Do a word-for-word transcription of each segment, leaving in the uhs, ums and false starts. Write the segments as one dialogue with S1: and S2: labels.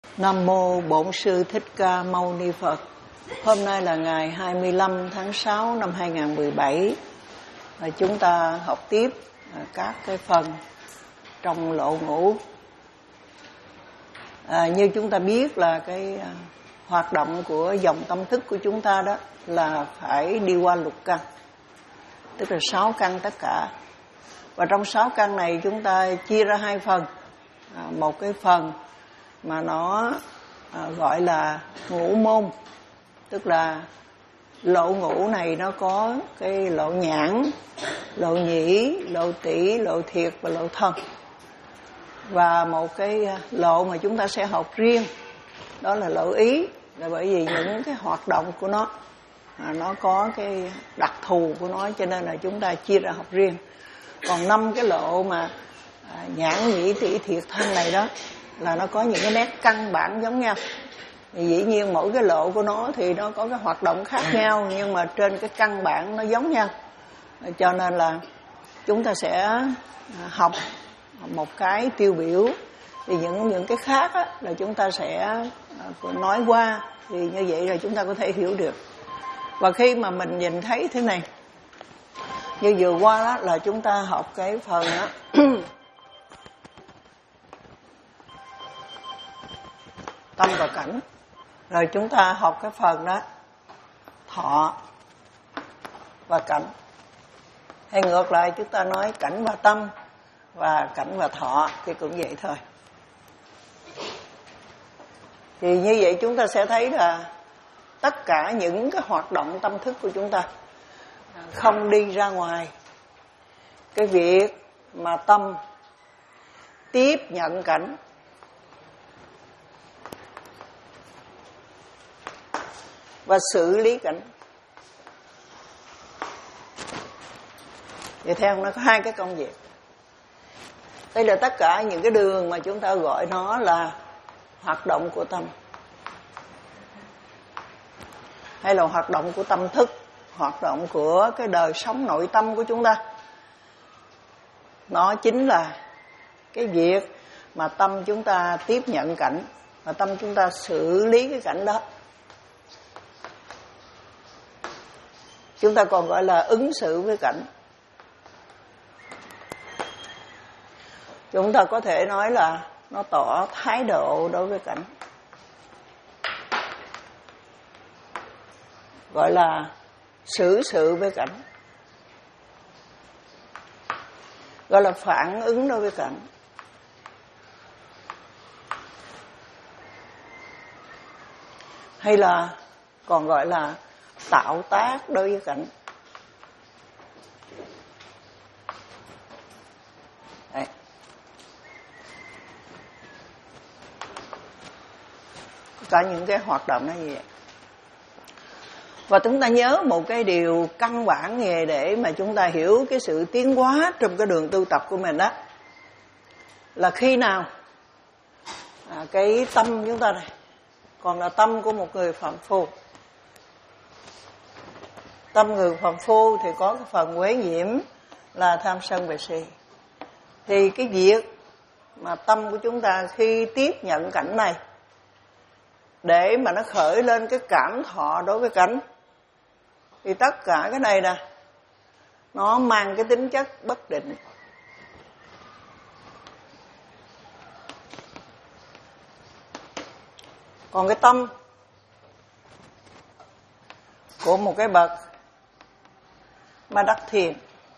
S1: Nam mô Bổn Sư Thích Ca Mâu Ni Phật. Hôm nay là ngày hai mươi lăm tháng sáu năm hai nghìn không trăm mười bảy. Và chúng ta học tiếp các cái phần trong lộ ngũ. À, như chúng ta biết là cái hoạt động của dòng tâm thức của chúng ta đó là phải đi qua lục căn, tức là sáu căn tất cả. Và trong sáu căn này chúng ta chia ra hai phần. À, một cái phần mà nó à, gọi là ngũ môn, tức là lộ ngũ này nó có cái lộ nhãn, lộ nhĩ, lộ tỷ, lộ thiệt và lộ thân. Và một cái lộ mà chúng ta sẽ học riêng, đó là lộ ý, là bởi vì những cái hoạt động của nó à, nó có cái đặc thù của nó, cho nên là chúng ta chia ra học riêng. Còn năm cái lộ mà à, nhãn, nhĩ, tỷ, thiệt, thân này đó là nó có những cái nét căn bản giống nhau. Thì dĩ nhiên mỗi cái lộ của nó thì nó có cái hoạt động khác nhau, nhưng mà trên cái căn bản nó giống nhau. Cho nên là chúng ta sẽ học một cái tiêu biểu, thì những những cái khác á, là chúng ta sẽ nói qua, thì như vậy là chúng ta có thể hiểu được. Và khi mà mình nhìn thấy thế này, như vừa qua đó là chúng ta học cái phần đó tâm và cảnh, rồi chúng ta học cái phần đó thọ và cảnh, hay ngược lại chúng ta nói cảnh và tâm và cảnh và thọ, thì cũng vậy thôi. Thì như vậy chúng ta sẽ thấy là tất cả những cái hoạt động tâm thức của chúng ta không đi ra ngoài cái việc mà tâm tiếp nhận cảnh, và xử lý cảnh. Vậy theo nó có hai cái công việc. Đây là tất cả những cái đường mà chúng ta gọi nó là hoạt động của tâm, hay là hoạt động của tâm thức, hoạt động của cái đời sống nội tâm của chúng ta. Nó chính là cái việc mà tâm chúng ta tiếp nhận cảnh, và tâm chúng ta xử lý cái cảnh đó. Chúng ta còn gọi là ứng xử với cảnh. Chúng ta có thể nói là nó tỏ thái độ đối với cảnh, gọi là xử sự với cảnh, gọi là phản ứng đối với cảnh, hay là còn gọi là tạo tác đối với cảnh. Đấy. Cả những cái hoạt động nó như vậy. Và chúng ta nhớ một cái điều căn bản nghề để mà chúng ta hiểu cái sự tiến hóa trong cái đường tu tập của mình đó, là khi nào à, cái tâm chúng ta này còn là tâm của một người phàm phu. Tâm người phàm phu thì có cái phần quế nhiễm là tham sân về si. Thì cái việc mà tâm của chúng ta khi tiếp nhận cảnh này, để mà nó khởi lên cái cảm thọ đối với cảnh, thì tất cả cái này nè, nó mang cái tính chất bất định. Còn cái tâm của một cái bậc mà đắc thiền,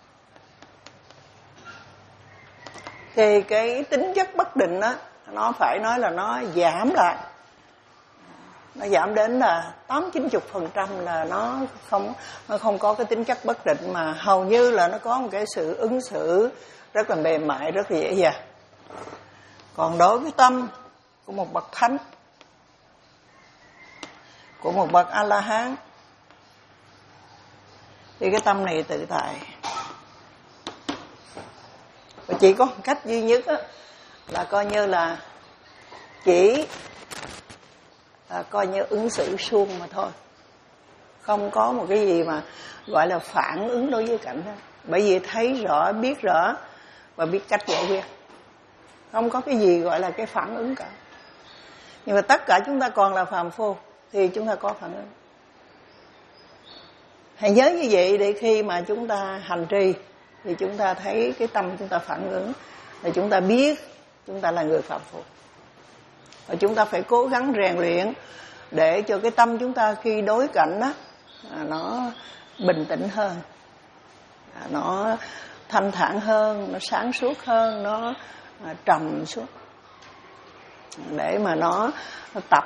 S1: thì cái tính chất bất định đó, nó phải nói là nó giảm lại. Nó giảm đến là tám chín mươi phần trăm là nó không nó không có cái tính chất bất định, mà hầu như là nó có một cái sự ứng xử rất là mềm mại, rất là dễ dàng. Còn đối với tâm của một bậc thánh, của một bậc A La Hán, thì cái tâm này tự tại. Và chỉ có một cách duy nhất đó, là coi như là chỉ à, coi như ứng xử suông mà thôi. Không có một cái gì mà gọi là phản ứng đối với cảnh đó. Bởi vì thấy rõ, biết rõ và biết cách giải quyết. Không có cái gì gọi là cái phản ứng cả. Nhưng mà tất cả chúng ta còn là phàm phu thì chúng ta có phản ứng. Hãy nhớ như vậy để khi mà chúng ta hành trì thì chúng ta thấy cái tâm chúng ta phản ứng, là chúng ta biết chúng ta là người phàm phu. Và chúng ta phải cố gắng rèn luyện để cho cái tâm chúng ta khi đối cảnh đó, nó bình tĩnh hơn, nó thanh thản hơn, nó sáng suốt hơn, nó trầm xuống, để mà nó, nó tập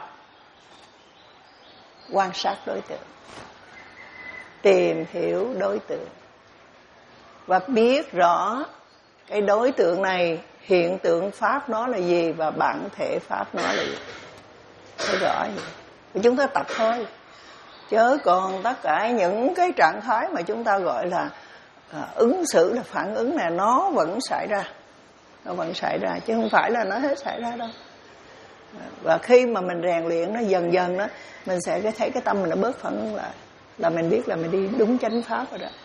S1: quan sát đối tượng, tìm hiểu đối tượng và biết rõ cái đối tượng này, hiện tượng pháp nó là gì và bản thể pháp nó là gì. Thấy rõ vậy. Và chúng ta tập thôi. Chớ còn tất cả những cái trạng thái mà chúng ta gọi là à, ứng xử, là phản ứng này, nó vẫn xảy ra. Nó vẫn xảy ra, chứ không phải là nó hết xảy ra đâu. Và khi mà mình rèn luyện nó dần dần đó, mình sẽ thấy cái tâm mình nó bớt phản ứng lại, là mình biết là mình đi đúng chánh pháp rồi đó.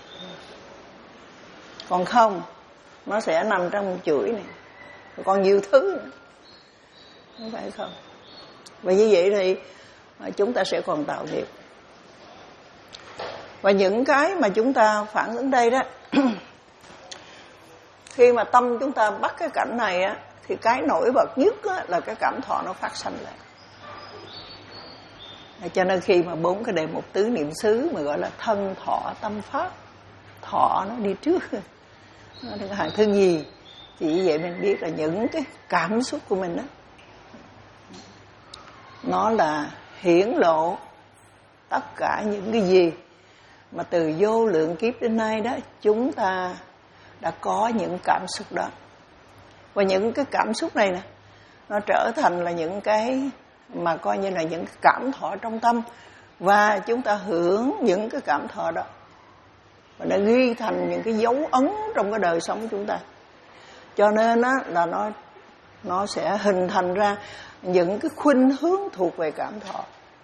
S1: Còn không, nó sẽ nằm trong một chuỗi này, còn nhiều thứ nữa. Không phải không? Và như vậy thì chúng ta sẽ còn tạo nghiệp. Và những cái mà chúng ta phản ứng đây đó, khi mà tâm chúng ta bắt cái cảnh này á, thì cái nổi bật nhất á, là cái cảm thọ nó phát sanh lại. Cho nên khi mà bốn cái đề mục tứ niệm xứ mà gọi là thân thọ tâm pháp, thọ nó đi trước, nó hàng thứ gì, chỉ như vậy mình biết là những cái cảm xúc của mình đó, nó là hiển lộ tất cả những cái gì mà từ vô lượng kiếp đến nay đó chúng ta đã có những cảm xúc đó. Và những cái cảm xúc này nè, nó trở thành là những cái mà coi như là những cái cảm thọ trong tâm, và chúng ta hưởng những cái cảm thọ đó, và nó ghi thành những cái dấu ấn trong cái đời sống của chúng ta. Cho nên á, là nó nó sẽ hình thành ra những cái khuynh hướng thuộc về cảm thọ.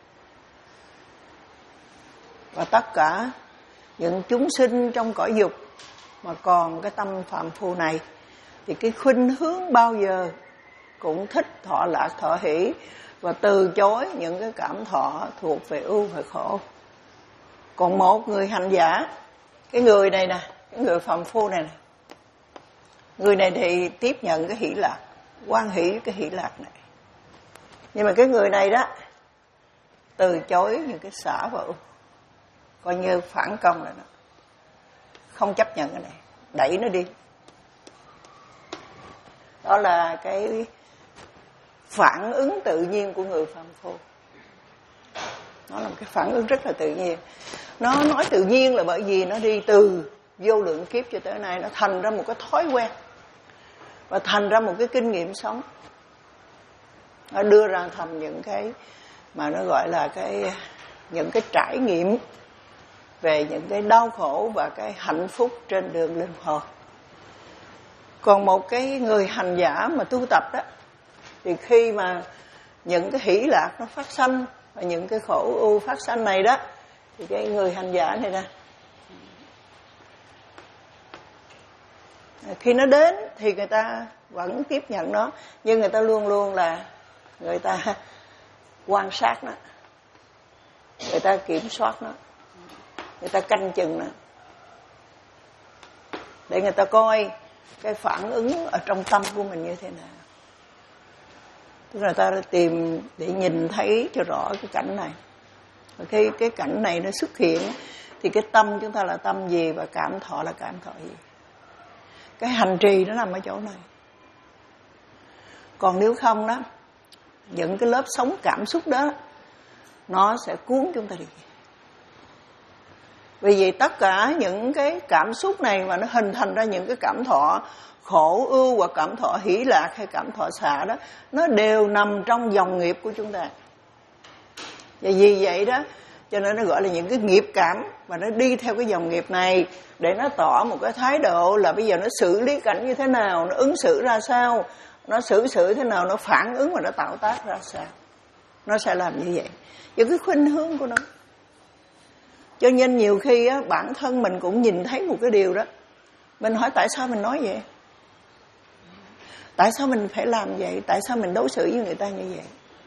S1: Và tất cả những chúng sinh trong cõi dục mà còn cái tâm phàm phu này, thì cái khuynh hướng bao giờ cũng thích thọ lạc thọ hỷ, và từ chối những cái cảm thọ thuộc về ưu và khổ. Còn một người hành giả, cái người này nè, cái người phàm phu này nè, người này thì tiếp nhận cái hỷ lạc, hoan hỷ với cái hỷ lạc này. Nhưng mà cái người này đó từ chối những cái xả và ưu, coi như phản công rồi đó, không chấp nhận cái này, đẩy nó đi. Đó là cái phản ứng tự nhiên của người phàm phu. Nó là một cái phản ứng rất là tự nhiên. Nó nói tự nhiên là bởi vì nó đi từ vô lượng kiếp cho tới nay, nó thành ra một cái thói quen và thành ra một cái kinh nghiệm sống. Nó đưa ra thành những cái mà nó gọi là cái những cái trải nghiệm về những cái đau khổ và cái hạnh phúc trên đường linh hồn. Còn một cái người hành giả mà tu tập đó, thì khi mà những cái hỷ lạc nó phát sanh và những cái khổ ưu phát sanh này đó, thì cái người hành giả này nè, khi nó đến thì người ta vẫn tiếp nhận nó, nhưng người ta luôn luôn là người ta quan sát nó, người ta kiểm soát nó, người ta canh chừng nó, để người ta coi cái phản ứng ở trong tâm của mình như thế nào. Tức là ta tìm để nhìn thấy cho rõ cái cảnh này. Và khi cái cảnh này nó xuất hiện thì cái tâm chúng ta là tâm gì và cảm thọ là cảm thọ gì. Cái hành trì nó nằm ở chỗ này. Còn nếu không đó, những cái lớp sống cảm xúc đó nó sẽ cuốn chúng ta đi. Vì vậy tất cả những cái cảm xúc này mà nó hình thành ra những cái cảm thọ khổ ưu hoặc cảm thọ hỷ lạc hay cảm thọ xả đó, nó đều nằm trong dòng nghiệp của chúng ta. Và vì vậy đó, cho nên nó gọi là những cái nghiệp cảm, và nó đi theo cái dòng nghiệp này để nó tỏ một cái thái độ là bây giờ nó xử lý cảnh như thế nào, nó ứng xử ra sao, nó xử xử thế nào, nó phản ứng và nó tạo tác ra sao. Nó sẽ làm như vậy. Những cái khuynh hướng của nó. Cho nên nhiều khi á, bản thân mình cũng nhìn thấy một cái điều đó. Mình hỏi tại sao mình nói vậy? Tại sao mình phải làm vậy? Tại sao mình đối xử với người ta như vậy?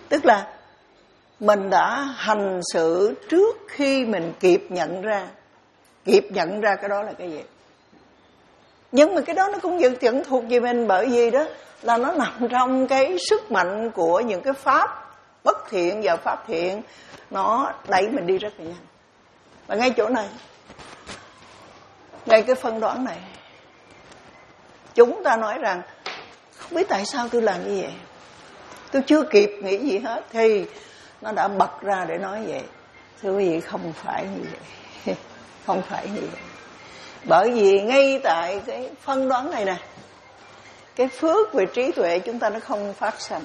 S1: Tức là mình đã hành sự trước khi mình kịp nhận ra. Kịp nhận ra cái đó là cái gì. Nhưng mà cái đó nó cũng vẫn thuộc về mình, bởi vì đó là nó nằm trong cái sức mạnh của những cái pháp bất thiện và pháp thiện, nó đẩy mình đi rất là nhanh. Và ngay chỗ này, ngay cái phân đoán này, chúng ta nói rằng không biết tại sao tôi làm như vậy, tôi chưa kịp nghĩ gì hết thì nó đã bật ra để nói vậy. Thưa quý vị, không phải như vậy. Không phải như vậy. Bởi vì ngay tại cái phân đoán này nè, cái phước về trí tuệ chúng ta nó không phát sinh.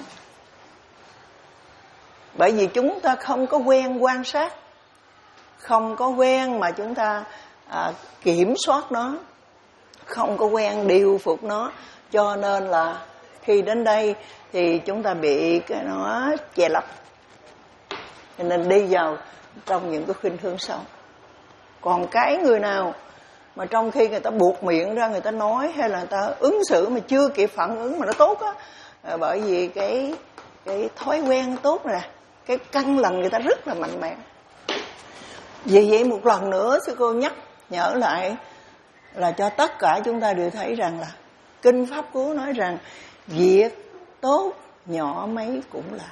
S1: Bởi vì chúng ta không có quen quan sát, không có quen mà chúng ta à, kiểm soát nó, không có quen điều phục nó, cho nên là khi đến đây thì chúng ta bị cái nó che lấp, cho nên đi vào trong những cái khuynh hướng xấu. Còn cái người nào mà trong khi người ta buộc miệng ra, người ta nói hay là người ta ứng xử mà chưa kịp phản ứng mà nó tốt á, bởi vì cái cái thói quen tốt nè, cái căn lành người ta rất là mạnh mẽ. Vì vậy một lần nữa sư cô nhắc nhở lại là cho tất cả chúng ta đều thấy rằng là Kinh Pháp Cú nói rằng việc tốt nhỏ mấy cũng làm.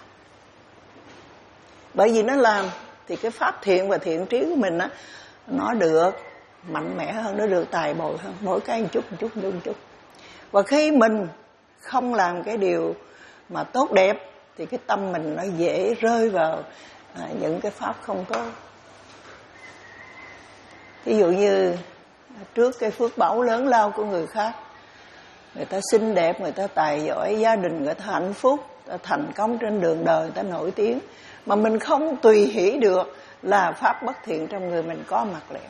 S1: Bởi vì nó làm thì cái pháp thiện và thiện trí của mình á, nó được mạnh mẽ hơn, nó được tài bồi hơn, mỗi cái một chút một chút một chút. Và khi mình không làm cái điều mà tốt đẹp thì cái tâm mình nó dễ rơi vào à, những cái pháp không tốt. Ví dụ như trước cái phước báu lớn lao của người khác, người ta xinh đẹp, người ta tài giỏi, gia đình người ta hạnh phúc, người ta thành công trên đường đời, người ta nổi tiếng, mà mình không tùy hỷ được là pháp bất thiện trong người mình có mặt liền,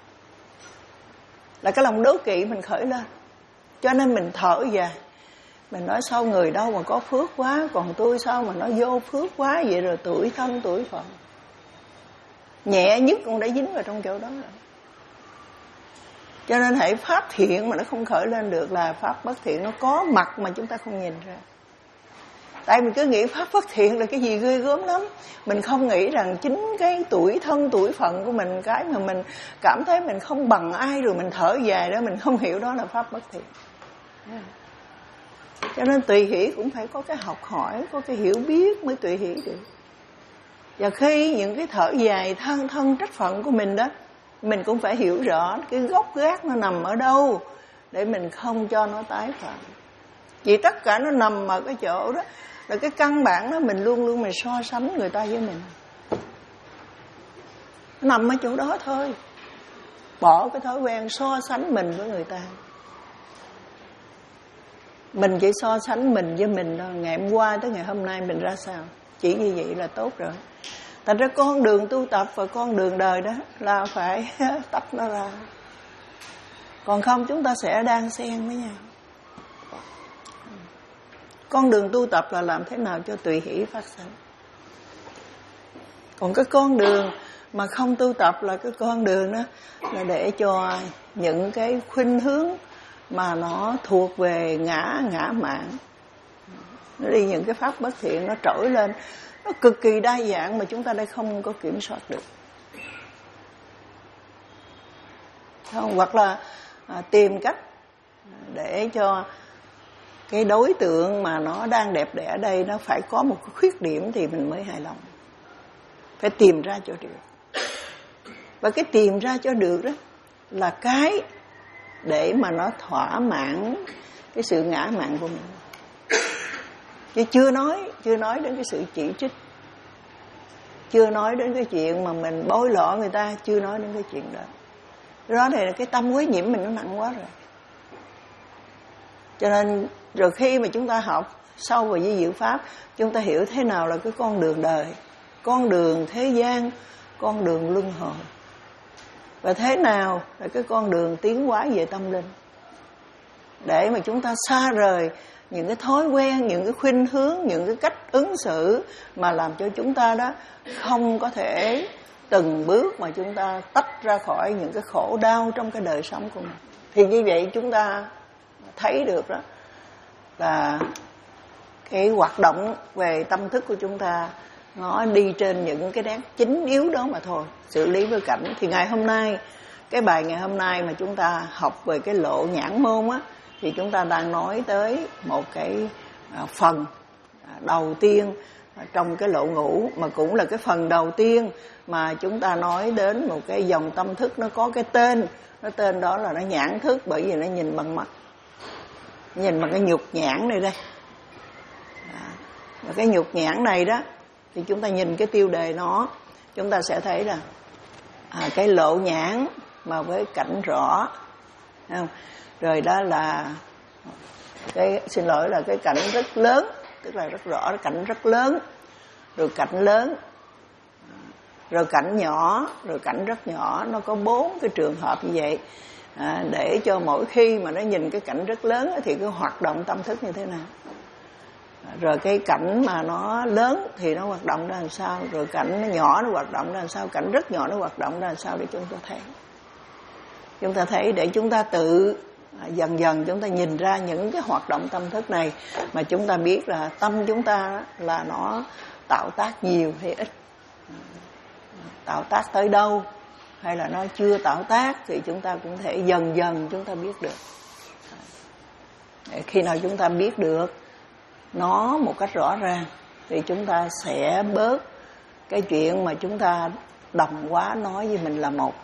S1: là cái lòng đố kỵ mình khởi lên. Cho nên mình thở dài, mình nói sao người đâu mà có phước quá, còn tôi sao mà nó vô phước quá vậy, rồi tuổi thân tuổi phận, nhẹ nhất cũng đã dính vào trong chỗ đó rồi. Cho nên hãy pháp thiện mà nó không khởi lên được là pháp bất thiện, nó có mặt mà chúng ta không nhìn ra. Tại mình cứ nghĩ pháp bất thiện là cái gì ghê gớm lắm, mình không nghĩ rằng chính cái tuổi thân tuổi phận của mình, cái mà mình cảm thấy mình không bằng ai rồi mình thở dài đó, mình không hiểu đó là pháp bất thiện. Cho nên tùy hỷ cũng phải có cái học hỏi, có cái hiểu biết mới tùy hỷ được. Và khi những cái thở dài than thân trách phận của mình đó, mình cũng phải hiểu rõ cái gốc gác nó nằm ở đâu để mình không cho nó tái phạm. Vì tất cả nó nằm ở cái chỗ đó, là cái căn bản đó mình luôn luôn mình so sánh người ta với mình. Nó nằm ở chỗ đó thôi. Bỏ cái thói quen so sánh mình với người ta. Mình chỉ so sánh mình với mình thôi. Ngày hôm qua tới ngày hôm nay mình ra sao, chỉ như vậy là tốt rồi. Thành ra con đường tu tập và con đường đời đó là phải tách nó ra. Còn không chúng ta sẽ đang xen với nhau. Con đường tu tập là làm thế nào cho tùy hỷ phát sinh. Còn cái con đường mà không tu tập là cái con đường đó là để cho những cái khuynh hướng mà nó thuộc về ngã ngã mạn, nó đi những cái pháp bất thiện nó trỗi lên, nó cực kỳ đa dạng mà chúng ta đây không có kiểm soát được. Không, hoặc là à, tìm cách để cho cái đối tượng mà nó đang đẹp đẽ ở đây nó phải có một cái khuyết điểm thì mình mới hài lòng. Phải tìm ra cho được. Và cái tìm ra cho được đó là cái để mà nó thỏa mãn cái sự ngã mạn của mình. Chứ chưa nói, chưa nói đến cái sự chỉ trích, chưa nói đến cái chuyện mà mình bối lọ người ta, chưa nói đến cái chuyện đó. Đó này là cái tâm quấy nhiễm mình nó nặng quá rồi. Cho nên rồi khi mà chúng ta học sâu vào di diệu pháp, chúng ta hiểu thế nào là cái con đường đời, con đường thế gian, con đường luân hồi, và thế nào là cái con đường tiến hóa về tâm linh, để mà chúng ta xa rời những cái thói quen, những cái khuynh hướng, những cái cách ứng xử mà làm cho chúng ta đó không có thể từng bước mà chúng ta tách ra khỏi những cái khổ đau trong cái đời sống của mình. Thì như vậy chúng ta thấy được đó là cái hoạt động về tâm thức của chúng ta nó đi trên những cái nét chính yếu đó mà thôi. Xử lý với cảnh thì ngày hôm nay, cái bài ngày hôm nay mà chúng ta học về cái lộ nhãn môn á, thì chúng ta đang nói tới một cái phần đầu tiên trong cái lộ ngũ, mà cũng là cái phần đầu tiên mà chúng ta nói đến một cái dòng tâm thức nó có cái tên. Nó tên đó là nó nhãn thức, bởi vì nó nhìn bằng mắt, nhìn bằng cái nhục nhãn này đây. Và cái nhục nhãn này đó thì chúng ta nhìn cái tiêu đề nó, chúng ta sẽ thấy là à, cái lộ nhãn mà với cảnh rõ, không? Rồi đó là cái, xin lỗi, là cái cảnh rất lớn, tức là rất rõ, cảnh rất lớn, rồi cảnh lớn, rồi cảnh nhỏ, rồi cảnh rất nhỏ. Nó có bốn cái trường hợp như vậy, à, để cho mỗi khi mà nó nhìn cái cảnh rất lớn thì cái hoạt động tâm thức như thế nào, rồi cái cảnh mà nó lớn thì nó hoạt động ra làm sao, rồi cảnh nó nhỏ nó hoạt động ra làm sao, cảnh rất nhỏ nó hoạt động ra làm sao, để chúng ta thấy. Chúng ta thấy để chúng ta tự dần dần chúng ta nhìn ra những cái hoạt động tâm thức này, mà chúng ta biết là tâm chúng ta là nó tạo tác nhiều hay ít, tạo tác tới đâu, hay là nó chưa tạo tác, thì chúng ta cũng thể dần dần chúng ta biết được. Khi nào chúng ta biết được nó một cách rõ ràng thì chúng ta sẽ bớt cái chuyện mà chúng ta đồng hóa nói với mình là một.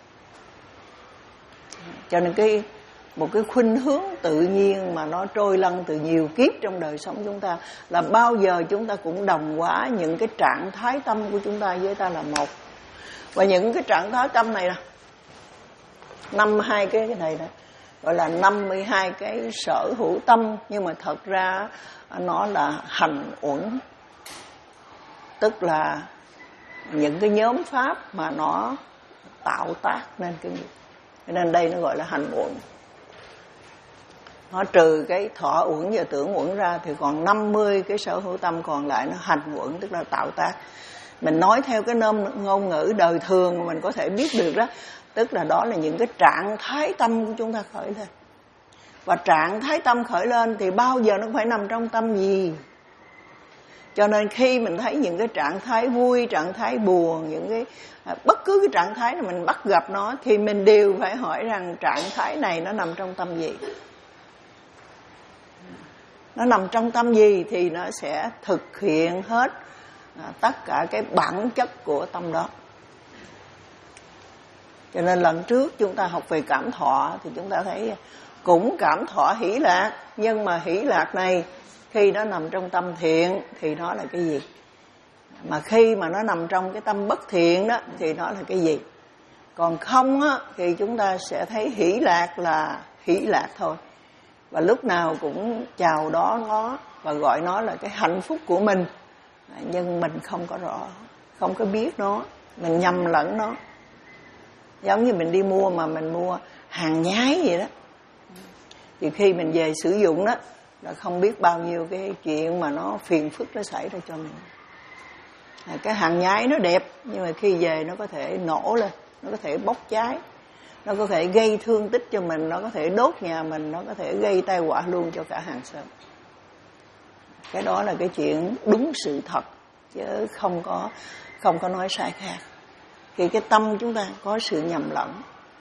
S1: Cho nên cái một cái khuynh hướng tự nhiên mà nó trôi lăn từ nhiều kiếp trong đời sống chúng ta là bao giờ chúng ta cũng đồng hóa những cái trạng thái tâm của chúng ta với ta là một. Và những cái trạng thái tâm này nè, năm hai cái cái này nè, gọi là năm mươi hai cái sở hữu tâm, nhưng mà thật ra nó là hành uẩn, tức là những cái nhóm pháp mà nó tạo tác nên cái nghiệp. Nên đây nó gọi là hành uẩn. Nó trừ cái thọ uẩn và tưởng uẩn ra thì còn năm mươi cái sở hữu tâm còn lại nó hành uẩn, tức là tạo tác. Mình nói theo cái nôm ngôn ngữ đời thường mà mình có thể biết được đó, tức là đó là những cái trạng thái tâm của chúng ta khởi lên. Và trạng thái tâm khởi lên thì bao giờ nó cũng phải nằm trong tâm gì. Cho nên khi mình thấy những cái trạng thái vui, trạng thái buồn, những cái bất cứ cái trạng thái nào mình bắt gặp nó, thì mình đều phải hỏi rằng trạng thái này nó nằm trong tâm gì. Nó nằm trong tâm gì thì nó sẽ thực hiện hết tất cả cái bản chất của tâm đó. Cho nên lần trước chúng ta học về cảm thọ thì chúng ta thấy cũng cảm thọ hỷ lạc, nhưng mà hỷ lạc này khi nó nằm trong tâm thiện thì nó là cái gì, mà khi mà nó nằm trong cái tâm bất thiện đó thì nó là cái gì. Còn không á, thì chúng ta sẽ thấy hỷ lạc là hỷ lạc thôi, và lúc nào cũng chào đón nó và gọi nó là cái hạnh phúc của mình, nhưng mình không có rõ, không có biết nó, mình nhầm lẫn nó. Giống như mình đi mua mà mình mua hàng nhái vậy đó, thì khi mình về sử dụng đó là không biết bao nhiêu cái chuyện mà nó phiền phức nó xảy ra cho mình. Cái hàng nhái nó đẹp, nhưng mà khi về nó có thể nổ lên, nó có thể bốc cháy, nó có thể gây thương tích cho mình, nó có thể đốt nhà mình, nó có thể gây tai họa luôn cho cả hàng xóm. Cái đó là cái chuyện đúng sự thật, chứ không có không có nói sai khác. Khi cái tâm chúng ta có sự nhầm lẫn,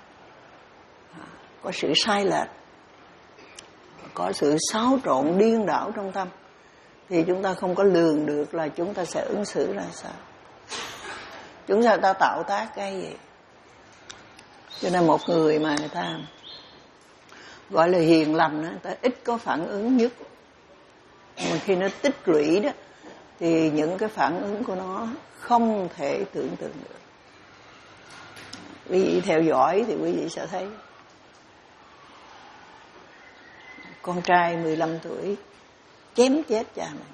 S1: có sự sai lệch, có sự xáo trộn điên đảo trong tâm, thì chúng ta không có lường được là chúng ta sẽ ứng xử ra sao. Chúng ta, ta tạo tác cái gì. Cho nên một người mà người ta gọi là hiền lành, người ta ít có phản ứng nhất. Mà khi nó tích lũy đó, thì những cái phản ứng của nó không thể tưởng tượng được. Quý vị theo dõi thì quý vị sẽ thấy con trai mười lăm tuổi chém chết cha mình.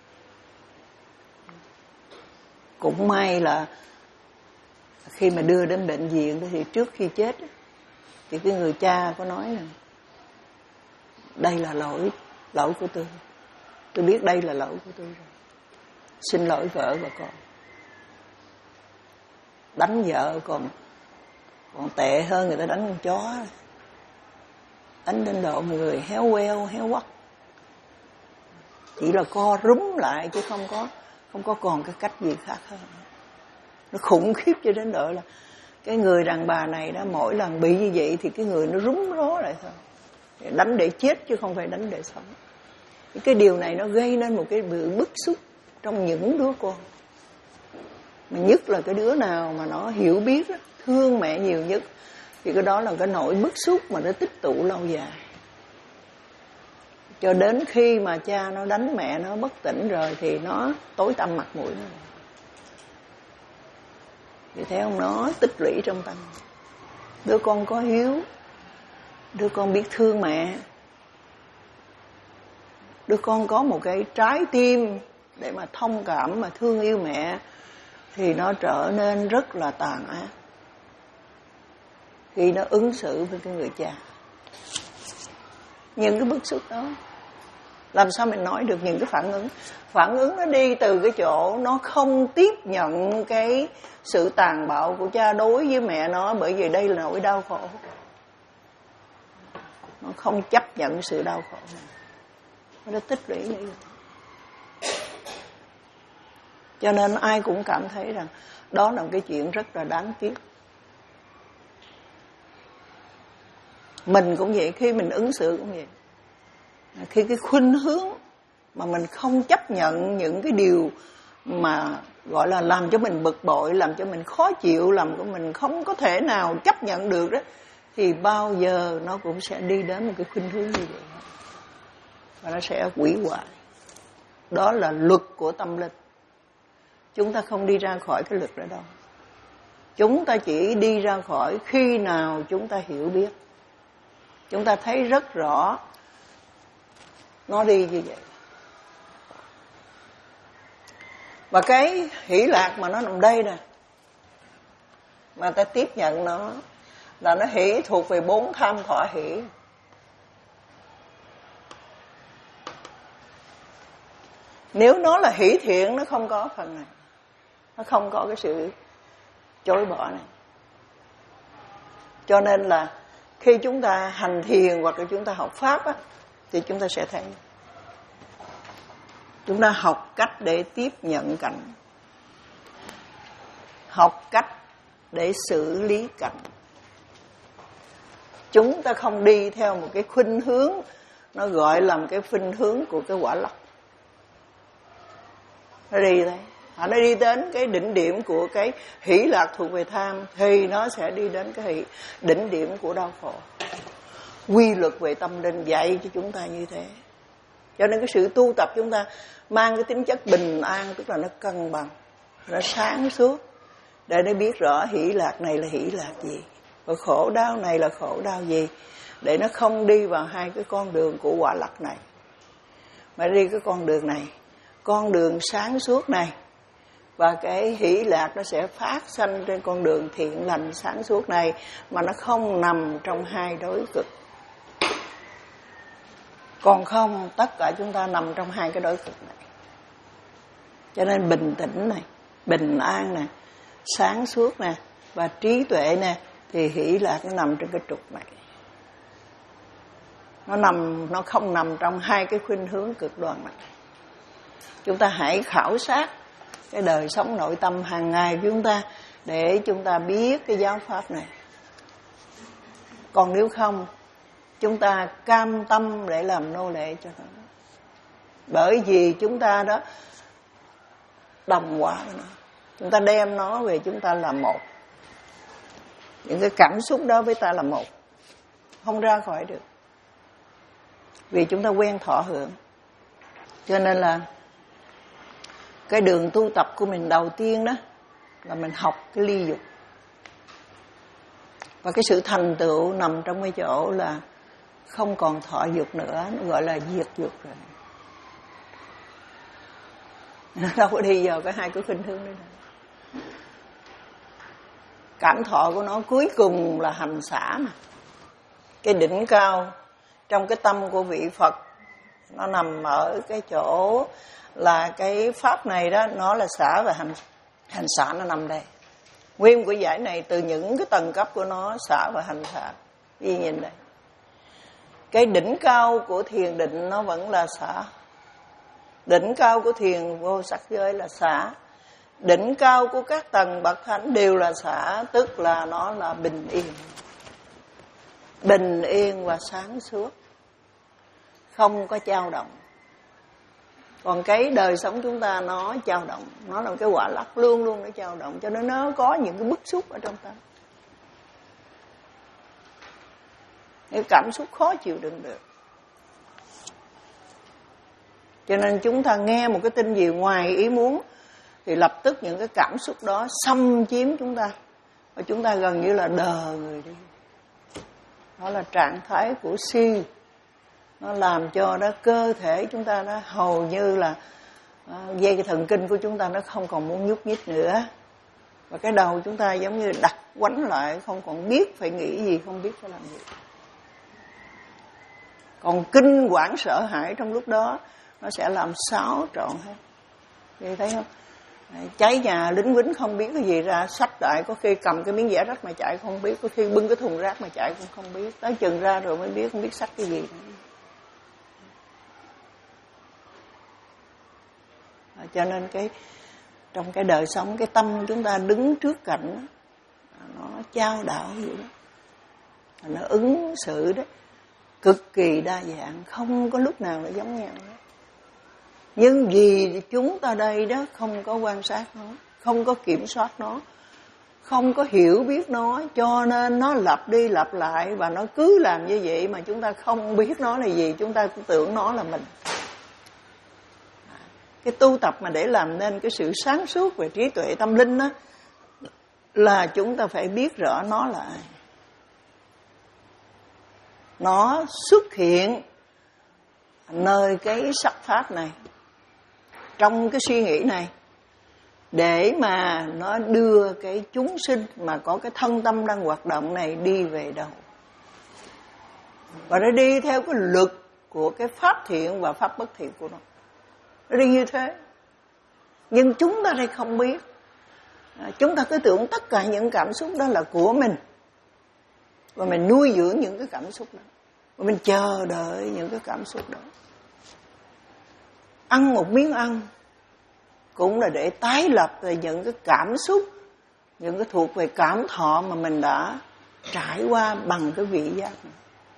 S1: Cũng may là khi mà đưa đến bệnh viện thì trước khi chết thì cái người cha có nói là đây là lỗi lỗi của tôi, tôi biết đây là lỗi của tôi rồi, xin lỗi vợ và con. Đánh vợ còn còn tệ hơn người ta đánh con chó, đánh đến độ người héo queo héo quắt. chỉ là co rúm lại chứ không có không có còn cái cách gì khác hơn. Nó khủng khiếp cho đến độ là cái người đàn bà này đó, mỗi lần bị như vậy thì cái người nó rúm ró lại thôi, đánh để chết chứ không phải đánh để sống. Cái điều này nó gây nên một cái sự bức xúc trong những đứa con, mà nhất là cái đứa nào mà nó hiểu biết đó, thương mẹ nhiều nhất, thì cái đó là cái nỗi bức xúc mà nó tích tụ lâu dài, cho đến khi mà cha nó đánh mẹ nó bất tỉnh rồi thì nó tối tăm mặt mũi nó. Vì thế ông nói tích lũy trong tâm. Đứa con có hiếu, đứa con biết thương mẹ, đứa con có một cái trái tim để mà thông cảm, mà thương yêu mẹ, thì nó trở nên rất là tàn ác khi nó ứng xử với cái người cha. Những cái bức xúc đó, làm sao mình nói được những cái phản ứng? Phản ứng nó đi từ cái chỗ nó không tiếp nhận cái sự tàn bạo của cha đối với mẹ nó, bởi vì đây là nỗi đau khổ. Nó không chấp nhận sự đau khổ này, nó tích lũy như vậy. Cho nên ai cũng cảm thấy rằng đó là một cái chuyện rất là đáng tiếc. Mình cũng vậy, khi mình ứng xử cũng vậy. Khi cái khuynh hướng mà mình không chấp nhận những cái điều mà gọi là làm cho mình bực bội, làm cho mình khó chịu, làm cho mình không có thể nào chấp nhận được đó, thì bao giờ nó cũng sẽ đi đến một cái khuynh hướng như vậy, và nó sẽ hủy hoại. Đó là luật của tâm linh. Chúng ta không đi ra khỏi cái luật đó đâu. Chúng ta chỉ đi ra khỏi khi nào chúng ta hiểu biết, chúng ta thấy rất rõ nó đi như vậy. Và cái hỷ lạc mà nó nằm đây nè, mà ta tiếp nhận nó, là nó hỷ thuộc về bốn tham thọ hỷ. Nếu nó là hỷ thiện, nó không có phần này, nó không có cái sự chối bỏ này. Cho nên là khi chúng ta hành thiền hoặc là chúng ta học pháp á, thì chúng ta sẽ thấy chúng ta học cách để tiếp nhận cảnh, học cách để xử lý cảnh. Chúng ta không đi theo một cái khuynh hướng, nó gọi là một cái khuynh hướng của cái quả lộc. Nó đi đấy, nó đi đến cái đỉnh điểm của cái hỷ lạc thuộc về tham, thì nó sẽ đi đến cái hỷ, đỉnh điểm của đau khổ. Quy luật về tâm linh dạy cho chúng ta như thế. Cho nên cái sự tu tập chúng ta mang cái tính chất bình an, tức là nó cân bằng, nó sáng suốt, để nó biết rõ hỷ lạc này là hỷ lạc gì, và khổ đau này là khổ đau gì, để nó không đi vào hai cái con đường của quả lắc này, mà đi cái con đường này, con đường sáng suốt này. Và cái hỷ lạc nó sẽ phát sanh trên con đường thiện lành sáng suốt này, mà nó không nằm trong hai đối cực. Còn không, tất cả chúng ta nằm trong hai cái đối cực này. Cho nên bình tĩnh này, bình an nè, sáng suốt nè, và trí tuệ nè, thì hỷ lạc nó nằm trên cái trục này. Nó nằm, nó không nằm trong hai cái khuynh hướng cực đoan này. Chúng ta hãy khảo sát cái đời sống nội tâm hàng ngày của chúng ta, để chúng ta biết cái giáo pháp này. Còn nếu không, chúng ta cam tâm để làm nô lệ cho nó, bởi vì chúng ta đó đồng hóa với nó, chúng ta đem nó về chúng ta là một. Những cái cảm xúc đó với ta là một, không ra khỏi được, vì chúng ta quen thọ hưởng. Cho nên là cái đường tu tập của mình đầu tiên đó là mình học cái ly dục. Và cái sự thành tựu nằm trong cái chỗ là không còn thọ dục nữa, nó gọi là diệt dục rồi. Nó đâu có đi vào cái hai cái khuynh hướng đó. Cảm thọ của nó cuối cùng là hành xả mà. Cái đỉnh cao trong cái tâm của vị Phật, nó nằm ở cái chỗ là cái pháp này đó, nó là xả và hành, hành xả nó nằm đây. Nguyên của giải này từ những cái tầng cấp của nó, xả và hành xả. Đi nhìn đây. Cái đỉnh cao của thiền định nó vẫn là xả. Đỉnh cao của thiền vô sắc giới là xả. Đỉnh cao của các tầng bậc thánh đều là xả, tức là nó là bình yên. Bình yên và sáng suốt, không có dao động. Còn cái đời sống chúng ta nó dao động, nó là một cái quả lắc luôn luôn nó dao động, cho nên nó có những cái bức xúc ở trong tâm. Những cảm xúc khó chịu đựng được. Cho nên chúng ta nghe một cái tin gì ngoài ý muốn thì lập tức những cái cảm xúc đó xâm chiếm chúng ta, và chúng ta gần như là đờ người đi. Đó là trạng thái của si. Nó làm cho đó cơ thể chúng ta nó hầu như là uh, dây cái thần kinh của chúng ta nó không còn muốn nhúc nhích nữa, và cái đầu chúng ta giống như đặt quánh lại, không còn biết phải nghĩ gì, không biết phải làm gì. Còn kinh quản sợ hãi trong lúc đó nó sẽ làm xáo trộn hết. Vậy thấy không? Cháy nhà lính quýnh không biết cái gì ra, xách đại, có khi cầm cái miếng vải rách mà chạy không biết, có khi bưng cái thùng rác mà chạy cũng không biết, tới chừng ra rồi mới biết, không biết xách cái gì nữa. Cho nên cái trong cái đời sống, cái tâm chúng ta đứng trước cảnh nó chao đảo vậy đó, nó ứng xử đó cực kỳ đa dạng, không có lúc nào nó giống nhau đó. Nhưng vì chúng ta đây đó không có quan sát nó, không có kiểm soát nó, không có hiểu biết nó, cho nên nó lặp đi lặp lại, và nó cứ làm như vậy mà chúng ta không biết nó là gì, chúng ta cũng tưởng nó là mình. Cái tu tập mà để làm nên cái sự sáng suốt về trí tuệ tâm linh đó, là chúng ta phải biết rõ nó là ai. Nó xuất hiện nơi cái sắc pháp này, trong cái suy nghĩ này, để mà nó đưa cái chúng sinh mà có cái thân tâm đang hoạt động này đi về đâu. Và nó đi theo cái luật của cái pháp thiện và pháp bất thiện của nó. Nó đi như thế. Nhưng chúng ta đây không biết. Chúng ta cứ tưởng tất cả những cảm xúc đó là của mình, và mình nuôi dưỡng những cái cảm xúc đó, và mình chờ đợi những cái cảm xúc đó. Ăn một miếng ăn cũng là để tái lập về những cái cảm xúc, những cái thuộc về cảm thọ mà mình đã trải qua bằng cái vị giác này,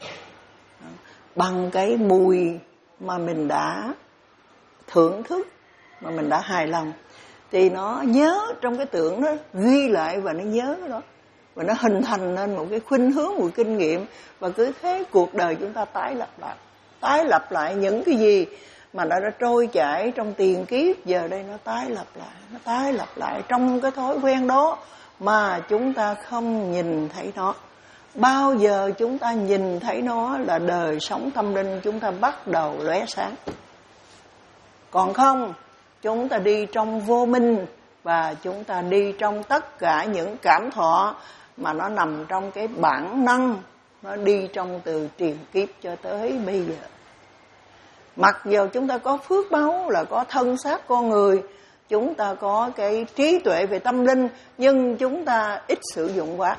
S1: bằng cái mùi mà mình đã thưởng thức, mà mình đã hài lòng. Thì nó nhớ trong cái tưởng đó, ghi lại và nó nhớ đó, và nó hình thành nên một cái khuynh hướng, một kinh nghiệm. Và cứ thế cuộc đời chúng ta tái lập lại, tái lập lại những cái gì mà nó đã trôi chảy trong tiền kiếp, giờ đây nó tái lập lại, nó tái lập lại trong cái thói quen đó mà chúng ta không nhìn thấy nó. Bao giờ chúng ta nhìn thấy nó là đời sống tâm linh chúng ta bắt đầu lóe sáng. Còn không, chúng ta đi trong vô minh, và chúng ta đi trong tất cả những cảm thọ mà nó nằm trong cái bản năng, nó đi trong từ tiền kiếp cho tới bây giờ. Mặc dù chúng ta có phước báu là có thân xác con người, chúng ta có cái trí tuệ về tâm linh, nhưng chúng ta ít sử dụng quá.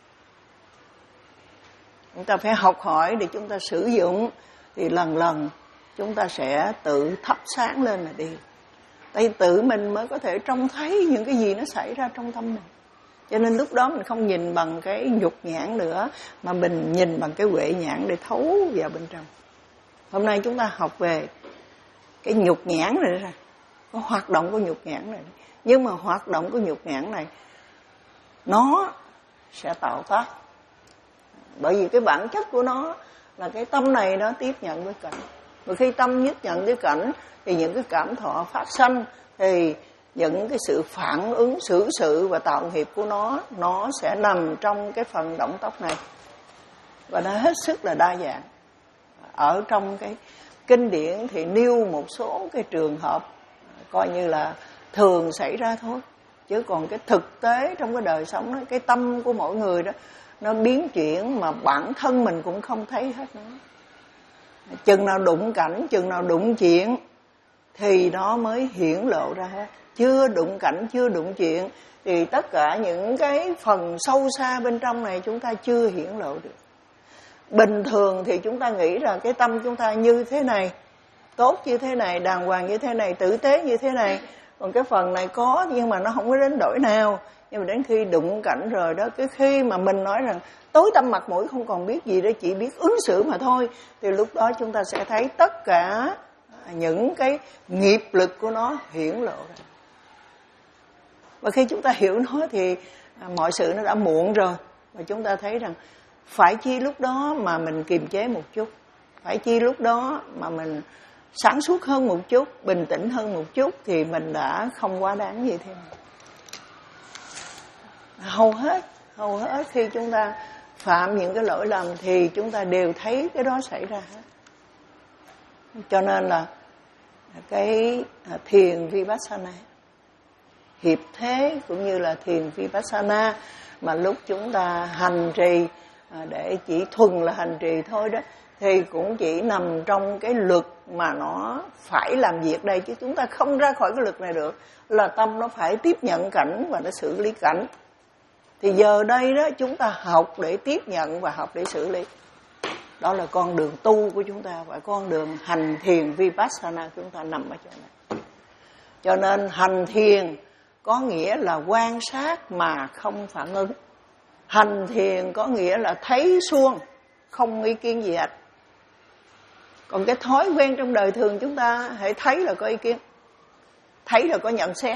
S1: Chúng ta phải học hỏi để chúng ta sử dụng, thì lần lần chúng ta sẽ tự thắp sáng lên mà đi. Tại tự mình mới có thể trông thấy những cái gì nó xảy ra trong tâm mình. Cho nên lúc đó mình không nhìn bằng cái nhục nhãn nữa, mà mình nhìn bằng cái huệ nhãn để thấu vào bên trong. Hôm nay chúng ta học về cái nhục nhãn này ra, có hoạt động của nhục nhãn này. Nhưng mà hoạt động của nhục nhãn này nó sẽ tạo tác, bởi vì cái bản chất của nó là cái tâm này nó tiếp nhận với cảnh. Và khi tâm tiếp nhận với cảnh thì những cái cảm thọ phát sanh, thì những cái sự phản ứng xử sự và tạo nghiệp của nó nó sẽ nằm trong cái phần động tóc này, và nó hết sức là đa dạng. Ở trong cái kinh điển thì nêu một số cái trường hợp coi như là thường xảy ra thôi, chứ còn cái thực tế trong cái đời sống đó, cái tâm của mỗi người đó nó biến chuyển mà bản thân mình cũng không thấy hết nữa. Chừng nào đụng cảnh, chừng nào đụng chuyện thì nó mới hiển lộ ra hết. Chưa đụng cảnh, chưa đụng chuyện thì tất cả những cái phần sâu xa bên trong này chúng ta chưa hiển lộ được. Bình thường thì chúng ta nghĩ rằng cái tâm chúng ta như thế này, tốt như thế này, đàng hoàng như thế này, tử tế như thế này. Còn cái phần này có nhưng mà nó không có đến đổi nào. Nhưng mà đến khi đụng cảnh rồi đó, cái khi mà mình nói rằng tối tăm mặt mũi không còn biết gì đó, chỉ biết ứng xử mà thôi, thì lúc đó chúng ta sẽ thấy tất cả những cái nghiệp lực của nó hiển lộ ra. Và khi chúng ta hiểu nó thì mọi sự nó đã muộn rồi. Và chúng ta thấy rằng phải chi lúc đó mà mình kiềm chế một chút, phải chi lúc đó mà mình sáng suốt hơn một chút, bình tĩnh hơn một chút, thì mình đã không quá đáng như thế này. Hầu hết, hầu hết khi chúng ta phạm những cái lỗi lầm thì chúng ta đều thấy cái đó xảy ra hết. Cho nên là cái thiền Vipassana, hiệp thế cũng như là thiền Vipassana mà lúc chúng ta hành trì để chỉ thuần là hành trì thôi đó, thì cũng chỉ nằm trong cái luật mà nó phải làm việc đây, chứ chúng ta không ra khỏi cái luật này được. Là tâm nó phải tiếp nhận cảnh và nó xử lý cảnh. Thì giờ đây đó chúng ta học để tiếp nhận và học để xử lý. Đó là con đường tu của chúng ta, và con đường hành thiền Vipassana chúng ta nằm ở chỗ này. Cho nên hành thiền có nghĩa là quan sát mà không phản ứng. Hành thiền có nghĩa là thấy suông, không ý kiến gì hết. Còn cái thói quen trong đời thường chúng ta hãy thấy là có ý kiến, thấy là có nhận xét.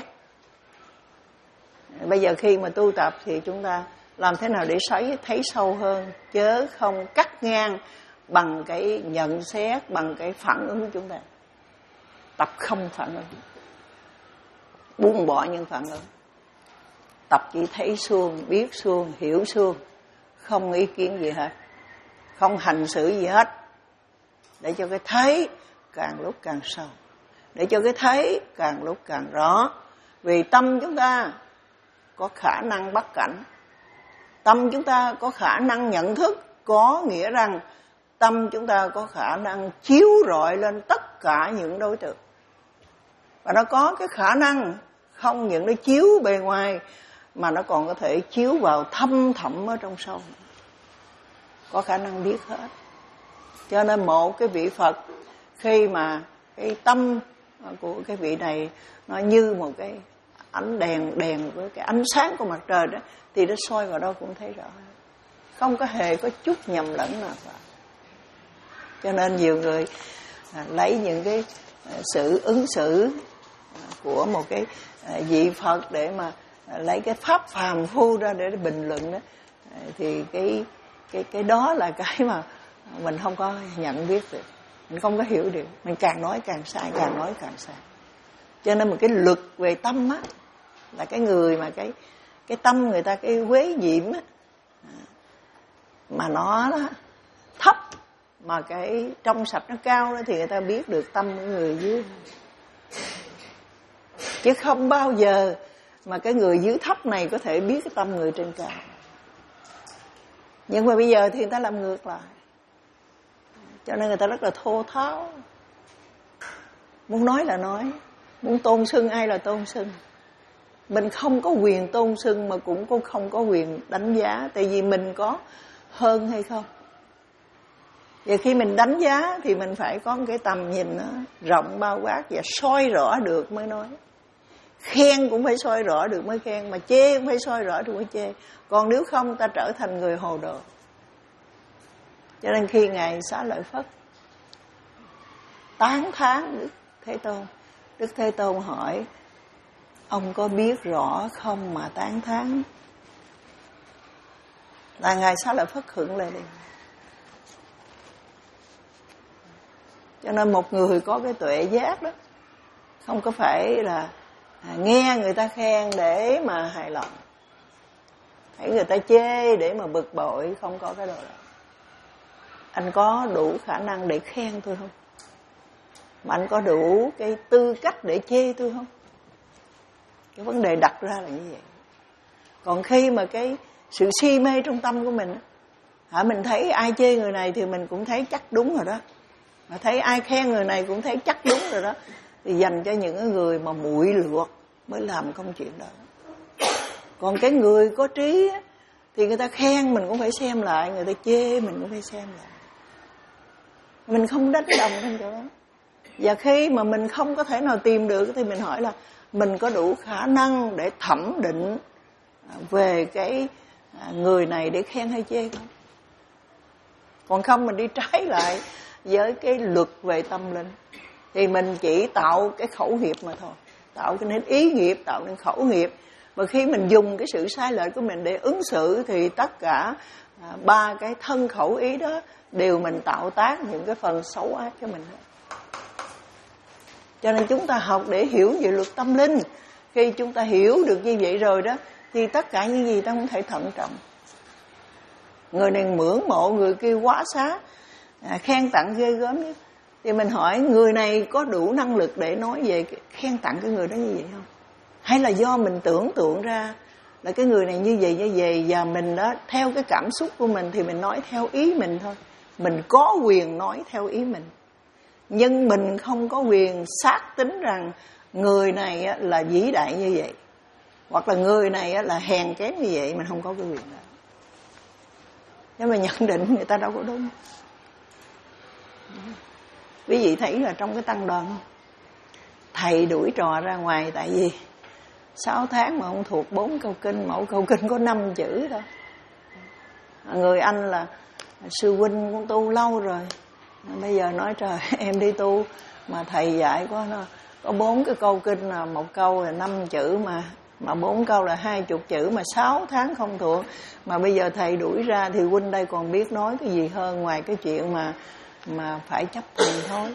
S1: Bây giờ khi mà tu tập thì chúng ta làm thế nào để thấy, thấy sâu hơn, chớ không cắt ngang bằng cái nhận xét, bằng cái phản ứng của chúng ta. Tập không phản ứng, buông bỏ những phản ứng. Tập chỉ thấy suông, biết suông, hiểu suông, không ý kiến gì hết, không hành xử gì hết. Để cho cái thấy càng lúc càng sâu, để cho cái thấy càng lúc càng rõ. Vì tâm chúng ta có khả năng bắt cảnh, tâm chúng ta có khả năng nhận thức, có nghĩa rằng tâm chúng ta có khả năng chiếu rọi lên tất cả những đối tượng. Và nó có cái khả năng không những nó chiếu bề ngoài, mà nó còn có thể chiếu vào thâm thẳm ở trong sâu, có khả năng biết hết. Cho nên một cái vị Phật, khi mà cái tâm của cái vị này nó như một cái ánh đèn đèn với cái ánh sáng của mặt trời đó, thì nó soi vào đâu cũng thấy rõ, không có hề có chút nhầm lẫn nào cả. Cho nên nhiều người lấy những cái sự ứng xử của một cái vị Phật để mà lấy cái pháp phàm phu ra để bình luận đó, thì cái cái cái đó là cái mà mình không có nhận biết được, mình không có hiểu được, mình càng nói càng sai, càng nói càng sai. Cho nên một cái luật về tâm á, là cái người mà cái cái tâm người ta cái quế nhiễm á, mà nó đó, thấp mà cái trong sạch nó cao đó, thì người ta biết được tâm của người dưới. Chứ không bao giờ mà cái người dưới thấp này có thể biết cái tâm người trên cao. Nhưng mà bây giờ thì người ta làm ngược lại, cho nên người ta rất là thô tháo, muốn nói là nói, muốn tôn xưng ai là tôn xưng. Mình không có quyền tôn xưng, mà cũng không có quyền đánh giá, tại vì mình có hơn hay không. Và khi mình đánh giá thì mình phải có một cái tầm nhìn nó rộng bao quát và soi rõ được mới nói. Khen cũng phải soi rõ được mới khen, mà chê cũng phải soi rõ được mới chê. Còn nếu không ta trở thành người hồ đồ. Cho nên khi Ngài Xá Lợi Phất tán thán Đức Thế Tôn, Đức Thế Tôn hỏi: ông có biết rõ không mà tán thán? Là Ngài Xá Lợi Phất khựng lại đi. Cho nên một người có cái tuệ giác đó, không có phải là nghe người ta khen để mà hài lòng, thấy người ta chê để mà bực bội, không có cái đó. Anh có đủ khả năng để khen tôi không? Mà anh có đủ cái tư cách để chê tôi không? Cái vấn đề đặt ra là như vậy. Còn khi mà cái sự si mê trong tâm của mình, hả, mình thấy ai chê người này thì mình cũng thấy chắc đúng rồi đó, mà thấy ai khen người này cũng thấy chắc đúng rồi đó, thì dành cho những người mà muội lược mới làm công chuyện đó. Còn cái người có trí á, thì người ta khen mình cũng phải xem lại, người ta chê mình cũng phải xem lại. Mình không đánh đồng trong chỗ đó. Và khi mà mình không có thể nào tìm được thì mình hỏi là mình có đủ khả năng để thẩm định về cái người này để khen hay chê không? Còn không mình đi trái lại với cái luật về tâm linh thì mình chỉ tạo cái khẩu nghiệp mà thôi, tạo cái nên ý nghiệp, tạo nên khẩu nghiệp. Và khi mình dùng cái sự sai lệch của mình để ứng xử thì tất cả à, ba cái thân khẩu ý đó đều mình tạo tác những cái phần xấu ác cho mình. Cho nên chúng ta học để hiểu về luật tâm linh. Khi chúng ta hiểu được như vậy rồi đó thì tất cả những gì ta cũng thể thận trọng. Người này ngưỡng mộ, người kia quá xá, à, khen tặng ghê gớm đó. Thì mình hỏi người này có đủ năng lực để nói về khen tặng cái người đó như vậy không? Hay là do mình tưởng tượng ra là cái người này như vậy như vậy và mình đó theo cái cảm xúc của mình thì mình nói theo ý mình thôi. Mình có quyền nói theo ý mình, nhưng mình không có quyền xác tính rằng người này là vĩ đại như vậy hoặc là người này là hèn kém như vậy. Mình không có cái quyền đó. Nhưng mà nhận định người ta đâu có đúng. Quý vị thấy là trong cái tăng đoàn không? Thầy đuổi trò ra ngoài tại vì sáu tháng mà không thuộc bốn câu kinh, mỗi câu kinh có năm chữ thôi. Người anh là sư huynh cũng tu lâu rồi, bây giờ nói trời em đi tu mà thầy dạy có có bốn cái câu kinh là một câu là năm chữ mà mà bốn câu là hai chục chữ mà sáu tháng không thuộc, mà bây giờ thầy đuổi ra thì huynh đây còn biết nói cái gì hơn ngoài cái chuyện mà mà phải chấp thuận thôi.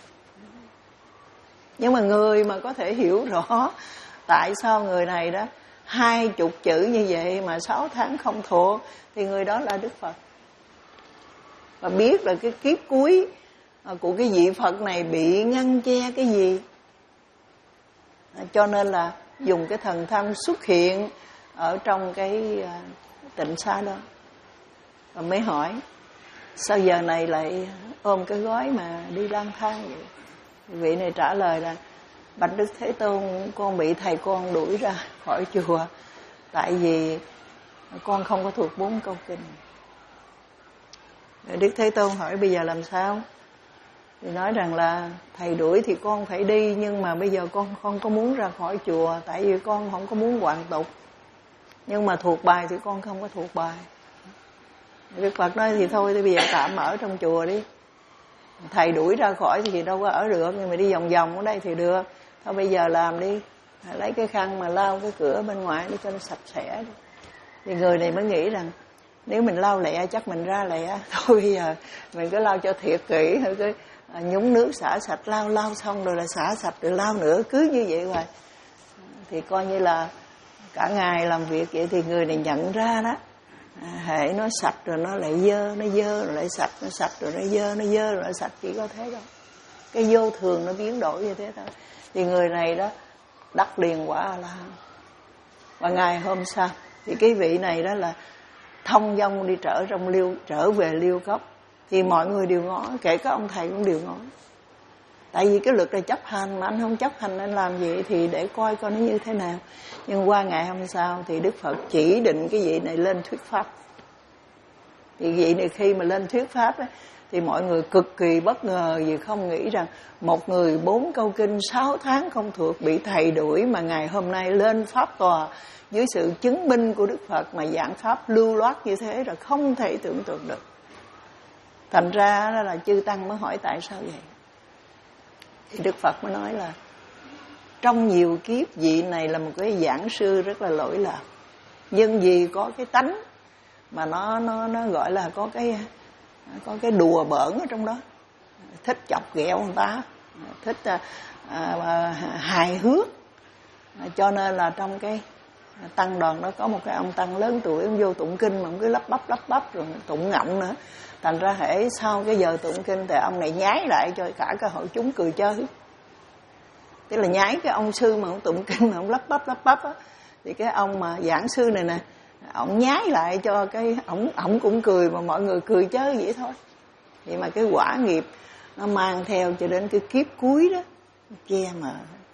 S1: Nhưng mà người mà có thể hiểu rõ tại sao người này đó hai chục chữ như vậy mà sáu tháng không thuộc thì người đó là Đức Phật. Và biết là cái kiếp cuối của cái vị Phật này bị ngăn che cái gì. Cho nên là dùng cái thần thông xuất hiện ở trong cái tịnh xá đó. Và mới hỏi sao giờ này lại ôm cái gói mà đi lang thang vậy? Vị này trả lời là bạch Đức Thế Tôn, con bị thầy con đuổi ra khỏi chùa tại vì con không có thuộc bốn câu kinh. Đức Thế Tôn hỏi bây giờ làm sao? Thì nói rằng là thầy đuổi thì con phải đi, nhưng mà bây giờ con không có muốn ra khỏi chùa tại vì con không có muốn hoàn tục. Nhưng mà thuộc bài thì con không có thuộc bài. Đức Phật nói thì thôi thì bây giờ tạm ở trong chùa đi. Thầy đuổi ra khỏi thì đâu có ở được, nhưng mà đi vòng vòng ở đây thì được. Thôi bây giờ làm đi, lấy cái khăn mà lau cái cửa bên ngoài để cho nó sạch sẽ đi. Thì người này mới nghĩ rằng nếu mình lau lẹ chắc mình ra lẹ. Thôi bây giờ mình cứ lau cho thiệt kỹ, cứ nhúng nước xả sạch, lau lau xong rồi là xả sạch, rồi lau nữa, cứ như vậy rồi. Thì coi như là cả ngày làm việc vậy thì người này nhận ra đó. À, hệ nó sạch rồi nó lại dơ, nó dơ rồi lại sạch, nó sạch rồi nó dơ, nó dơ rồi lại sạch, chỉ có thế đâu. Cái vô thường nó biến đổi như thế thôi. Thì người này đó đắc liền quả A-la-hán. Và ngày hôm sau thì cái vị này đó là thông dong đi trở trong liêu, trở về Liêu Cốc. Thì mọi người đều ngó, kể cả ông thầy cũng đều ngó. Tại vì cái luật là chấp hành, mà anh không chấp hành anh làm gì thì để coi coi nó như thế nào. Nhưng qua ngày hôm sau thì Đức Phật chỉ định cái vị này lên thuyết pháp. Thì vị này khi mà lên thuyết pháp ấy, thì mọi người cực kỳ bất ngờ vì không nghĩ rằng một người bốn câu kinh sáu tháng không thuộc bị thầy đuổi mà ngày hôm nay lên pháp tòa dưới sự chứng minh của Đức Phật mà giảng pháp lưu loát như thế là không thể tưởng tượng được. Thành ra đó là chư tăng mới hỏi tại sao vậy. Thì Đức Phật mới nói là trong nhiều kiếp vị này là một cái giảng sư rất là lỗi lạc, nhưng vì có cái tánh mà nó nó nó gọi là có cái có cái đùa bỡn ở trong đó, thích chọc ghẹo người ta, thích à, à, hài hước, cho nên là trong cái tăng đoàn đó có một cái ông tăng lớn tuổi, ông vô tụng kinh mà ông cứ lắp bắp lắp bắp rồi tụng ngậm nữa. Thành ra hễ sau cái giờ tụng kinh thì ông này nhái lại cho cả cái hội chúng cười chơi. Tức là nhái cái ông sư mà ông tụng kinh mà ông lắp bắp lắp bắp á, thì cái ông mà giảng sư này nè, ông nhái lại cho cái ổng ổng cũng cười mà mọi người cười chơi vậy thôi. Vậy mà cái quả nghiệp nó mang theo cho đến cái kiếp cuối đó che mờ.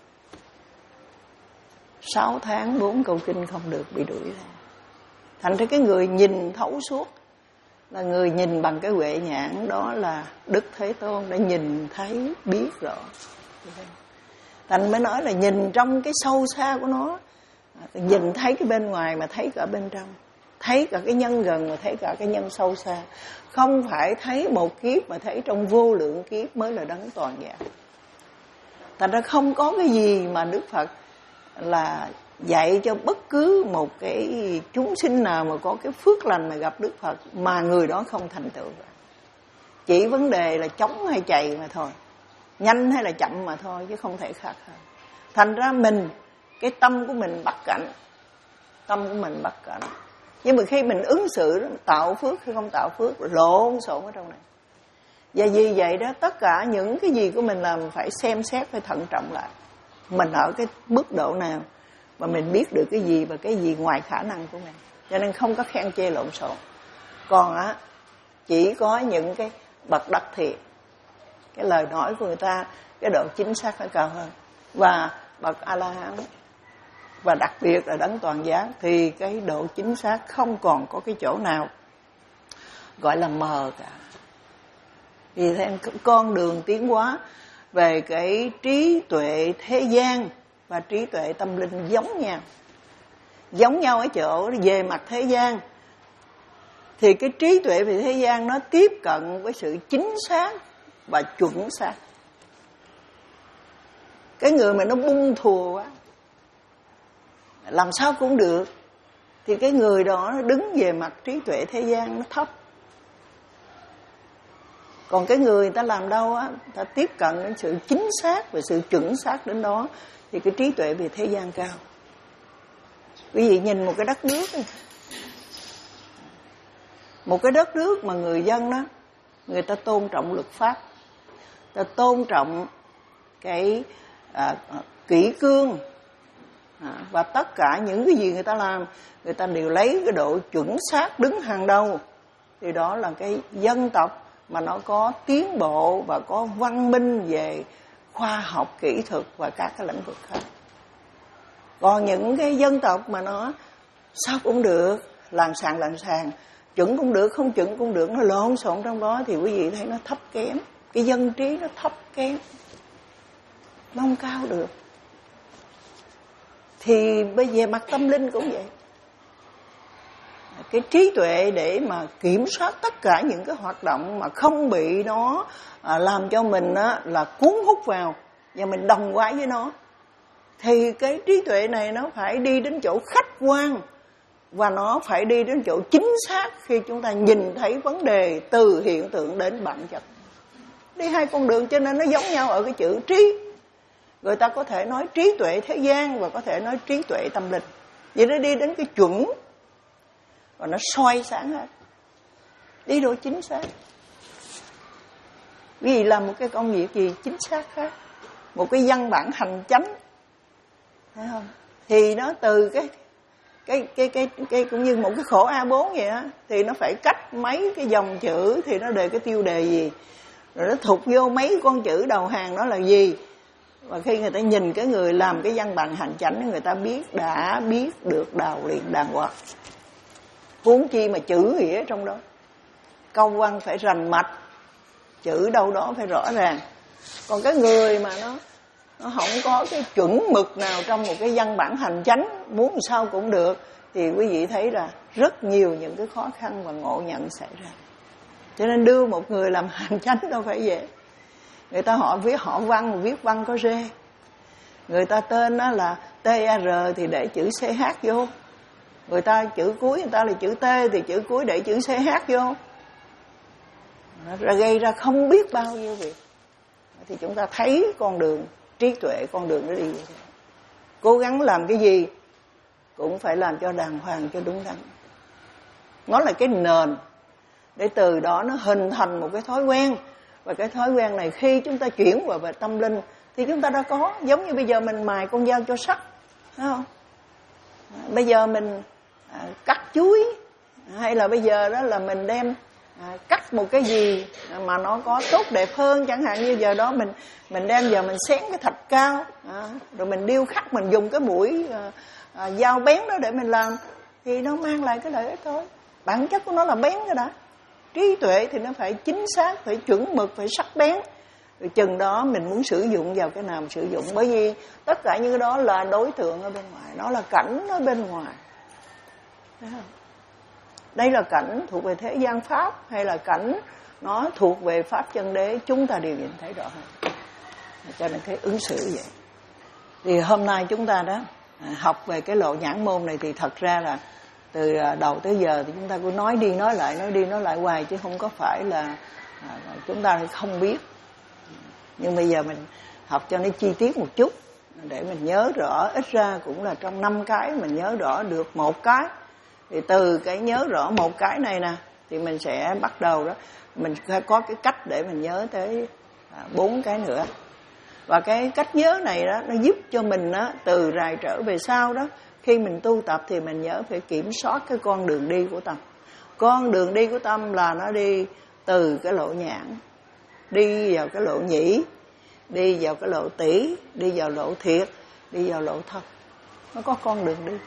S1: Sáu tháng bốn câu kinh không được bị đuổi ra. Thành ra cái người nhìn thấu suốt là người nhìn bằng cái huệ nhãn, đó là Đức Thế Tôn đã nhìn thấy biết rõ. Thành mới nói là nhìn trong cái sâu xa của nó, nhìn thấy cái bên ngoài mà thấy cả bên trong, thấy cả cái nhân gần mà thấy cả cái nhân sâu xa. Không phải thấy một kiếp mà thấy trong vô lượng kiếp mới là đấng toàn giác. Thành ra không có cái gì mà Đức Phật là dạy cho bất cứ một cái chúng sinh nào mà có cái phước lành mà gặp Đức Phật mà người đó không thành tựu. Chỉ vấn đề là chống hay chạy mà thôi, nhanh hay là chậm mà thôi, chứ không thể khác hơn. Thành ra mình, cái tâm của mình bắt cảnh, tâm của mình bắt cảnh. Nhưng mà khi mình ứng xử tạo phước hay không tạo phước lộn xộn ở trong này. Và vì vậy đó, tất cả những cái gì của mình làm phải xem xét, phải thận trọng lại. Mình ở cái mức độ nào và mình biết được cái gì và cái gì ngoài khả năng của mình. Cho nên không có khen chê lộn xộn. Còn á, chỉ có những cái bậc đắc thiện, cái lời nói của người ta, cái độ chính xác phải cao hơn. Và bậc A-la-hán và đặc biệt là đấng toàn giác thì cái độ chính xác không còn có cái chỗ nào gọi là mờ cả. Vì thế con đường tiến hóa về cái trí tuệ thế gian và trí tuệ tâm linh giống nhau. Giống nhau ở chỗ về mặt thế gian thì cái trí tuệ về thế gian nó tiếp cận với sự chính xác và chuẩn xác. Cái người mà nó bung thùa quá, làm sao cũng được, thì cái người đó nó đứng về mặt trí tuệ thế gian nó thấp. Còn cái người ta làm đâu á, ta tiếp cận đến sự chính xác và sự chuẩn xác đến đó thì cái trí tuệ về thế gian cao. Quý vị nhìn một cái đất nước này, một cái đất nước mà người dân đó, người ta tôn trọng luật pháp, ta tôn trọng cái à, kỷ cương, à, và tất cả những cái gì người ta làm, người ta đều lấy cái độ chuẩn xác đứng hàng đầu. Thì đó là cái dân tộc mà nó có tiến bộ và có văn minh về khoa học, kỹ thuật và các cái lĩnh vực khác. Còn những cái dân tộc mà nó sao cũng được, làng sàng làng sàng, chuẩn cũng được, không chuẩn cũng được, nó lộn xộn trong đó thì quý vị thấy nó thấp kém. Cái dân trí nó thấp kém, nó không cao được. Thì bây giờ mặt tâm linh cũng vậy. Cái trí tuệ để mà kiểm soát tất cả những cái hoạt động mà không bị nó à, làm cho mình á, là cuốn hút vào và mình đồng hóa với nó. Thì cái trí tuệ này nó phải đi đến chỗ khách quan và nó phải đi đến chỗ chính xác khi chúng ta nhìn thấy vấn đề từ hiện tượng đến bản chất. Đi hai con đường cho nên nó giống nhau ở cái chữ trí. Người ta có thể nói trí tuệ thế gian và có thể nói trí tuệ tâm linh. Vậy nó đi đến cái chuẩn và nó soi sáng hết, đi độ chính xác. Vì làm một cái công việc gì chính xác khác, một cái văn bản hành chánh, thấy không? Thì nó từ cái cái cái cái cái cũng như một cái khổ A bốn vậy á, thì nó phải cách mấy cái dòng chữ thì nó đề cái tiêu đề gì, rồi nó thụt vô mấy con chữ đầu hàng đó là gì. Và khi người ta nhìn cái người làm cái văn bản hành chánh, người ta biết đã biết được đào luyện đàng hoàng. Huống chi mà chữ nghĩa trong đó, câu văn phải rành mạch, chữ đâu đó phải rõ ràng. Còn cái người mà nó nó không có cái chuẩn mực nào trong một cái văn bản hành chánh, muốn sao cũng được, thì quý vị thấy là rất nhiều những cái khó khăn và ngộ nhận xảy ra. Cho nên đưa một người làm hành chánh đâu phải dễ. Người ta họ viết họ văn, viết văn có rê. Người ta tên đó là tê rờ thì để chữ xê hát vô. Người ta chữ cuối người ta là chữ T thì chữ cuối để chữ xê hát vô. Nó gây ra không biết bao nhiêu việc. Thì chúng ta thấy con đường trí tuệ, con đường nó đi như thế. Cố gắng làm cái gì cũng phải làm cho đàng hoàng, cho đúng đắn. Nó là cái nền để từ đó nó hình thành một cái thói quen. Và cái thói quen này khi chúng ta chuyển vào về tâm linh thì chúng ta đã có. Giống như bây giờ mình mài con dao cho sắc, thấy không? Bây giờ mình à, cắt chuối, hay là bây giờ đó là mình đem à, cắt một cái gì mà nó có tốt đẹp hơn, chẳng hạn như giờ đó mình mình đem giờ mình xén cái thạch cao, à, rồi mình điêu khắc, mình dùng cái mũi à, à, dao bén đó để mình làm, thì nó mang lại cái lợi ích thôi. Bản chất của nó là bén rồi đã. Trí tuệ thì nó phải chính xác, phải chuẩn mực, phải sắc bén. Rồi chừng đó mình muốn sử dụng vào cái nào mình sử dụng. Bởi vì tất cả những cái đó là đối tượng ở bên ngoài, nó là cảnh ở bên ngoài. Thấy không? Đây là cảnh thuộc về thế gian pháp hay là cảnh nó thuộc về pháp chân đế, chúng ta đều nhìn thấy rõ hơn. Cho nên cái ứng xử vậy. Thì hôm nay chúng ta đó học về cái lộ nhãn môn này thì thật ra là từ đầu tới giờ thì chúng ta cứ nói đi nói lại, nói đi nói lại hoài, chứ không có phải là chúng ta không biết. Nhưng bây giờ mình học cho nó chi tiết một chút để mình nhớ rõ, ít ra cũng là trong năm cái mình nhớ rõ được một cái. Thì từ cái nhớ rõ một cái này nè thì mình sẽ bắt đầu đó, mình có cái cách để mình nhớ tới bốn cái nữa. Và cái cách nhớ này đó nó giúp cho mình đó, từ rày trở về sau đó, khi mình tu tập thì mình nhớ phải kiểm soát cái con đường đi của tâm. Con đường đi của tâm là nó đi từ cái lộ nhãn, đi vào cái lộ nhĩ, đi vào cái lộ tỷ, đi vào lộ thiệt, đi vào lộ thân. Nó có con đường đi.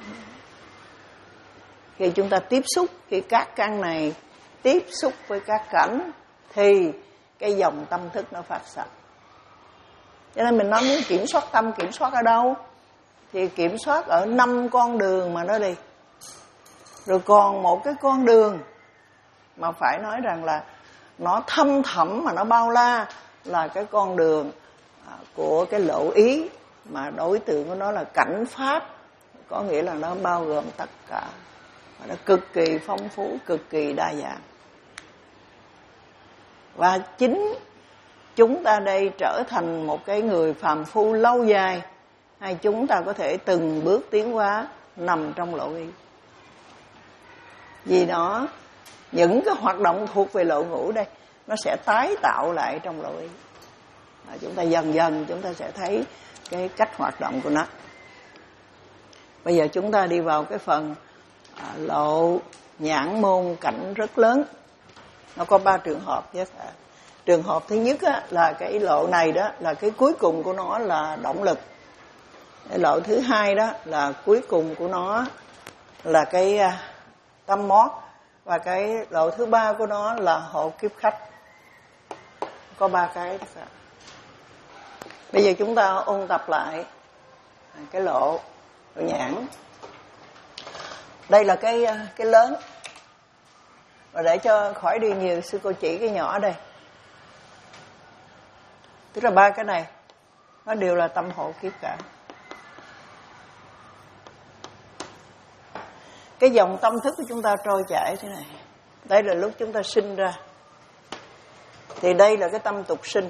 S1: Khi chúng ta tiếp xúc, khi các căn này tiếp xúc với các cảnh thì cái dòng tâm thức nó phát sạch. Cho nên mình nói muốn kiểm soát tâm, kiểm soát ở đâu? Thì kiểm soát ở năm con đường mà nó đi. Rồi còn một cái con đường mà phải nói rằng là nó thâm thẳm mà nó bao la là cái con đường của cái lộ ý, mà đối tượng của nó là cảnh pháp, có nghĩa là nó bao gồm tất cả, và nó cực kỳ phong phú, cực kỳ đa dạng. Và chính chúng ta đây trở thành một cái người phàm phu lâu dài, hay chúng ta có thể từng bước tiến hóa nằm trong lộ ý. Vì đó, những cái hoạt động thuộc về lộ ngũ đây, nó sẽ tái tạo lại trong lộ ý. Và chúng ta dần dần chúng ta sẽ thấy cái cách hoạt động của nó. Bây giờ chúng ta đi vào cái phần à, lộ nhãn môn cảnh rất lớn. Nó có ba trường hợp nhất. À. Trường hợp thứ nhất á, là cái lộ này đó là cái cuối cùng của nó là động lực. Cái lộ thứ hai đó là cuối cùng của nó là cái uh, tâm mót. Và cái lộ thứ ba của nó là hộ kiếp khách. Có ba cái đó. Bây giờ chúng ta ôn tập lại cái lộ, lộ nhãn. Đây là cái cái lớn. Và để cho khỏi đi nhiều, sư cô chỉ cái nhỏ đây. Tức là ba cái này nó đều là tâm hộ kiếp cả. Cái dòng tâm thức của chúng ta trôi chảy thế này. Đây là lúc chúng ta sinh ra. Thì đây là cái tâm tục sinh.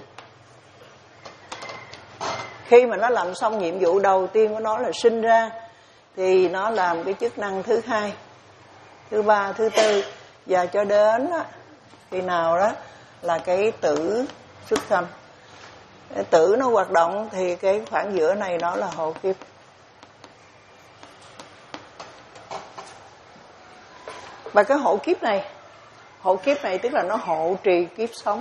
S1: Khi mà nó làm xong nhiệm vụ đầu tiên của nó là sinh ra, thì nó làm cái chức năng thứ hai, thứ ba, thứ tư, và cho đến đó, khi nào đó là cái tử xuất sanh. Cái tử nó hoạt động thì cái khoảng giữa này nó là hộ kiếp. Và cái hộ kiếp này, hộ kiếp này tức là nó hộ trì kiếp sống.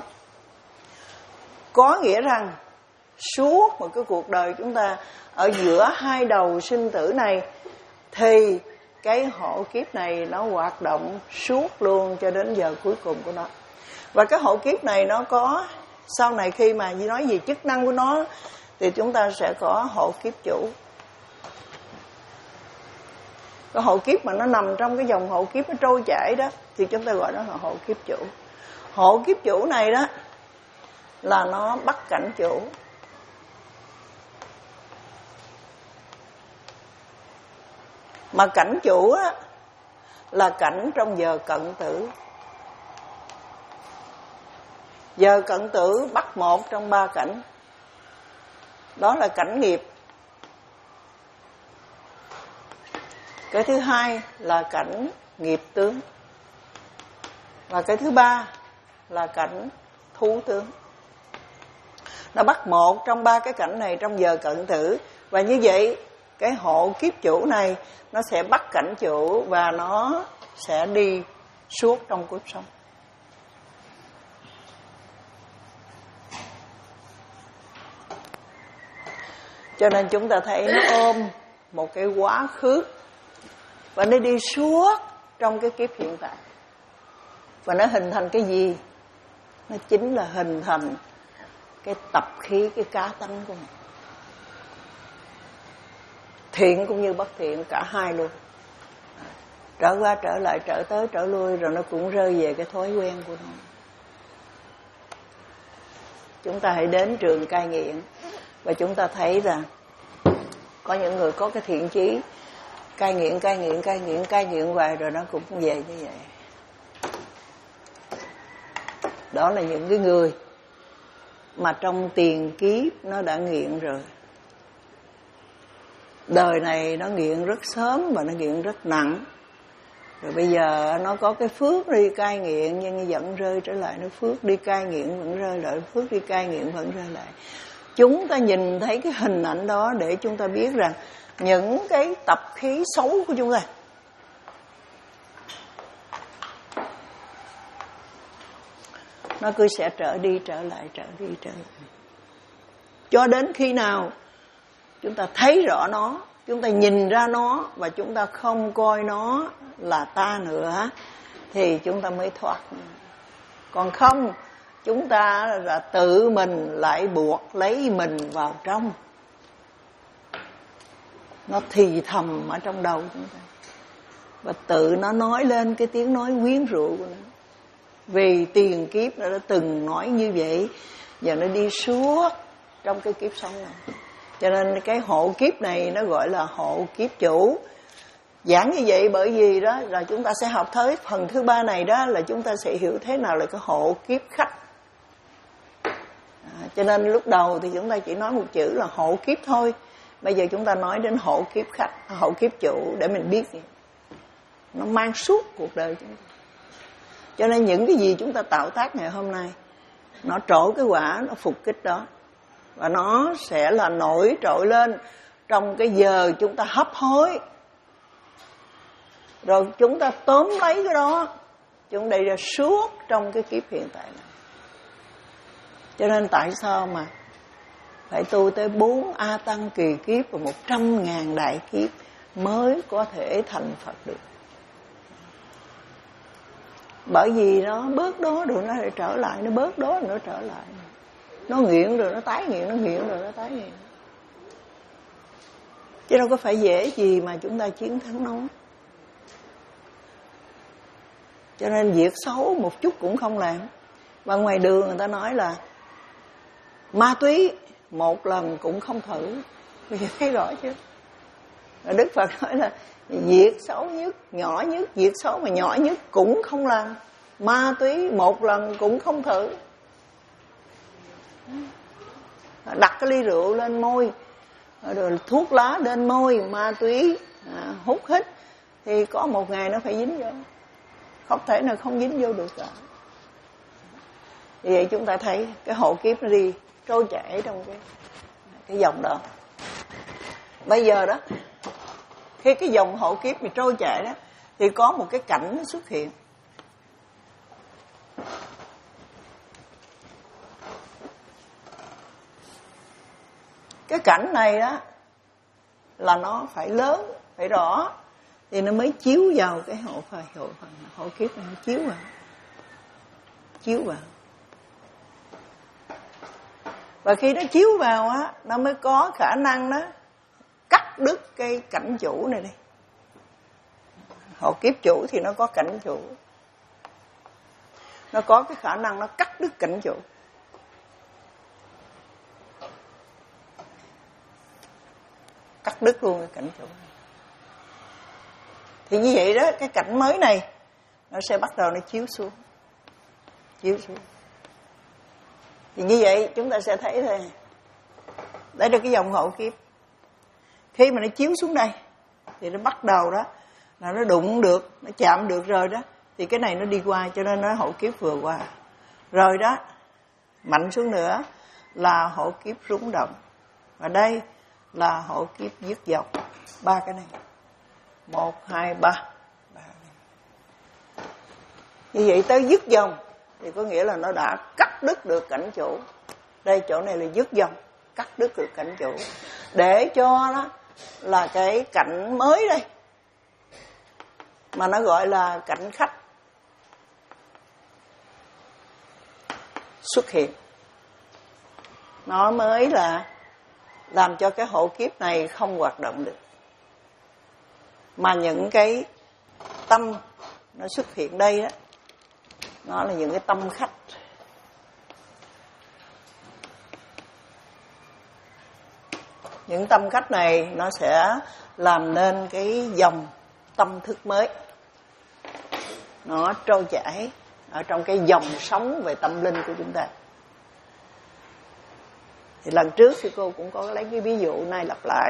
S1: Có nghĩa rằng suốt một cái cuộc đời chúng ta ở giữa hai đầu sinh tử này thì cái hộ kiếp này nó hoạt động suốt luôn cho đến giờ cuối cùng của nó. Và cái hộ kiếp này nó có, sau này khi mà nói về chức năng của nó thì chúng ta sẽ có hộ kiếp chủ. Cái hộ kiếp mà nó nằm trong cái dòng hộ kiếp nó trôi chảy đó thì chúng ta gọi nó là hộ kiếp chủ. Hộ kiếp chủ này đó là nó bắt cảnh chủ. Mà cảnh chủ á, là cảnh trong giờ cận tử. Giờ cận tử bắt một trong ba cảnh. Đó là cảnh nghiệp. Cái thứ hai là cảnh nghiệp tướng. Và cái thứ ba là cảnh thú tướng. Nó bắt một trong ba cái cảnh này trong giờ cận tử. Và như vậy cái hộ kiếp chủ này nó sẽ bắt cảnh chủ và nó sẽ đi suốt trong cuộc sống. Cho nên chúng ta thấy nó ôm một cái quá khứ và nó đi suốt trong cái kiếp hiện tại. Và nó hình thành cái gì? Nó chính là hình thành cái tập khí, cái cá tánh của mình. Thiện cũng như bất thiện, cả hai luôn. Trở qua trở lại, trở tới trở lui, rồi nó cũng rơi về cái thói quen của nó. Chúng ta hãy đến trường cai nghiện và chúng ta thấy rằng có những người có cái thiện chí, cai nghiện, cai nghiện, cai nghiện, cai nghiện hoài rồi nó cũng về như vậy. Đó là những cái người mà trong tiền kiếp nó đã nghiện rồi. Đời này nó nghiện rất sớm và nó nghiện rất nặng. Rồi bây giờ nó có cái phước đi cai nghiện nhưng vẫn rơi trở lại. Nó phước đi cai nghiện vẫn rơi lại, phước đi cai nghiện vẫn rơi lại. Chúng ta nhìn thấy cái hình ảnh đó để chúng ta biết rằng những cái tập khí xấu của chúng ta nó cứ sẽ trở đi trở lại, trở đi trở lại. Cho đến khi nào chúng ta thấy rõ nó, chúng ta nhìn ra nó và chúng ta không coi nó là ta nữa thì chúng ta mới thoát. Còn không, chúng ta là tự mình lại buộc lấy mình vào trong. Nó thì thầm ở trong đầu chúng ta và tự nó nói lên cái tiếng nói quyến rũ của nó. Vì tiền kiếp nó đã từng nói như vậy, giờ nó đi suốt trong cái kiếp sống này. Cho nên cái hộ kiếp này nó gọi là hộ kiếp chủ. Giảng như vậy bởi vì đó là chúng ta sẽ học tới phần thứ ba này, đó là chúng ta sẽ hiểu thế nào là cái hộ kiếp khách. À, cho nên lúc đầu thì chúng ta chỉ nói một chữ là hộ kiếp thôi. Bây giờ chúng ta nói đến hộ kiếp khách, hộ kiếp chủ để mình biết gì. Nó mang suốt cuộc đời chúng ta. Cho nên những cái gì chúng ta tạo tác ngày hôm nay, nó trổ cái quả, nó phục kích đó. Và nó sẽ là nổi trội lên trong cái giờ chúng ta hấp hối. Rồi chúng ta tóm lấy cái đó, chúng đi ra suốt trong cái kiếp hiện tại này. Cho nên tại sao mà phải tu tới bốn A Tăng kỳ kiếp và một trăm ngàn đại kiếp mới có thể thành Phật được. Bởi vì nó bớt đó rồi nó lại trở lại, nó bớt đó rồi nó trở lại. Nó nghiện rồi nó tái nghiện, nó nghiện rồi nó tái nghiện. Chứ đâu có phải dễ gì mà chúng ta chiến thắng nó. Cho nên việc xấu một chút cũng không làm. Và ngoài đường người ta nói là ma túy một lần cũng không thử. Bây giờ thấy rõ chưa? Và Đức Phật nói là việc xấu nhất, nhỏ nhất, việc xấu mà nhỏ nhất cũng không làm. Ma túy một lần cũng không thử. Đặt cái ly rượu lên môi, rồi thuốc lá lên môi, ma túy à, hút hít thì có một ngày nó phải dính vô. Không thể nào không dính vô được cả. Vì vậy chúng ta thấy cái hộ kiếp nó đi trôi chảy trong cái, cái dòng đó. Bây giờ đó, khi cái dòng hộ kiếp bị trôi chảy đó, thì có một cái cảnh nó xuất hiện. Cái cảnh này đó là nó phải lớn, phải rõ thì nó mới chiếu vào cái hộ phai hộ phần hộ kiếp này, nó chiếu vào. Chiếu vào. Và khi nó chiếu vào á, nó mới có khả năng đó cắt đứt cái cảnh chủ này đi. Hộ kiếp chủ thì nó có cảnh chủ. Nó có cái khả năng nó cắt đứt cảnh chủ. Cắt đứt luôn cái cảnh chủ. Thì như vậy đó, cái cảnh mới này nó sẽ bắt đầu nó chiếu xuống. Chiếu xuống. Thì như vậy chúng ta sẽ thấy thôi. Đây là cái dòng hộ kiếp. Khi mà nó chiếu xuống đây thì nó bắt đầu đó là nó đụng được, nó chạm được rồi đó, thì cái này nó đi qua, cho nên nó hộ kiếp vừa qua. Rồi đó, mạnh xuống nữa là hộ kiếp rung động. Và đây là hộ kiếp dứt dòng. Ba cái này. Một, hai, ba. ba. Như vậy tới dứt dòng thì có nghĩa là nó đã cắt đứt được cảnh chủ. Đây chỗ này là dứt dòng, cắt đứt được cảnh chủ. Để cho đó là cái cảnh mới đây, mà nó gọi là cảnh khách. xuất hiện. Nó mới là làm cho cái hộ kiếp này không hoạt động được. Mà những cái tâm nó xuất hiện đây đó, nó là những cái tâm khách. Những tâm khách này nó sẽ làm nên cái dòng tâm thức mới. Nó trôi chảy ở trong cái dòng sống về tâm linh của chúng ta. Thì lần trước thì cô cũng có lấy cái ví dụ này lặp lại.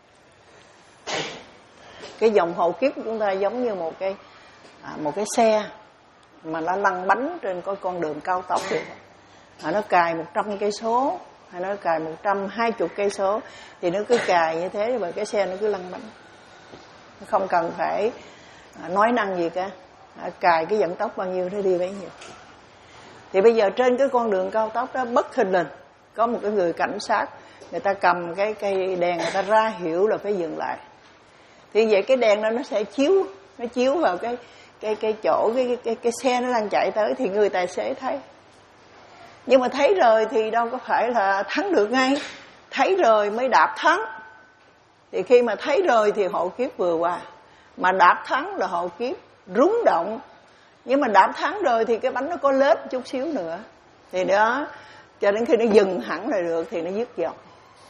S1: Cái dòng hộ kiếp của chúng ta giống như một cái à, một cái xe mà nó lăn bánh trên cái con đường cao tốc vậy. À, nó cài một trăm cây số hay nó cài một trăm hai mươi cây số thì nó cứ cài như thế và cái xe nó cứ lăn bánh. Nó không cần phải à, nói năng gì cả. À, cài cái vận tốc bao nhiêu nó đi bấy nhiêu. Thì bây giờ trên cái con đường cao tốc đó bất thình lình có một cái người cảnh sát, người ta cầm cái cây đèn, người ta ra hiệu là phải dừng lại. Thì vậy cái đèn đó nó sẽ chiếu, nó chiếu vào cái cái cái chỗ cái cái cái xe nó đang chạy tới thì người tài xế thấy. Nhưng mà thấy rồi thì đâu có phải là thắng được ngay, thấy rồi mới đạp thắng. Thì khi mà thấy rồi thì hộ kiếp vừa qua, mà đạp thắng là hộ kiếp rúng động. Nhưng mà đạp thắng rồi thì cái bánh nó có lết chút xíu nữa. Thì đó, cho đến khi nó dừng hẳn lại được thì nó dứt dòng.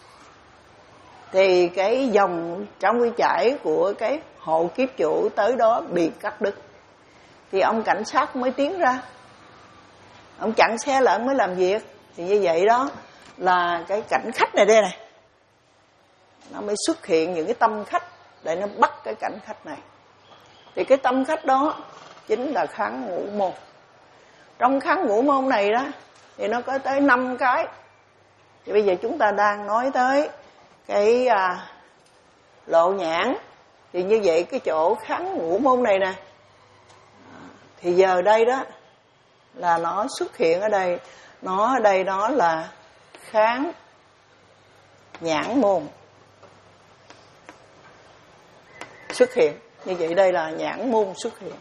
S1: Thì cái dòng trong quy chảy của cái hộ kiếp chủ tới đó bị cắt đứt. Thì ông cảnh sát mới tiến ra. Ông chặn xe lại mới làm việc. Thì như vậy đó là cái cảnh khách này đây này. Nó mới xuất hiện những cái tâm khách để nó bắt cái cảnh khách này. Thì cái tâm khách đó chính là kháng ngũ môn. Trong kháng ngũ môn này đó thì nó có tới năm cái. Thì bây giờ chúng ta đang nói tới cái à, lộ nhãn. Thì như vậy cái chỗ kháng ngũ môn này nè, thì giờ đây đó là nó xuất hiện ở đây. Nó ở đây đó là kháng nhãn môn xuất hiện. Như vậy đây là nhãn môn xuất hiện.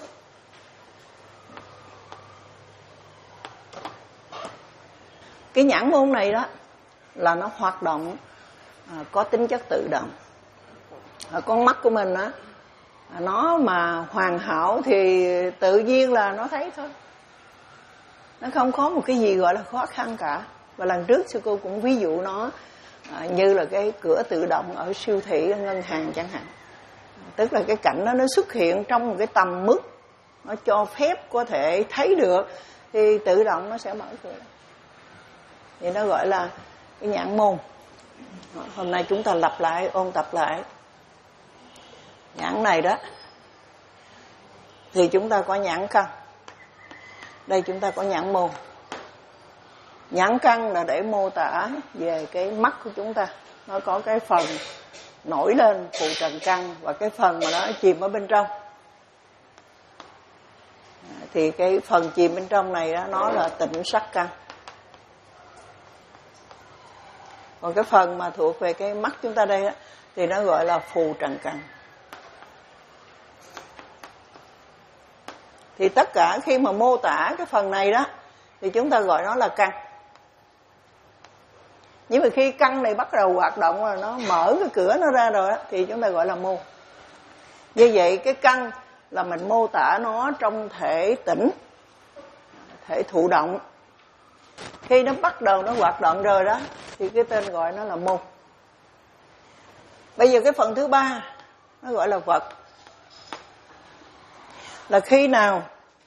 S1: Cái nhãn môn này đó là nó hoạt động à, có tính chất tự động. Ở con mắt của mình á, nó mà hoàn hảo thì tự nhiên là nó thấy thôi. Nó không có một cái gì gọi là khó khăn cả. Và lần trước sư cô cũng ví dụ nó à, như là cái cửa tự động ở siêu thị, ở ngân hàng chẳng hạn. Tức là cái cảnh đó nó xuất hiện trong một cái tầm mức nó cho phép có thể thấy được thì tự động nó sẽ mở cửa. Thì nó gọi là cái nhãn môn. Hôm nay chúng ta lặp lại, ôn tập lại. Nhãn này đó thì chúng ta có nhãn căn. Đây chúng ta có nhãn môn. Nhãn căn là để mô tả về cái mắt của chúng ta. Nó có cái phần nổi lên phụ trần căn và cái phần mà nó chìm ở bên trong. Thì cái phần chìm bên trong này đó, nó là tịnh sắc căn. Còn cái phần mà thuộc về cái mắt chúng ta đây đó, thì nó gọi là phù trần căn. Thì tất cả khi mà mô tả cái phần này đó thì chúng ta gọi nó là căn. Nhưng mà khi căn này bắt đầu hoạt động rồi, nó mở cái cửa nó ra rồi đó, thì chúng ta gọi là môn. Như vậy cái căn là mình mô tả nó trong thể tĩnh, thể thụ động. Khi nó bắt đầu nó hoạt động rồi đó thì cái tên gọi nó là môn. Bây giờ cái phần thứ ba nó gọi là vật. Là khi nào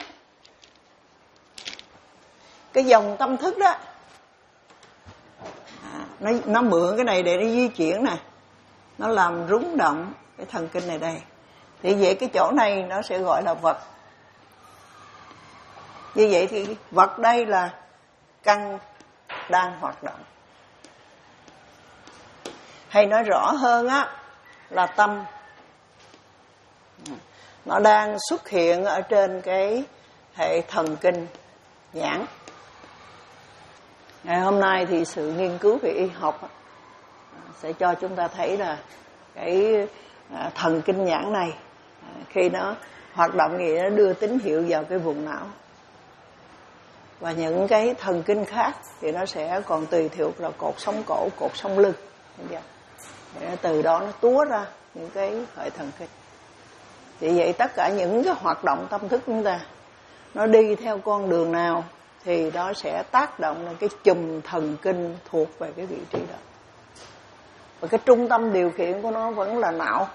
S1: cái dòng tâm thức đó à, nó, nó mượn cái này để nó di chuyển nè, nó làm rúng động cái thần kinh này đây, thì vậy cái chỗ này nó sẽ gọi là vật. Như vậy thì vật đây là căn đang hoạt động. Hay nói rõ hơn á là tâm nó đang xuất hiện ở trên cái hệ thần kinh nhãn. Ngày hôm nay thì sự nghiên cứu về y học sẽ cho chúng ta thấy là cái thần kinh nhãn này khi nó hoạt động thì nó đưa tín hiệu vào cái vùng não. Và những cái thần kinh khác thì nó sẽ còn tùy thuộc là cột sống cổ, cột sống lưng. Để từ đó nó túa ra những cái hệ thần kinh. Vì vậy tất cả những cái hoạt động tâm thức chúng ta nó đi theo con đường nào thì nó sẽ tác động lên cái chùm thần kinh thuộc về cái vị trí đó. Và cái trung tâm điều khiển của nó vẫn là não.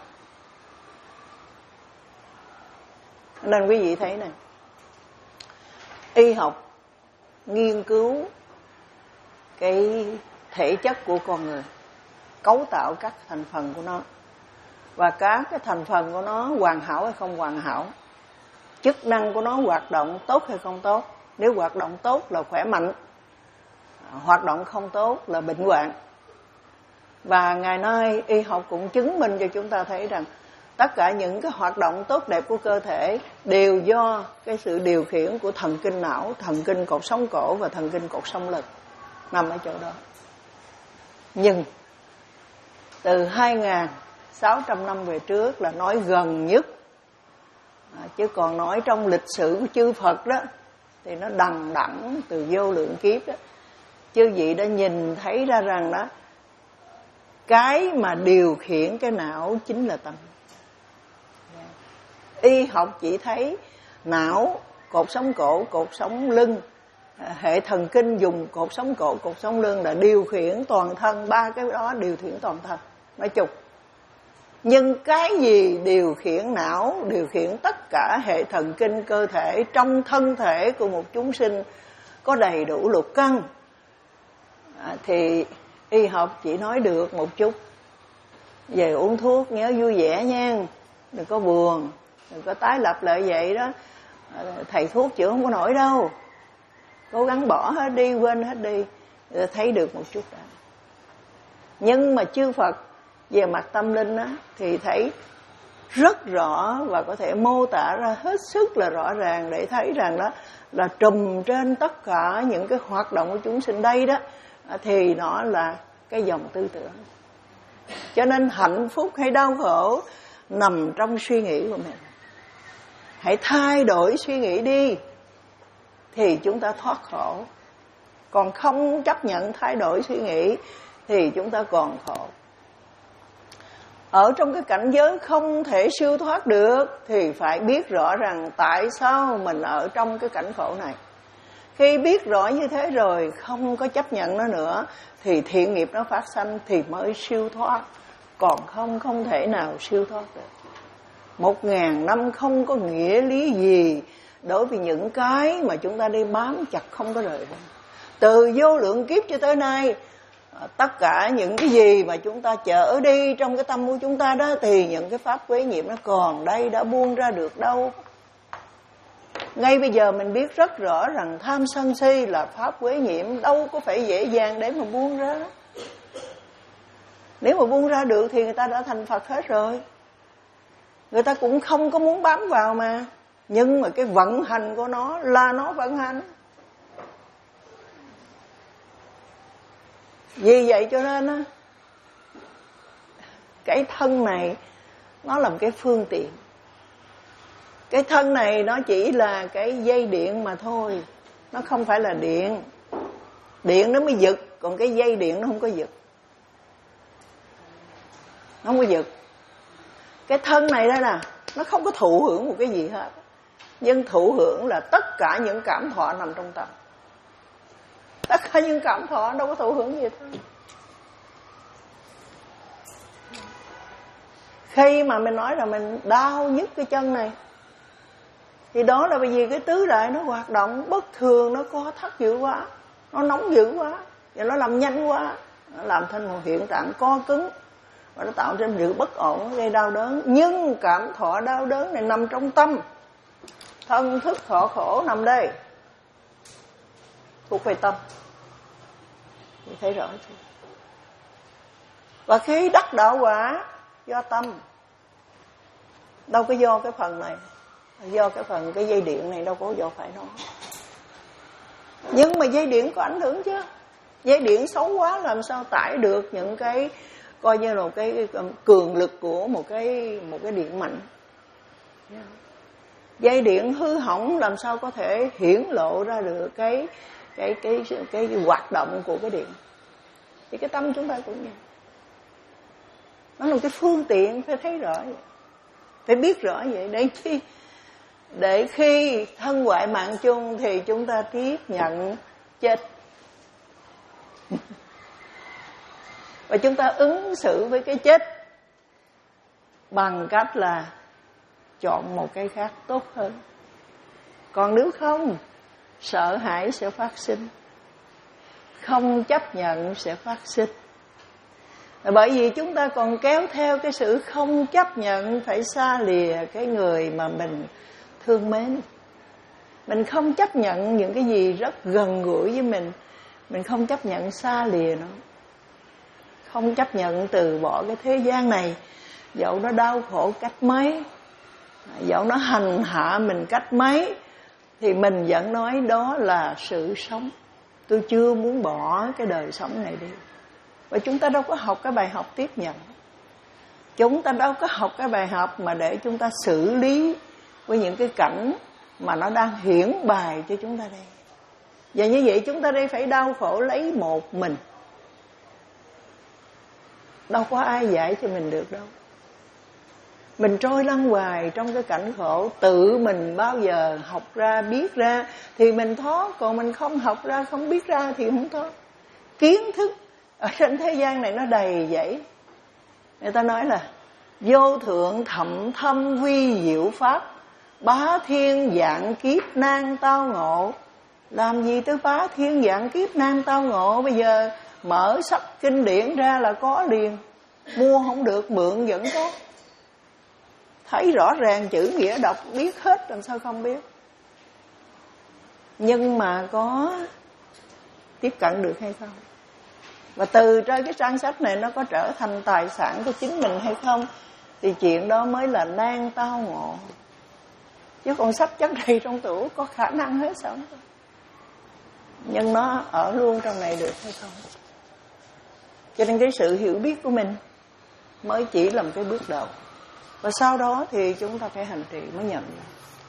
S1: Nên quý vị thấy này, y học nghiên cứu cái thể chất của con người, cấu tạo các thành phần của nó, và các cái thành phần của nó hoàn hảo hay không hoàn hảo, chức năng của nó hoạt động tốt hay không tốt. Nếu hoạt động tốt là khỏe mạnh, hoạt động không tốt là bệnh hoạn. Và ngày nay y học cũng chứng minh cho chúng ta thấy rằng tất cả những cái hoạt động tốt đẹp của cơ thể đều do cái sự điều khiển của thần kinh não, thần kinh cột sống cổ và thần kinh cột sống lưng nằm ở chỗ đó. Nhưng từ hai nghìn sáu trăm năm về trước là nói gần nhất, à, chứ còn nói trong lịch sử của chư Phật đó thì nó đằng đẵng từ vô lượng kiếp đó. Chư vị đã nhìn thấy ra rằng đó, cái mà điều khiển cái não chính là tâm. Y học chỉ thấy não, cột sống cổ, cột sống lưng, hệ thần kinh dùng cột sống cổ, cột sống lưng là điều khiển toàn thân. Ba cái đó điều khiển toàn thân nói chung. Nhưng cái gì điều khiển não, điều khiển tất cả hệ thần kinh cơ thể trong thân thể của một chúng sinh có đầy đủ lục căn, à, thì y học chỉ nói được một chút. Về uống thuốc nhớ vui vẻ nha, đừng có buồn, đừng có tái lập lại vậy đó. Thầy thuốc chữa không có nổi đâu, cố gắng bỏ hết đi, quên hết đi, thấy được một chút đã. Nhưng mà chư Phật về mặt tâm linh á, thì thấy rất rõ và có thể mô tả ra hết sức là rõ ràng để thấy rằng đó là trùm trên tất cả những cái hoạt động của chúng sinh đây đó, thì nó là cái dòng tư tưởng. Cho nên hạnh phúc hay đau khổ nằm trong suy nghĩ của mình. Hãy thay đổi suy nghĩ đi thì chúng ta thoát khổ. Còn không chấp nhận thay đổi suy nghĩ thì chúng ta còn khổ. Ở trong cái cảnh giới không thể siêu thoát được thì phải biết rõ rằng tại sao mình ở trong cái cảnh khổ này. Khi biết rõ như thế rồi, không có chấp nhận nó nữa, thì thiện nghiệp nó phát sanh thì mới siêu thoát. Còn không, không thể nào siêu thoát được. Một ngàn năm không có nghĩa lý gì đối với những cái mà chúng ta đi bám chặt không có rời ra. Từ vô lượng kiếp cho tới nay, tất cả những cái gì mà chúng ta chở đi trong cái tâm của chúng ta đó, thì những cái pháp quấy nhiễm nó còn đây, đã buông ra được đâu. Ngay bây giờ mình biết rất rõ rằng tham sân si là pháp quấy nhiễm, đâu có phải dễ dàng để mà buông ra. Nếu mà buông ra được thì người ta đã thành Phật hết rồi. Người ta cũng không có muốn bám vào mà. Nhưng mà cái vận hành của nó là nó vận hành. Vì vậy cho nên á, cái thân này nó là một cái phương tiện. Cái thân này nó chỉ là cái dây điện mà thôi. Nó không phải là điện. Điện nó mới giật, còn cái dây điện nó không có giật. Nó không có giật. Cái thân này đó nè, nó không có thụ hưởng một cái gì hết. Nhưng thụ hưởng là tất cả những cảm thọ nằm trong tâm. Tất cả những cảm thọ đâu có thụ hưởng gì thôi. Khi mà mình nói là mình đau nhức cái chân này, thì đó là bởi vì cái tứ đại nó hoạt động bất thường, nó co thắt dữ quá, nó nóng dữ quá, và nó làm nhanh quá, nó làm thành một hiện trạng co cứng, và nó tạo ra sự bất ổn, gây đau đớn. Nhưng cảm thọ đau đớn này nằm trong tâm. Thân thức thọ khổ nằm đây, thuộc về tâm. Thì thấy rõ chưa? Và khi đắc đạo quả do tâm, đâu có do cái phần này, do cái phần cái dây điện này, đâu có do phải nó. Nhưng mà dây điện có ảnh hưởng chứ. Dây điện xấu quá làm sao tải được những cái coi như là một cái cường lực của một cái một cái điện mạnh. Dây điện hư hỏng làm sao có thể hiển lộ ra được cái cái cái cái, cái, cái hoạt động của cái điện. Thì cái tâm chúng ta cũng vậy. Nó là cái phương tiện, phải thấy rõ vậy. Phải biết rõ vậy để khi để khi thân hoại mạng chung thì chúng ta tiếp nhận chết. Và chúng ta ứng xử với cái chết bằng cách là chọn một cái khác tốt hơn. Còn nếu không, sợ hãi sẽ phát sinh, không chấp nhận sẽ phát sinh. Bởi vì chúng ta còn kéo theo cái sự không chấp nhận phải xa lìa cái người mà mình thương mến. Mình không chấp nhận những cái gì rất gần gũi với mình. Mình không chấp nhận xa lìa nó. Không chấp nhận từ bỏ cái thế gian này. Dẫu nó đau khổ cách mấy, dẫu nó hành hạ mình cách mấy, thì mình vẫn nói đó là sự sống. Tôi chưa muốn bỏ cái đời sống này đi. Và chúng ta đâu có học cái bài học tiếp nhận. Chúng ta đâu có học cái bài học mà để chúng ta xử lý với những cái cảnh mà nó đang hiển bài cho chúng ta đây. Và như vậy chúng ta đây phải đau khổ lấy một mình. Đâu có ai dạy cho mình được đâu. Mình trôi lăn hoài trong cái cảnh khổ, tự mình bao giờ học ra, biết ra thì mình thoát. Còn mình không học ra, không biết ra thì không thoát. Kiến thức ở trên thế gian này nó đầy dẫy. Người ta nói là vô thượng thậm thâm huy diệu pháp, bá thiên vạn kiếp nan tao ngộ. Làm gì tới bá thiên vạn kiếp nan tao ngộ? Bây giờ mở sách kinh điển ra là có liền. Mua không được, mượn vẫn có. Thấy rõ ràng chữ nghĩa đọc biết hết, làm sao không biết. Nhưng mà có tiếp cận được hay không? Và từ trên cái trang sách này nó có trở thành tài sản của chính mình hay không, thì chuyện đó mới là nan tao ngộ. Chứ còn sách chất đầy trong tủ có khả năng hết sống. Nhưng nó ở luôn trong này được hay không? Cho nên cái sự hiểu biết của mình mới chỉ là một cái bước đầu. Và sau đó thì chúng ta phải hành trì mới nhận ra.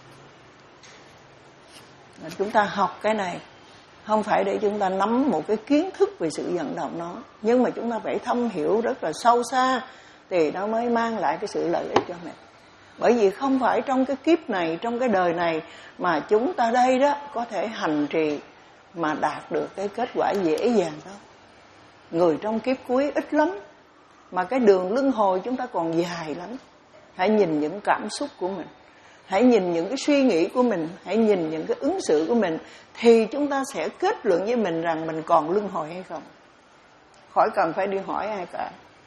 S1: Chúng ta học cái này không phải để chúng ta nắm một cái kiến thức về sự vận động nó, nhưng mà chúng ta phải thâm hiểu rất là sâu xa thì nó mới mang lại cái sự lợi ích cho mình. Bởi vì không phải trong cái kiếp này, trong cái đời này mà chúng ta đây đó có thể hành trì mà đạt được cái kết quả dễ dàng đâu. Người trong kiếp cuối ít lắm, mà cái đường luân hồi chúng ta còn dài lắm. Hãy nhìn những cảm xúc của mình, hãy nhìn những cái suy nghĩ của mình, hãy nhìn những cái ứng xử của mình, thì chúng ta sẽ kết luận với mình rằng mình còn luân hồi hay không. Khỏi cần phải đi hỏi ai cả.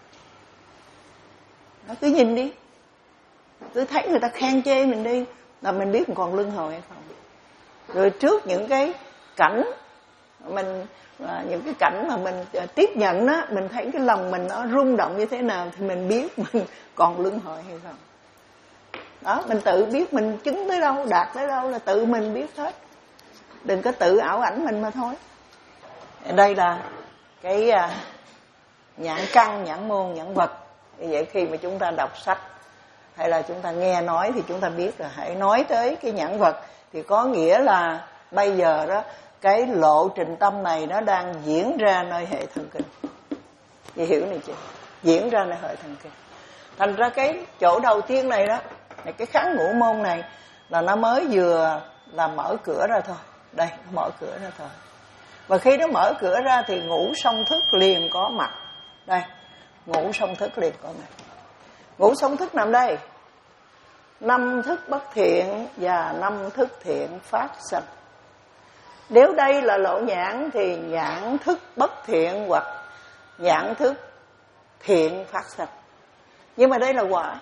S1: Nó cứ nhìn đi, cứ thấy người ta khen chê mình đi là mình biết mình còn luân hồi hay không. Rồi trước những cái cảnh mình những cái cảnh mà mình tiếp nhận đó, mình thấy cái lòng mình nó rung động như thế nào thì mình biết mình còn luân hồi hay không. Đó, mình tự biết mình chứng tới đâu, đạt tới đâu là tự mình biết hết. Đừng có tự ảo ảnh mình mà thôi. Đây là cái nhãn căn, nhãn môn, nhãn vật. Vì vậy khi mà chúng ta đọc sách hay là chúng ta nghe nói thì chúng ta biết là hãy nói tới cái nhãn vật thì có nghĩa là bây giờ đó cái lộ trình tâm này nó đang diễn ra nơi hệ thần kinh. Vậy hiểu này chứ? Diễn ra nơi hệ thần kinh. Thành ra cái chỗ đầu tiên này đó, cái kháng ngũ môn này là nó mới vừa là mở cửa ra thôi. Đây, nó mở cửa ra thôi. Và khi nó mở cửa ra thì ngũ song thức liền có mặt. Đây, ngũ song thức liền có mặt. Ngũ song thức nằm đây. Năm thức bất thiện và năm thức thiện phát sinh. Nếu đây là lỗ nhãn thì nhãn thức bất thiện hoặc nhãn thức thiện phát sinh. Nhưng mà đây là quả.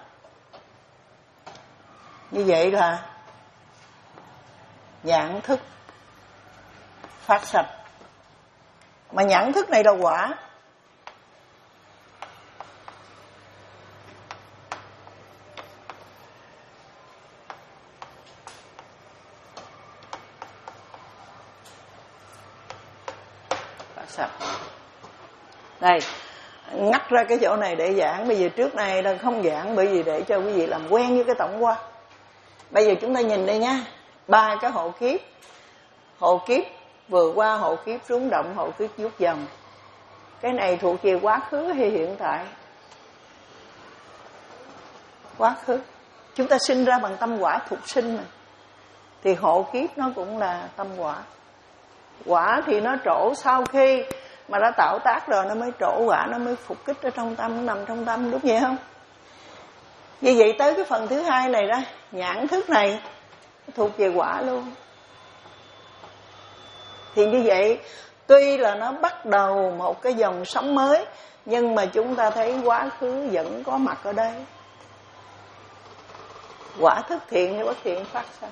S1: Như vậy là nhãn thức phát sinh. Mà nhãn thức này là quả. Phát sinh. Đây, ngắt ra cái chỗ này để giảng. Bây giờ trước này là không giảng, bởi vì để cho quý vị làm quen với cái tổng quan. Bây giờ chúng ta nhìn đây nha, ba cái hộ kiếp. Hộ kiếp vừa qua, hộ kiếp rung động, hộ kiếp vuốt dòng. Cái này thuộc về quá khứ hay hiện tại? Quá khứ. Chúng ta sinh ra bằng tâm quả thuộc sinh mà. Thì hộ kiếp nó cũng là tâm quả. Quả thì nó trổ sau khi mà đã tạo tác rồi nó mới trổ quả, nó mới phục kích ở trong tâm, nó nằm trong tâm, đúng vậy không? Như vậy tới cái phần thứ hai này đó, nhãn thức này thuộc về quả luôn. Thì như vậy, tuy là nó bắt đầu một cái dòng sống mới, nhưng mà chúng ta thấy quá khứ vẫn có mặt ở đây. Quả thức thiện hay bất thiện phát sinh.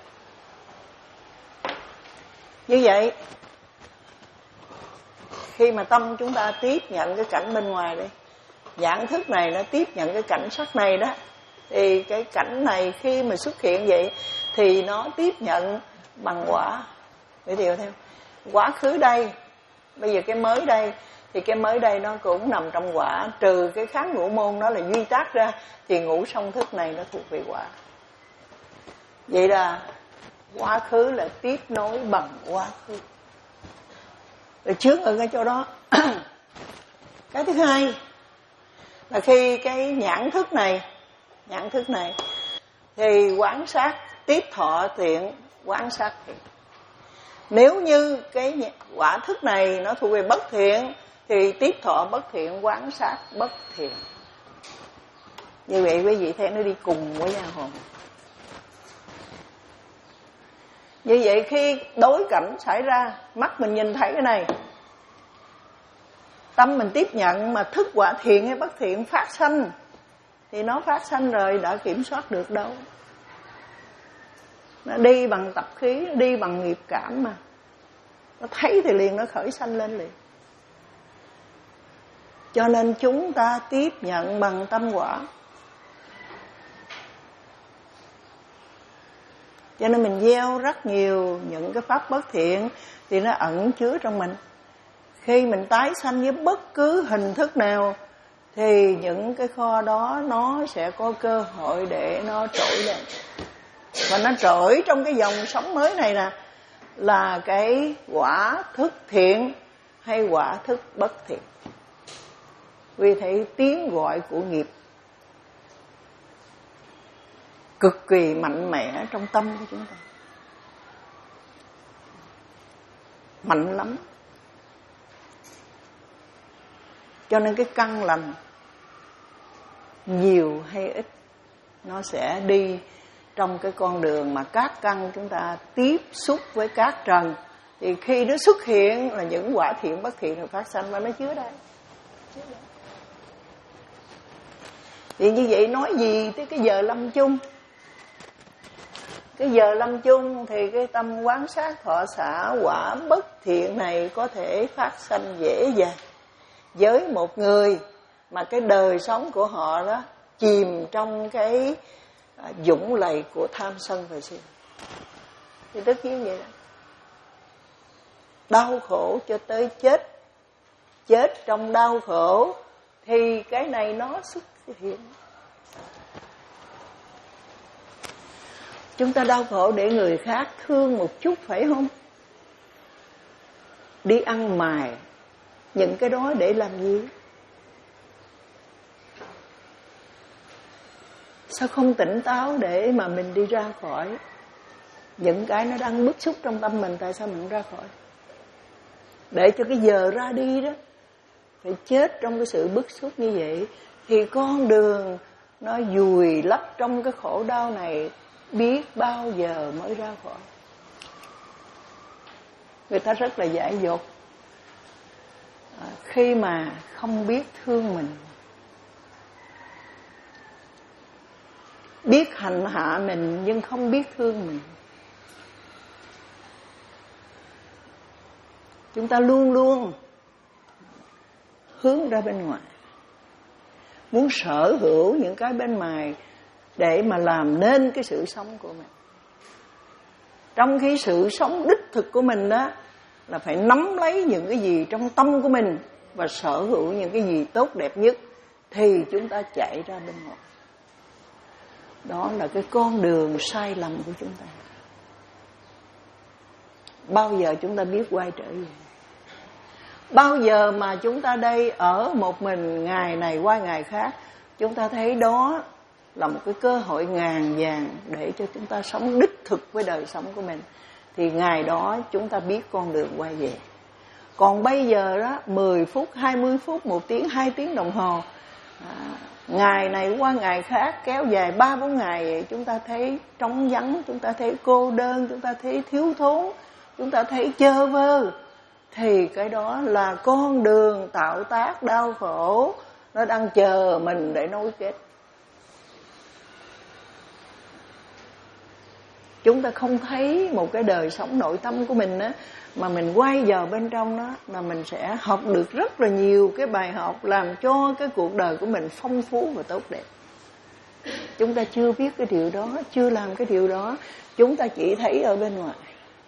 S1: Như vậy, khi mà tâm chúng ta tiếp nhận cái cảnh bên ngoài đây, nhãn thức này nó tiếp nhận cái cảnh sắc này đó, thì cái cảnh này khi mà xuất hiện vậy thì nó tiếp nhận bằng quả. Để hiểu theo. Quá khứ đây, bây giờ cái mới đây, thì cái mới đây nó cũng nằm trong quả. Trừ cái kháng ngũ môn đó là duy tác ra, thì ngũ song thức này nó thuộc về quả. Vậy là quá khứ là tiếp nối bằng quá khứ. Rồi trước ở cái chỗ đó. Cái thứ hai là khi cái nhãn thức này, nhãn thức này thì quán sát tiếp thọ thiện, quán sát thiện. Nếu như cái quả thức này nó thuộc về bất thiện thì tiếp thọ bất thiện, quán sát bất thiện. Như vậy quý vị thấy nó đi cùng với nhau hồn. Như vậy khi đối cảnh xảy ra, mắt mình nhìn thấy cái này, tâm mình tiếp nhận mà thức quả thiện hay bất thiện phát sanh, thì nó phát sanh rồi đã kiểm soát được đâu. Nó đi bằng tập khí, nó đi bằng nghiệp cảm mà. Nó thấy thì liền nó khởi sanh lên liền. Cho nên chúng ta tiếp nhận bằng tâm quả. Cho nên mình gieo rất nhiều những cái pháp bất thiện thì nó ẩn chứa trong mình. Khi mình tái sanh với bất cứ hình thức nào thì những cái kho đó nó sẽ có cơ hội để nó trỗi lên. Và nó trỗi trong cái dòng sống mới này nè, là cái quả thức thiện hay quả thức bất thiện. Vì thế tiếng gọi của nghiệp cực kỳ mạnh mẽ trong tâm của chúng ta. Mạnh lắm. Cho nên cái căn lành nhiều hay ít nó sẽ đi trong cái con đường mà các căn chúng ta tiếp xúc với các trần. Thì khi nó xuất hiện là những quả thiện bất thiện rồi phát sanh, và nó chứa đây. Thì như vậy nói gì tới cái giờ lâm chung? Cái giờ lâm chung thì cái tâm quán sát thọ xả quả bất thiện này có thể phát sanh dễ dàng với một người mà cái đời sống của họ đó chìm trong cái dũng lầy của tham sân và si. Thì tất nhiên vậy đó. Đau khổ cho tới chết, chết trong đau khổ thì cái này nó xuất hiện. Chúng ta đau khổ để người khác thương một chút phải không? Đi ăn mài những cái đó để làm gì? Sao không tỉnh táo để mà mình đi ra khỏi những cái nó đang bức xúc trong tâm mình? Tại sao mình không ra khỏi? Để cho cái giờ ra đi đó phải chết trong cái sự bức xúc như vậy, thì con đường nó vùi lấp trong cái khổ đau này biết bao giờ mới ra khỏi. Người ta rất là dại dột à, khi mà không biết thương mình, biết hành hạ mình nhưng không biết thương mình. Chúng ta luôn luôn hướng ra bên ngoài, muốn sở hữu những cái bên ngoài để mà làm nên cái sự sống của mình. Trong khi sự sống đích thực của mình đó là phải nắm lấy những cái gì trong tâm của mình và sở hữu những cái gì tốt đẹp nhất, thì chúng ta chạy ra bên ngoài. Đó là cái con đường sai lầm của chúng ta. Bao giờ chúng ta biết quay trở về? Bao giờ mà chúng ta đây ở một mình ngày này qua ngày khác, chúng ta thấy đó là một cái cơ hội ngàn vàng để cho chúng ta sống đích thực với đời sống của mình, thì ngày đó chúng ta biết con đường quay về. Còn bây giờ đó, mười phút, hai mươi phút, một tiếng, hai tiếng đồng hồ, à, ngày này qua ngày khác kéo dài ba bốn ngày vậy, chúng ta thấy trống vắng, chúng ta thấy cô đơn, chúng ta thấy thiếu thốn, chúng ta thấy chơ vơ, thì cái đó là con đường tạo tác đau khổ, nó đang chờ mình để nối kết. Chúng ta không thấy một cái đời sống nội tâm của mình á, mà mình quay vào bên trong đó, là mình sẽ học được rất là nhiều cái bài học làm cho cái cuộc đời của mình phong phú và tốt đẹp. Chúng ta chưa biết cái điều đó, chưa làm cái điều đó, chúng ta chỉ thấy ở bên ngoài.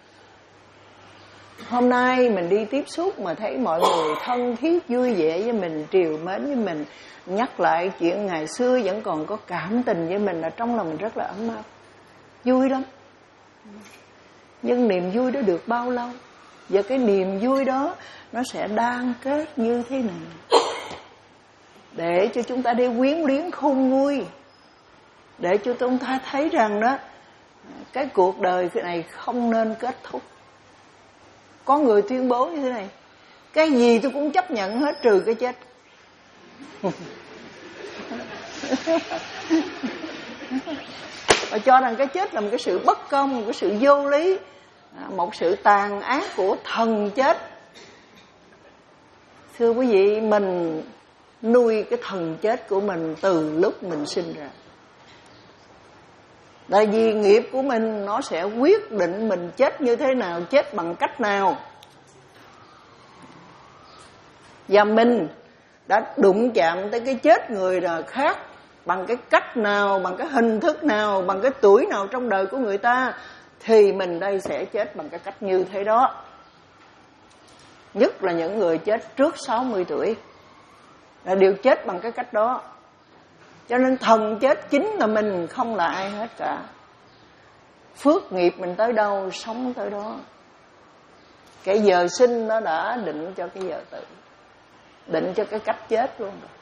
S1: Hôm nay mình đi tiếp xúc mà thấy mọi người thân thiết vui vẻ với mình, triều mến với mình, nhắc lại chuyện ngày xưa vẫn còn có cảm tình với mình, là trong lòng mình rất là ấm áp, vui lắm. Nhưng niềm vui đó được bao lâu? Và cái niềm vui đó nó sẽ đan kết như thế nào để cho chúng ta đi quyến luyến khôn nguôi, để cho chúng ta thấy rằng đó, cái cuộc đời cái này không nên kết thúc. Có người tuyên bố như thế này: cái gì tôi cũng chấp nhận hết trừ cái chết. Và cho rằng cái chết là một cái sự bất công, một cái sự vô lý, một sự tàn ác của thần chết. Thưa quý vị, mình nuôi cái thần chết của mình từ lúc mình sinh ra. Tại vì nghiệp của mình nó sẽ quyết định mình chết như thế nào, chết bằng cách nào. Và mình đã đụng chạm tới cái chết người là khác bằng cái cách nào, bằng cái hình thức nào, bằng cái tuổi nào trong đời của người ta, thì mình đây sẽ chết bằng cái cách như thế đó. Nhất là những người chết trước sáu mươi tuổi là đều chết bằng cái cách đó. Cho nên thần chết chính là mình, không là ai hết cả. Phước nghiệp mình tới đâu, sống tới đó. Cái giờ sinh nó đã định cho cái giờ tử, định cho cái cách chết luôn rồi.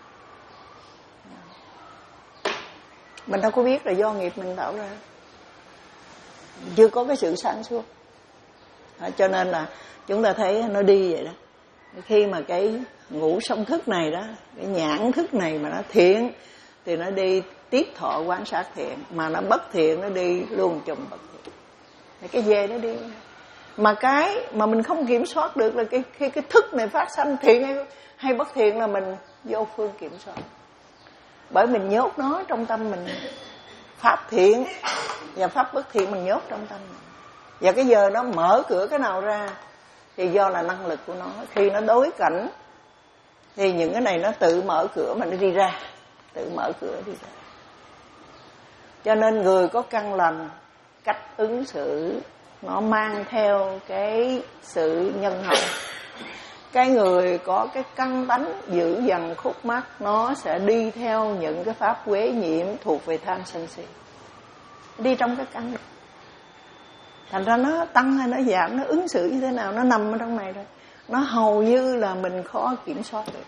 S1: Mình đâu có biết là do nghiệp mình tạo ra, chưa có cái sự sáng suốt. Cho nên là chúng ta thấy nó đi vậy đó. Khi mà cái ngũ song thức này đó, cái nhãn thức này mà nó thiện thì nó đi tiếp thọ quan sát thiện, mà nó bất thiện nó đi luôn trùng bất thiện. Thì cái về nó đi. Mà cái mà mình không kiểm soát được là cái khi cái thức này phát sanh thiện hay, hay bất thiện là mình vô phương kiểm soát. Bởi mình nhốt nó trong tâm mình. Pháp thiện và pháp bất thiện mình nhốt trong tâm mình. Và cái giờ nó mở cửa cái nào ra thì do là năng lực của nó. Khi nó đối cảnh thì những cái này nó tự mở cửa mà nó đi ra, tự mở cửa đi ra. Cho nên người có căn lành, cách ứng xử nó mang theo cái sự nhân hậu. Cái người có cái căn tánh dữ dằn khúc mắc, nó sẽ đi theo những cái pháp uế nhiễm thuộc về tham sân si, đi trong cái căn. Thành ra nó tăng hay nó giảm, nó ứng xử như thế nào, nó nằm ở trong này rồi. Nó hầu như là mình khó kiểm soát được.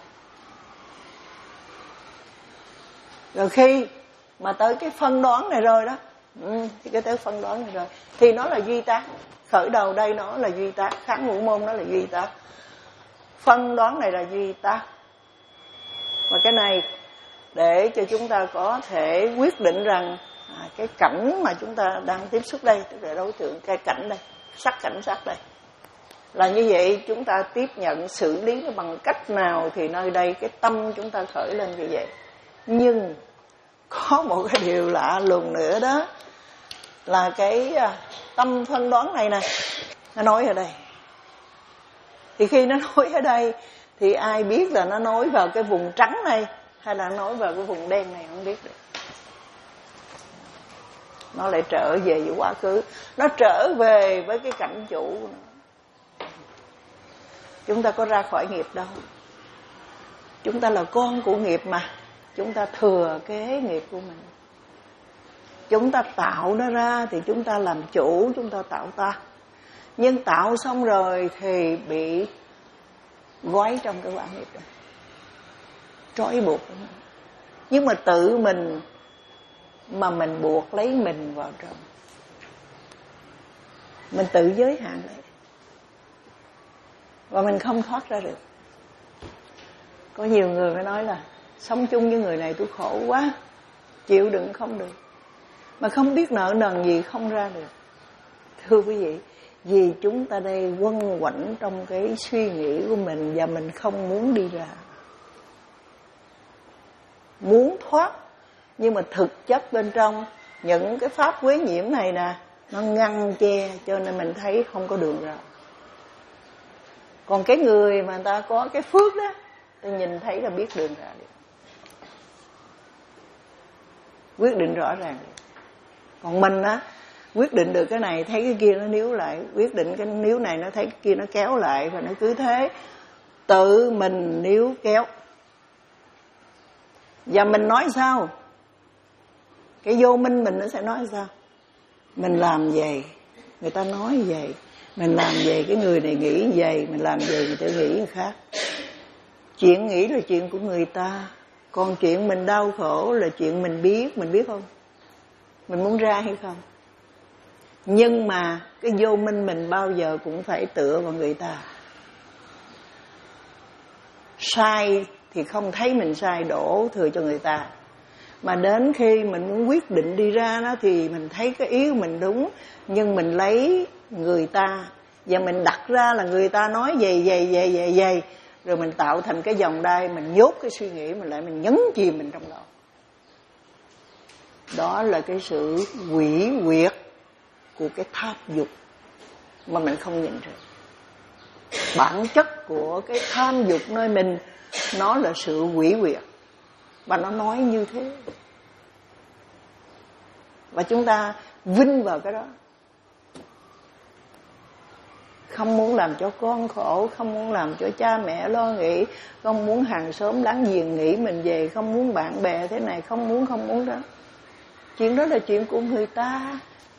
S1: Rồi khi mà tới cái phân đoán này rồi đó, ừ, thì cái tới phân đoán này rồi thì nó là duy tác. Khởi đầu đây nó là duy tác, kháng ngũ môn nó là duy tác, phân đoán này là duy tác. Và cái này để cho chúng ta có thể quyết định rằng à, cái cảnh mà chúng ta đang tiếp xúc đây, tức là đối tượng cái cảnh đây, sắc cảnh sắc đây, là như vậy. Chúng ta tiếp nhận xử lý nó bằng cách nào thì nơi đây cái tâm chúng ta khởi lên như vậy. Nhưng có một cái điều lạ lùng nữa đó, là cái tâm phân đoán này nè, nó nói ở đây. Thì khi nó nói ở đây thì ai biết là nó nói vào cái vùng trắng này hay là nói vào cái vùng đen này, không biết được. Nó lại trở về với quá khứ, nó trở về với cái cảnh chủ. Chúng ta có ra khỏi nghiệp đâu. Chúng ta là con của nghiệp mà, chúng ta thừa kế nghiệp của mình. Chúng ta tạo nó ra thì chúng ta làm chủ, chúng ta tạo ta. Nhưng tạo xong rồi thì bị gói trong cái quả nghiệp đó, trói buộc. Nhưng mà tự mình mà mình buộc lấy mình vào trong, mình tự giới hạn lại, và mình không thoát ra được. Có nhiều người mới nói là sống chung với người này tôi khổ quá, chịu đựng không được, mà không biết nợ nần gì không ra được. Thưa quý vị, vì chúng ta đây quanh quẩn trong cái suy nghĩ của mình và mình không muốn đi ra, muốn thoát, nhưng mà thực chất bên trong những cái pháp quế nhiễm này nè, nó ngăn che cho nên mình thấy không có đường ra. Còn cái người mà người ta có cái phước đó, ta nhìn thấy là biết đường ra được, quyết định rõ ràng được. Còn mình á, quyết định được cái này thấy cái kia nó níu lại, quyết định cái níu này nó thấy cái kia nó kéo lại, và nó cứ thế tự mình níu kéo. Và mình nói sao? Cái vô minh mình nó sẽ nói sao? Mình làm vậy, người ta nói vậy. Mình làm vậy, cái người này nghĩ vậy. Mình làm vậy, người ta nghĩ người khác. Chuyện nghĩ là chuyện của người ta, còn chuyện mình đau khổ là chuyện mình biết. Mình biết không? Mình muốn ra hay không? Nhưng mà cái vô minh mình bao giờ cũng phải tựa vào người ta. Sai thì không thấy mình sai, đổ thừa cho người ta. Mà đến khi mình muốn quyết định đi ra đó thì mình thấy cái ý của mình đúng, nhưng mình lấy người ta và mình đặt ra là người ta nói vậy vậy vậy vậy vậy, rồi mình tạo thành cái vòng đai, mình nhốt cái suy nghĩ mình lại, mình nhấn chìm mình trong đó. Đó là cái sự quỷ quyệt của cái tham dục mà mình không nhìn ra. Bản chất của cái tham dục nơi mình, nó là sự quỷ quyệt, và nó nói như thế. Và chúng ta vinh vào cái đó. Không muốn làm cho con khổ, không muốn làm cho cha mẹ lo nghĩ, không muốn hàng xóm láng giềng nghĩ mình về, không muốn bạn bè thế này, không muốn không muốn đó. Chuyện đó là chuyện của người ta.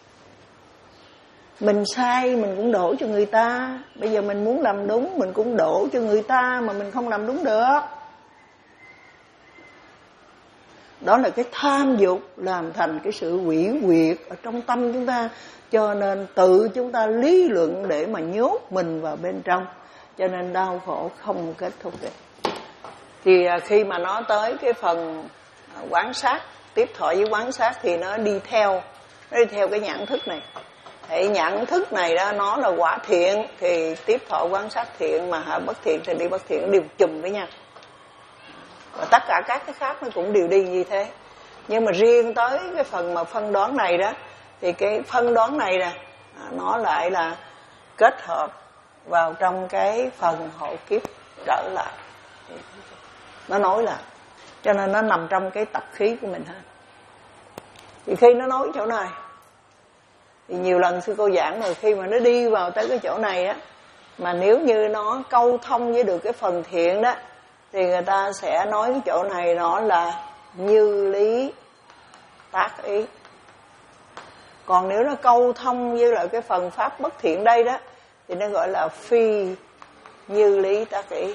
S1: Mình sai mình cũng đổ cho người ta. Bây giờ mình muốn làm đúng mình cũng đổ cho người ta, mà mình không làm đúng được. Đó là cái tham dục làm thành cái sự quỷ quyệt ở trong tâm chúng ta. Cho nên tự chúng ta lý luận để mà nhốt mình vào bên trong, cho nên đau khổ không kết thúc được. Thì khi mà nó tới cái phần quán sát, tiếp thọ với quán sát, thì nó đi theo Nó đi theo cái nhận thức này. Thì nhận thức này đó, nó là quả thiện thì tiếp thọ quán sát thiện, mà hả bất thiện thì đi bất thiện, đều chùm với nhau. Và tất cả các cái khác nó cũng đều đi như thế. Nhưng mà riêng tới cái phần mà phân đoán này đó, thì cái phân đoán này nè, nó lại là kết hợp vào trong cái phần hộ kiếp trở lại. Nó nói là, cho nên nó nằm trong cái tập khí của mình hết. Thì khi nó nói chỗ này, thì nhiều lần sư cô giảng rồi, khi mà nó đi vào tới cái chỗ này á, mà nếu như nó câu thông với được cái phần thiện đó, thì người ta sẽ nói cái chỗ này nó là như lý tác ý. Còn nếu nó câu thông với lại cái phần pháp bất thiện đây đó, thì nó gọi là phi như lý tác ý.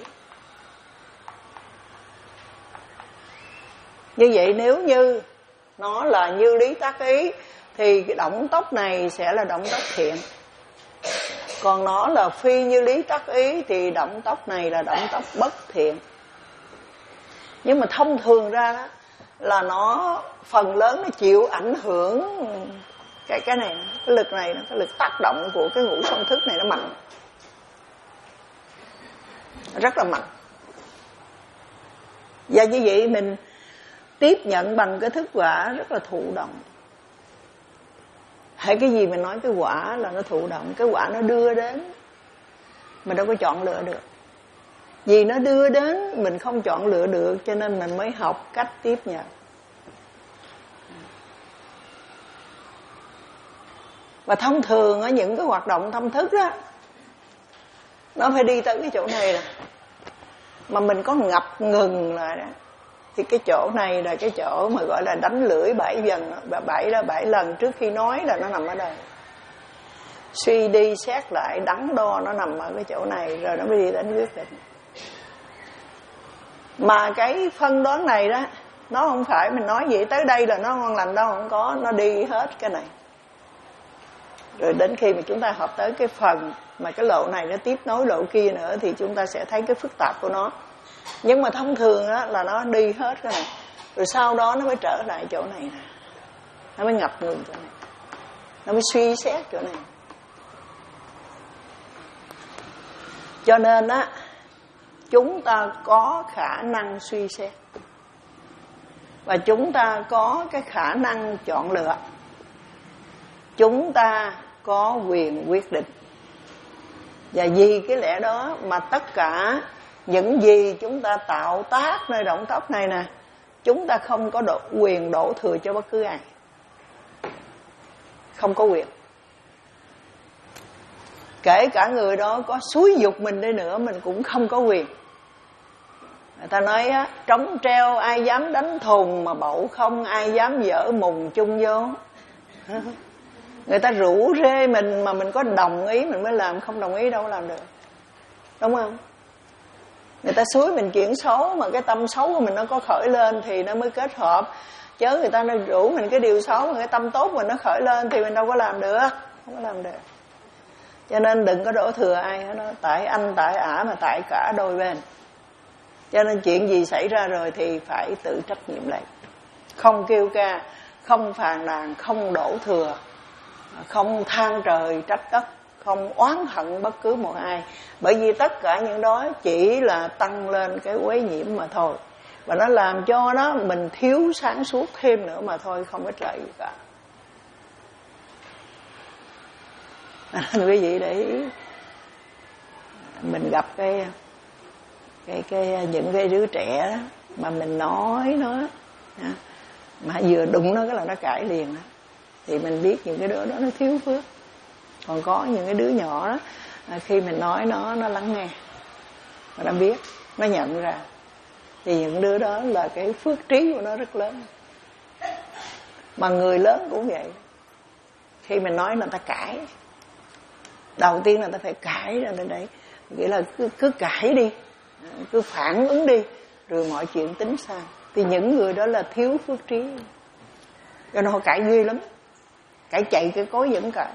S1: Như vậy nếu như nó là như lý tác ý, thì cái động tốc này sẽ là động tốc thiện. Còn nó là phi như lý tác ý, thì động tốc này là động tốc bất thiện. Nhưng mà thông thường ra đó, là nó phần lớn nó chịu ảnh hưởng cái cái này, cái lực này, cái lực tác động của cái ngũ song thức này nó mạnh, rất là mạnh. Và như vậy mình tiếp nhận bằng cái thức quả rất là thụ động. Hay cái gì mình nói cái quả là nó thụ động, cái quả nó đưa đến, mình đâu có chọn lựa được. Vì nó đưa đến mình không chọn lựa được, cho nên mình mới học cách tiếp nhận. Và thông thường ở những cái hoạt động tâm thức á, nó phải đi tới cái chỗ này nè, mà mình có ngập ngừng lại đó, Thì cái chỗ này là cái chỗ mà gọi là đánh lưỡi bảy lần, bảy là bảy lần trước khi nói là nó nằm ở đây. Suy đi xét lại đắn đo nó nằm ở cái chỗ này, rồi nó mới đi đến quyết định. Mà cái phân đoán này đó, nó không phải mình nói vậy tới đây là nó ngon lành đâu, không có, nó đi hết cái này. Rồi đến khi mà chúng ta học tới cái phần mà cái lộ này nó tiếp nối lộ kia nữa thì chúng ta sẽ thấy cái phức tạp của nó. Nhưng mà thông thường đó là nó đi hết cái này, rồi sau đó nó mới trở lại chỗ này nè, nó mới ngập ngừng chỗ này, nó mới suy xét chỗ này. Cho nên á, chúng ta có khả năng suy xét và chúng ta có cái khả năng chọn lựa, chúng ta có quyền quyết định. Và vì cái lẽ đó mà tất cả những gì chúng ta tạo tác nơi động tóc này nè, chúng ta không có độ, quyền đổ thừa cho bất cứ ai. Không có quyền. Kể cả người đó có xúi giục mình đi nữa, mình cũng không có quyền. Người ta nói á, trống treo ai dám đánh thùng, mà bậu không ai dám dở mùng chung vô. Người ta rủ rê mình mà mình có đồng ý mình mới làm, không đồng ý đâu có làm được. Đúng không? Người ta xúi mình chuyện xấu mà cái tâm xấu của mình nó có khởi lên thì nó mới kết hợp. Chớ người ta nó rủ mình cái điều xấu mà cái tâm tốt mình nó khởi lên thì mình đâu có làm được. Không có làm được. Cho nên đừng có đổ thừa ai hết đó. Tại anh, tại ả mà tại cả đôi bên. Cho nên chuyện gì xảy ra rồi thì phải tự trách nhiệm lại. Không kêu ca, không phàn nàn, không đổ thừa, không than trời trách đất, không oán hận bất cứ một ai. Bởi vì tất cả những đó chỉ là tăng lên cái uế nhiễm mà thôi. Và nó làm cho nó mình thiếu sáng suốt thêm nữa mà thôi, không ích lợi gì cả. Nên quý vị để ý, mình gặp cái cái cái những cái đứa trẻ đó mà mình nói nó mà vừa đụng nó cái là nó cãi liền đó, thì mình biết những cái đứa đó nó thiếu phước. Còn có những cái đứa nhỏ đó, khi mình nói nó nó lắng nghe và nó biết, nó nhận ra, thì những đứa đó là cái phước trí của nó rất lớn. Mà người lớn cũng vậy, khi mình nói người ta cãi, đầu tiên là ta phải cãi ra đến đấy, nghĩa là cứ, cứ cãi đi, cứ phản ứng đi, rồi mọi chuyện tính sao. Thì những người đó là thiếu phước trí, cho nên họ cãi ghê lắm, cãi chạy cái cối vẫn cãi,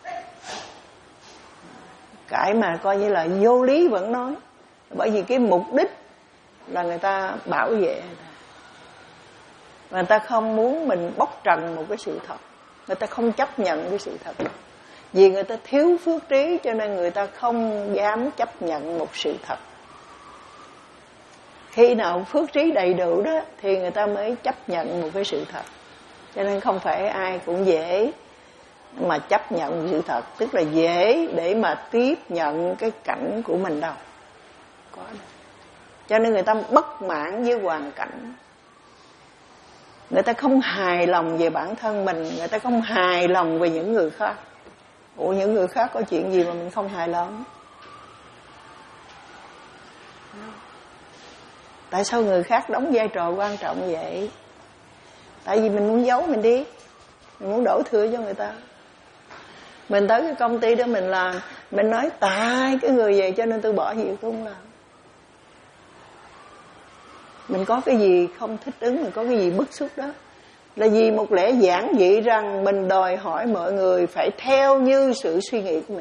S1: cãi mà coi như là vô lý vẫn nói, bởi vì cái mục đích là người ta bảo vệ, người ta không muốn mình bóc trần một cái sự thật, người ta không chấp nhận cái sự thật. Vì người ta thiếu phước trí cho nên người ta không dám chấp nhận một sự thật. Khi nào phước trí đầy đủ đó thì người ta mới chấp nhận một cái sự thật. Cho nên không phải ai cũng dễ mà chấp nhận một sự thật, tức là dễ để mà tiếp nhận cái cảnh của mình đâu. Có đâu. Cho nên người ta bất mãn với hoàn cảnh. Người ta không hài lòng về bản thân mình, người ta không hài lòng về những người khác. Ủa những người khác có chuyện gì mà mình không hài lòng? Tại sao người khác đóng vai trò quan trọng vậy? Tại vì mình muốn giấu mình đi, mình muốn đổ thừa cho người ta. Mình tới cái công ty đó mình làm, mình nói tại cái người vậy cho nên tôi bỏ việc tôi không làm. Mình có cái gì không thích ứng, mình có cái gì bức xúc đó, là vì một lẽ giản dị rằng mình đòi hỏi mọi người phải theo như sự suy nghĩ của mình.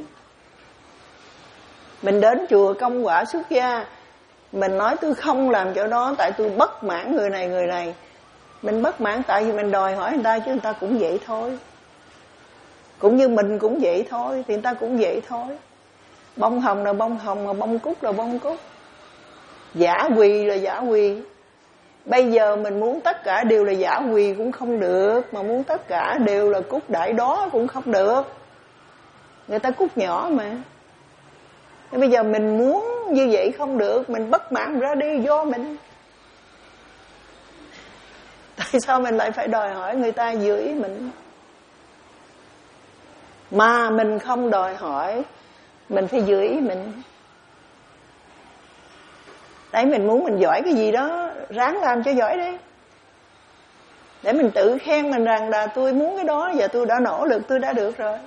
S1: Mình đến chùa công quả xuất gia, mình nói tôi không làm chỗ đó tại tôi bất mãn người này người này. Mình bất mãn tại vì mình đòi hỏi người ta, chứ người ta cũng vậy thôi. Cũng như mình cũng vậy thôi, thì người ta cũng vậy thôi. Bông hồng là bông hồng, mà bông cúc là bông cúc. Giả quỳ là giả quỳ. Bây giờ mình muốn tất cả đều là giả quỳ cũng không được, mà muốn tất cả đều là cúc đại đó cũng không được. Người ta cúc nhỏ mà. Thế bây giờ mình muốn như vậy không được, mình bất mãn ra đi do mình. Tại sao mình lại phải đòi hỏi người ta giữ ý mình? Mà mình không đòi hỏi, mình phải giữ ý mình. Đấy, mình muốn mình giỏi cái gì đó, ráng làm cho giỏi đi. Để mình tự khen mình rằng là tôi muốn cái đó và tôi đã nỗ lực, tôi đã được rồi.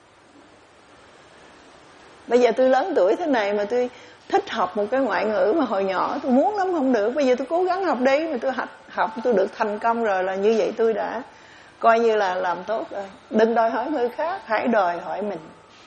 S1: Bây giờ tôi lớn tuổi thế này mà tôi thích học một cái ngoại ngữ mà hồi nhỏ tôi muốn lắm không được. Bây giờ tôi cố gắng học đi, mà tôi học, học tôi được thành công rồi, là như vậy tôi đã coi như là làm tốt rồi. Đừng đòi hỏi người khác, hãy đòi hỏi mình.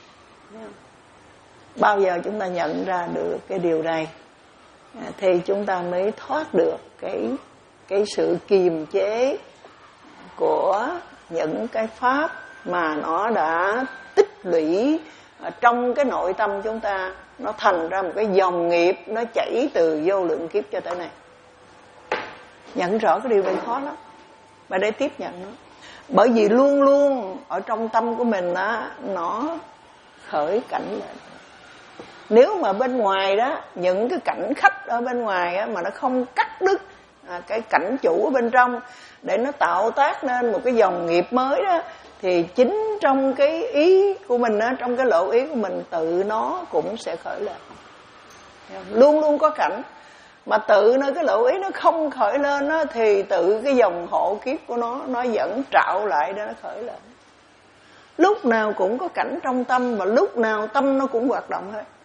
S1: Bao giờ chúng ta nhận ra được cái điều này thì chúng ta mới thoát được cái, cái sự kiềm chế của những cái pháp mà nó đã tích lũy trong cái nội tâm chúng ta, nó thành ra một cái dòng nghiệp, nó chảy từ vô lượng kiếp cho tới này. Nhận rõ cái điều này khó lắm, và để tiếp nhận nó. Bởi vì luôn luôn ở trong tâm của mình á, nó khởi cảnh lên. Nếu mà bên ngoài đó, những cái cảnh khách ở bên ngoài á, mà nó không cắt đứt à, cái cảnh chủ ở bên trong để nó tạo tác nên một cái dòng nghiệp mới đó, thì chính trong cái ý của mình á, trong cái lộ ý của mình, tự nó cũng sẽ khởi lên. Luôn luôn có cảnh. Mà tự nơi cái lộ ý nó không khởi lên á, thì tự cái dòng hộ kiếp của nó, nó vẫn trạo lại để nó khởi lên. Lúc nào cũng có cảnh trong tâm, và lúc nào tâm nó cũng hoạt động hết.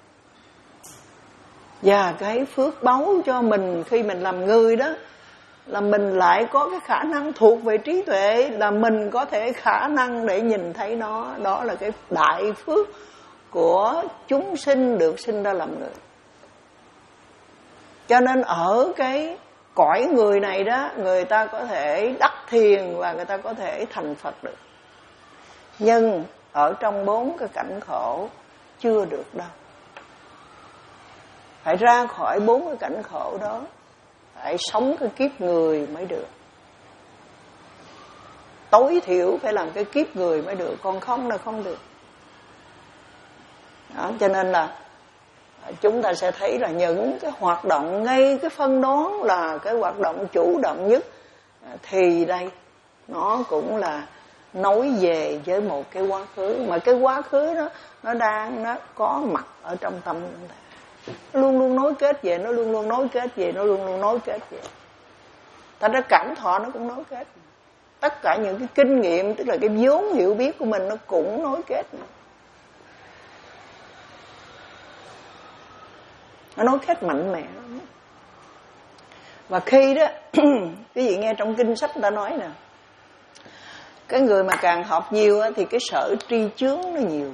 S1: Và cái phước báu cho mình khi mình làm người đó, là mình lại có cái khả năng thuộc về trí tuệ, là mình có thể khả năng để nhìn thấy nó. Đó là cái đại phước của chúng sinh được sinh ra làm người. Cho nên ở cái cõi người này đó, người ta có thể đắc thiền và người ta có thể thành Phật được. Nhưng ở trong bốn cái cảnh khổ chưa được đâu. Phải ra khỏi bốn cái cảnh khổ đó, phải sống cái kiếp người mới được. Tối thiểu phải làm cái kiếp người mới được, còn không là không được. Đó, cho nên là chúng ta sẽ thấy là những cái hoạt động ngay cái phân đoán là cái hoạt động chủ động nhất, thì đây nó cũng là nối về với một cái quá khứ, mà cái quá khứ đó nó đang nó có mặt ở trong tâm chúng ta, nó luôn luôn nối kết về, nó luôn luôn nối kết về, nó luôn luôn nối kết về. Thành ra cảm thọ nó cũng nối kết. Tất cả những cái kinh nghiệm, tức là cái vốn hiểu biết của mình, nó cũng nối kết. Nó nối kết mạnh mẽ lắm. Và khi đó quý vị nghe trong kinh sách ta nói nè, cái người mà càng học nhiều thì cái sở tri chướng nó nhiều.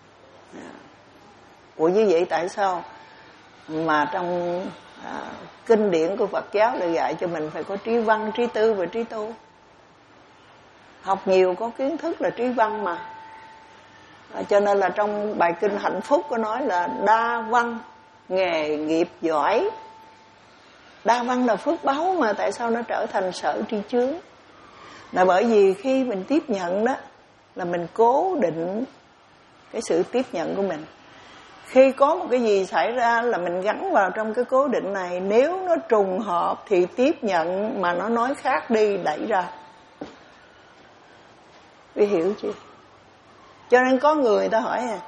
S1: Ủa như vậy tại sao mà trong à, kinh điển của Phật giáo lại dạy cho mình phải có trí văn, trí tư và trí tu? Học nhiều có kiến thức là trí văn mà. À, cho nên là trong bài kinh Hạnh Phúc có nói là đa văn nghề nghiệp giỏi. Đa văn là phước báu, mà tại sao nó trở thành sở tri chướng? Là bởi vì khi mình tiếp nhận đó, là mình cố định cái sự tiếp nhận của mình. Khi có một cái gì xảy ra là mình gắn vào trong cái cố định này. Nếu nó trùng hợp thì tiếp nhận, mà nó nói khác đi đẩy ra. Quý hiểu chưa? Cho nên có người ta hỏi à,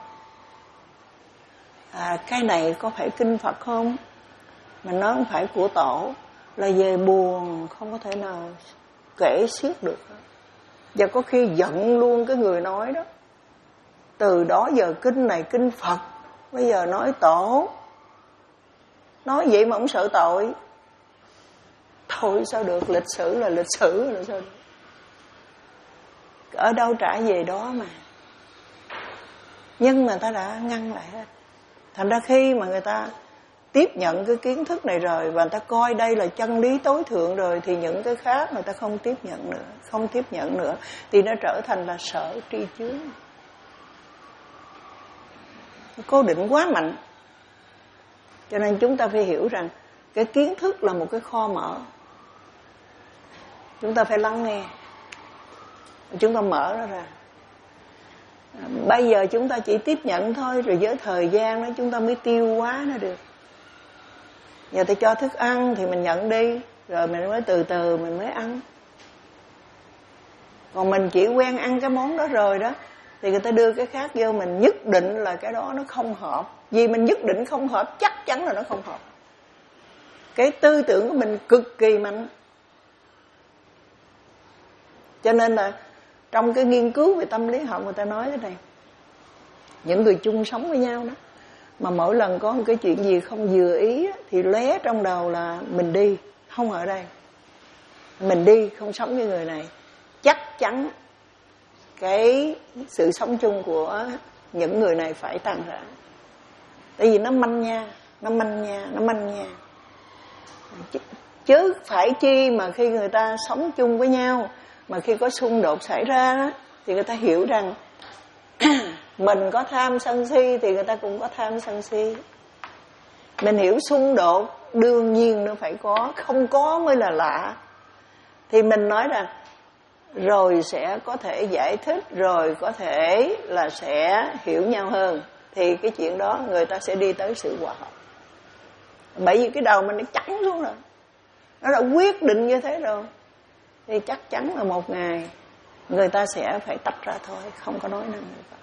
S1: à cái này có phải kinh Phật không? Mình nói không phải của tổ, là về buồn, không có thể nào kể xiết được. Và có khi giận luôn cái người nói đó. Từ đó giờ kinh này kinh Phật, bây giờ nói tổ. Nói vậy mà không sợ tội. Thôi sao được, lịch sử là lịch sử là sao được. Ở đâu trả về đó mà. Nhưng mà ta đã ngăn lại hết. Thành ra khi mà người ta tiếp nhận cái kiến thức này rồi, và người ta coi đây là chân lý tối thượng rồi, thì những cái khác người ta không tiếp nhận nữa. Không tiếp nhận nữa thì nó trở thành là sở tri chướng. Cố định quá mạnh. Cho nên chúng ta phải hiểu rằng cái kiến thức là một cái kho mở. Chúng ta phải lắng nghe, chúng ta mở nó ra. Bây giờ chúng ta chỉ tiếp nhận thôi, rồi với thời gian đó chúng ta mới tiêu hóa nó được. Giờ ta cho thức ăn thì mình nhận đi, rồi mình mới từ từ mình mới ăn. Còn mình chỉ quen ăn cái món đó rồi đó, thì người ta đưa cái khác vô, mình nhất định là cái đó nó không hợp. Vì mình nhất định không hợp, chắc chắn là nó không hợp. Cái tư tưởng của mình cực kỳ mạnh. Cho nên là trong cái nghiên cứu về tâm lý học người ta nói thế này, những người chung sống với nhau đó, mà mỗi lần có một cái chuyện gì không vừa ý thì lóe trong đầu là mình đi, không ở đây, mình đi, không sống với người này, chắc chắn cái sự sống chung của những người này phải tan rã. Tại vì nó manh nha, nó manh nha, nó manh nha. Chứ, chứ phải chi mà khi người ta sống chung với nhau, mà khi có xung đột xảy ra đó, thì người ta hiểu rằng mình có tham sân si thì người ta cũng có tham sân si. Mình hiểu xung đột đương nhiên nó phải có, không có mới là lạ. Thì mình nói rằng rồi sẽ có thể giải thích, rồi có thể là sẽ hiểu nhau hơn, thì cái chuyện đó người ta sẽ đi tới sự hòa hợp. Bởi vì cái đầu mình nó chắn xuống rồi, nó đã quyết định như thế rồi, thì chắc chắn là một ngày người ta sẽ phải tách ra thôi, không có nói năng nữa.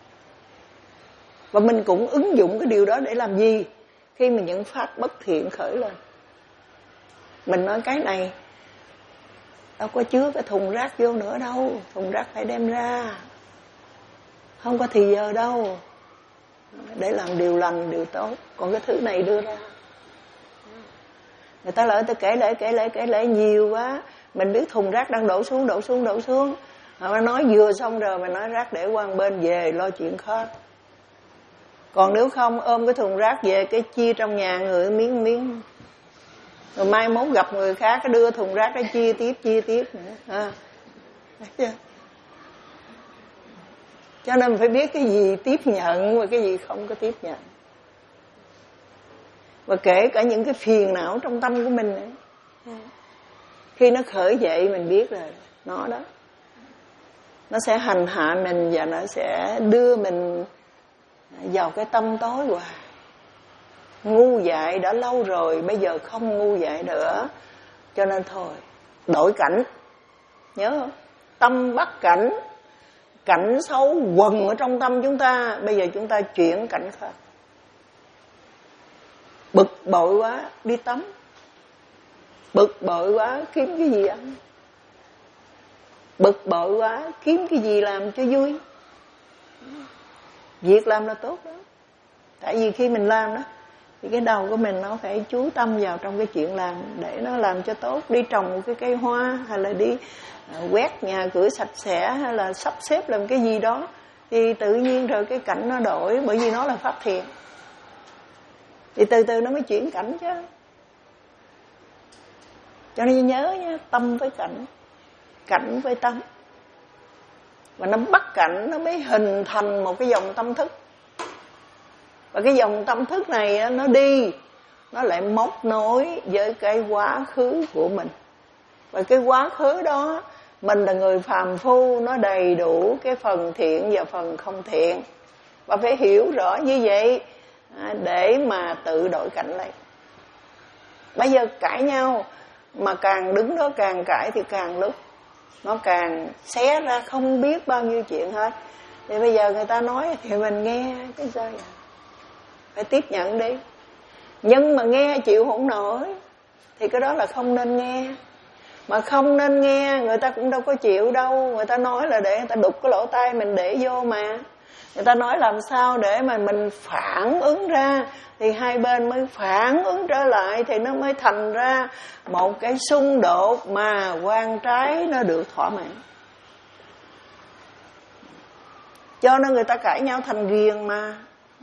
S1: Và mình cũng ứng dụng cái điều đó để làm gì? Khi mà những phát bất thiện khởi lên, mình nói cái này đâu có chứa cái thùng rác vô nữa đâu, thùng rác phải đem ra, không có thì giờ đâu, để làm điều lành, điều tốt. Còn cái thứ này đưa ra, người ta lợi ta kể lại kể lại kể lại nhiều quá, mình biết thùng rác đang đổ xuống đổ xuống đổ xuống, họ nói vừa xong rồi mình nói rác để qua bên, về lo chuyện khác. Còn nếu không ôm cái thùng rác về cái chia trong nhà người miếng miếng, rồi mai mốt gặp người khác cái đưa thùng rác đó chia tiếp chia tiếp nữa à. Cho nên phải biết cái gì tiếp nhận và cái gì không có tiếp nhận. Và kể cả những cái phiền não trong tâm của mình ấy, khi nó khởi dậy mình biết rồi nó đó, nó sẽ hành hạ mình và nó sẽ đưa mình vào cái tâm tối hoài. Ngu dại đã lâu rồi, bây giờ không ngu dại nữa. Cho nên thôi, đổi cảnh. Nhớ không? Tâm bắt cảnh, cảnh xấu quần ở trong tâm chúng ta, bây giờ chúng ta chuyển cảnh khác. Bực bội quá, đi tắm. Bực bội quá, kiếm cái gì ăn. Bực bội quá, kiếm cái gì làm cho vui. Việc làm là tốt đó. Tại vì khi mình làm đó, thì cái đầu của mình nó phải chú tâm vào trong cái chuyện làm, để nó làm cho tốt. Đi trồng một cái cây hoa, hay là đi quét nhà cửa sạch sẽ, hay là sắp xếp làm cái gì đó, thì tự nhiên rồi cái cảnh nó đổi. Bởi vì nó là pháp thiện, thì từ từ nó mới chuyển cảnh chứ. Cho nên nhớ nha, tâm với cảnh, cảnh với tâm, và nó bắt cảnh nó mới hình thành một cái dòng tâm thức. Và cái dòng tâm thức này nó đi, nó lại móc nối với cái quá khứ của mình. Và cái quá khứ đó, mình là người phàm phu, nó đầy đủ cái phần thiện và phần không thiện. Và phải hiểu rõ như vậy để mà tự đổi cảnh lại. Bây giờ cãi nhau, mà càng đứng đó càng cãi thì càng lúc nó càng xé ra không biết bao nhiêu chuyện hết. Thì bây giờ người ta nói thì mình nghe cái sao vậy? Phải tiếp nhận đi. Nhưng mà nghe chịu không nổi thì cái đó là không nên nghe. Mà không nên nghe, người ta cũng đâu có chịu đâu. Người ta nói là để người ta đục cái lỗ tai mình để vô mà. Người ta nói làm sao để mà mình phản ứng ra, thì hai bên mới phản ứng trở lại, thì nó mới thành ra một cái xung đột mà quan trái nó được thỏa mãn. Cho nên người ta cãi nhau thành ghiền mà.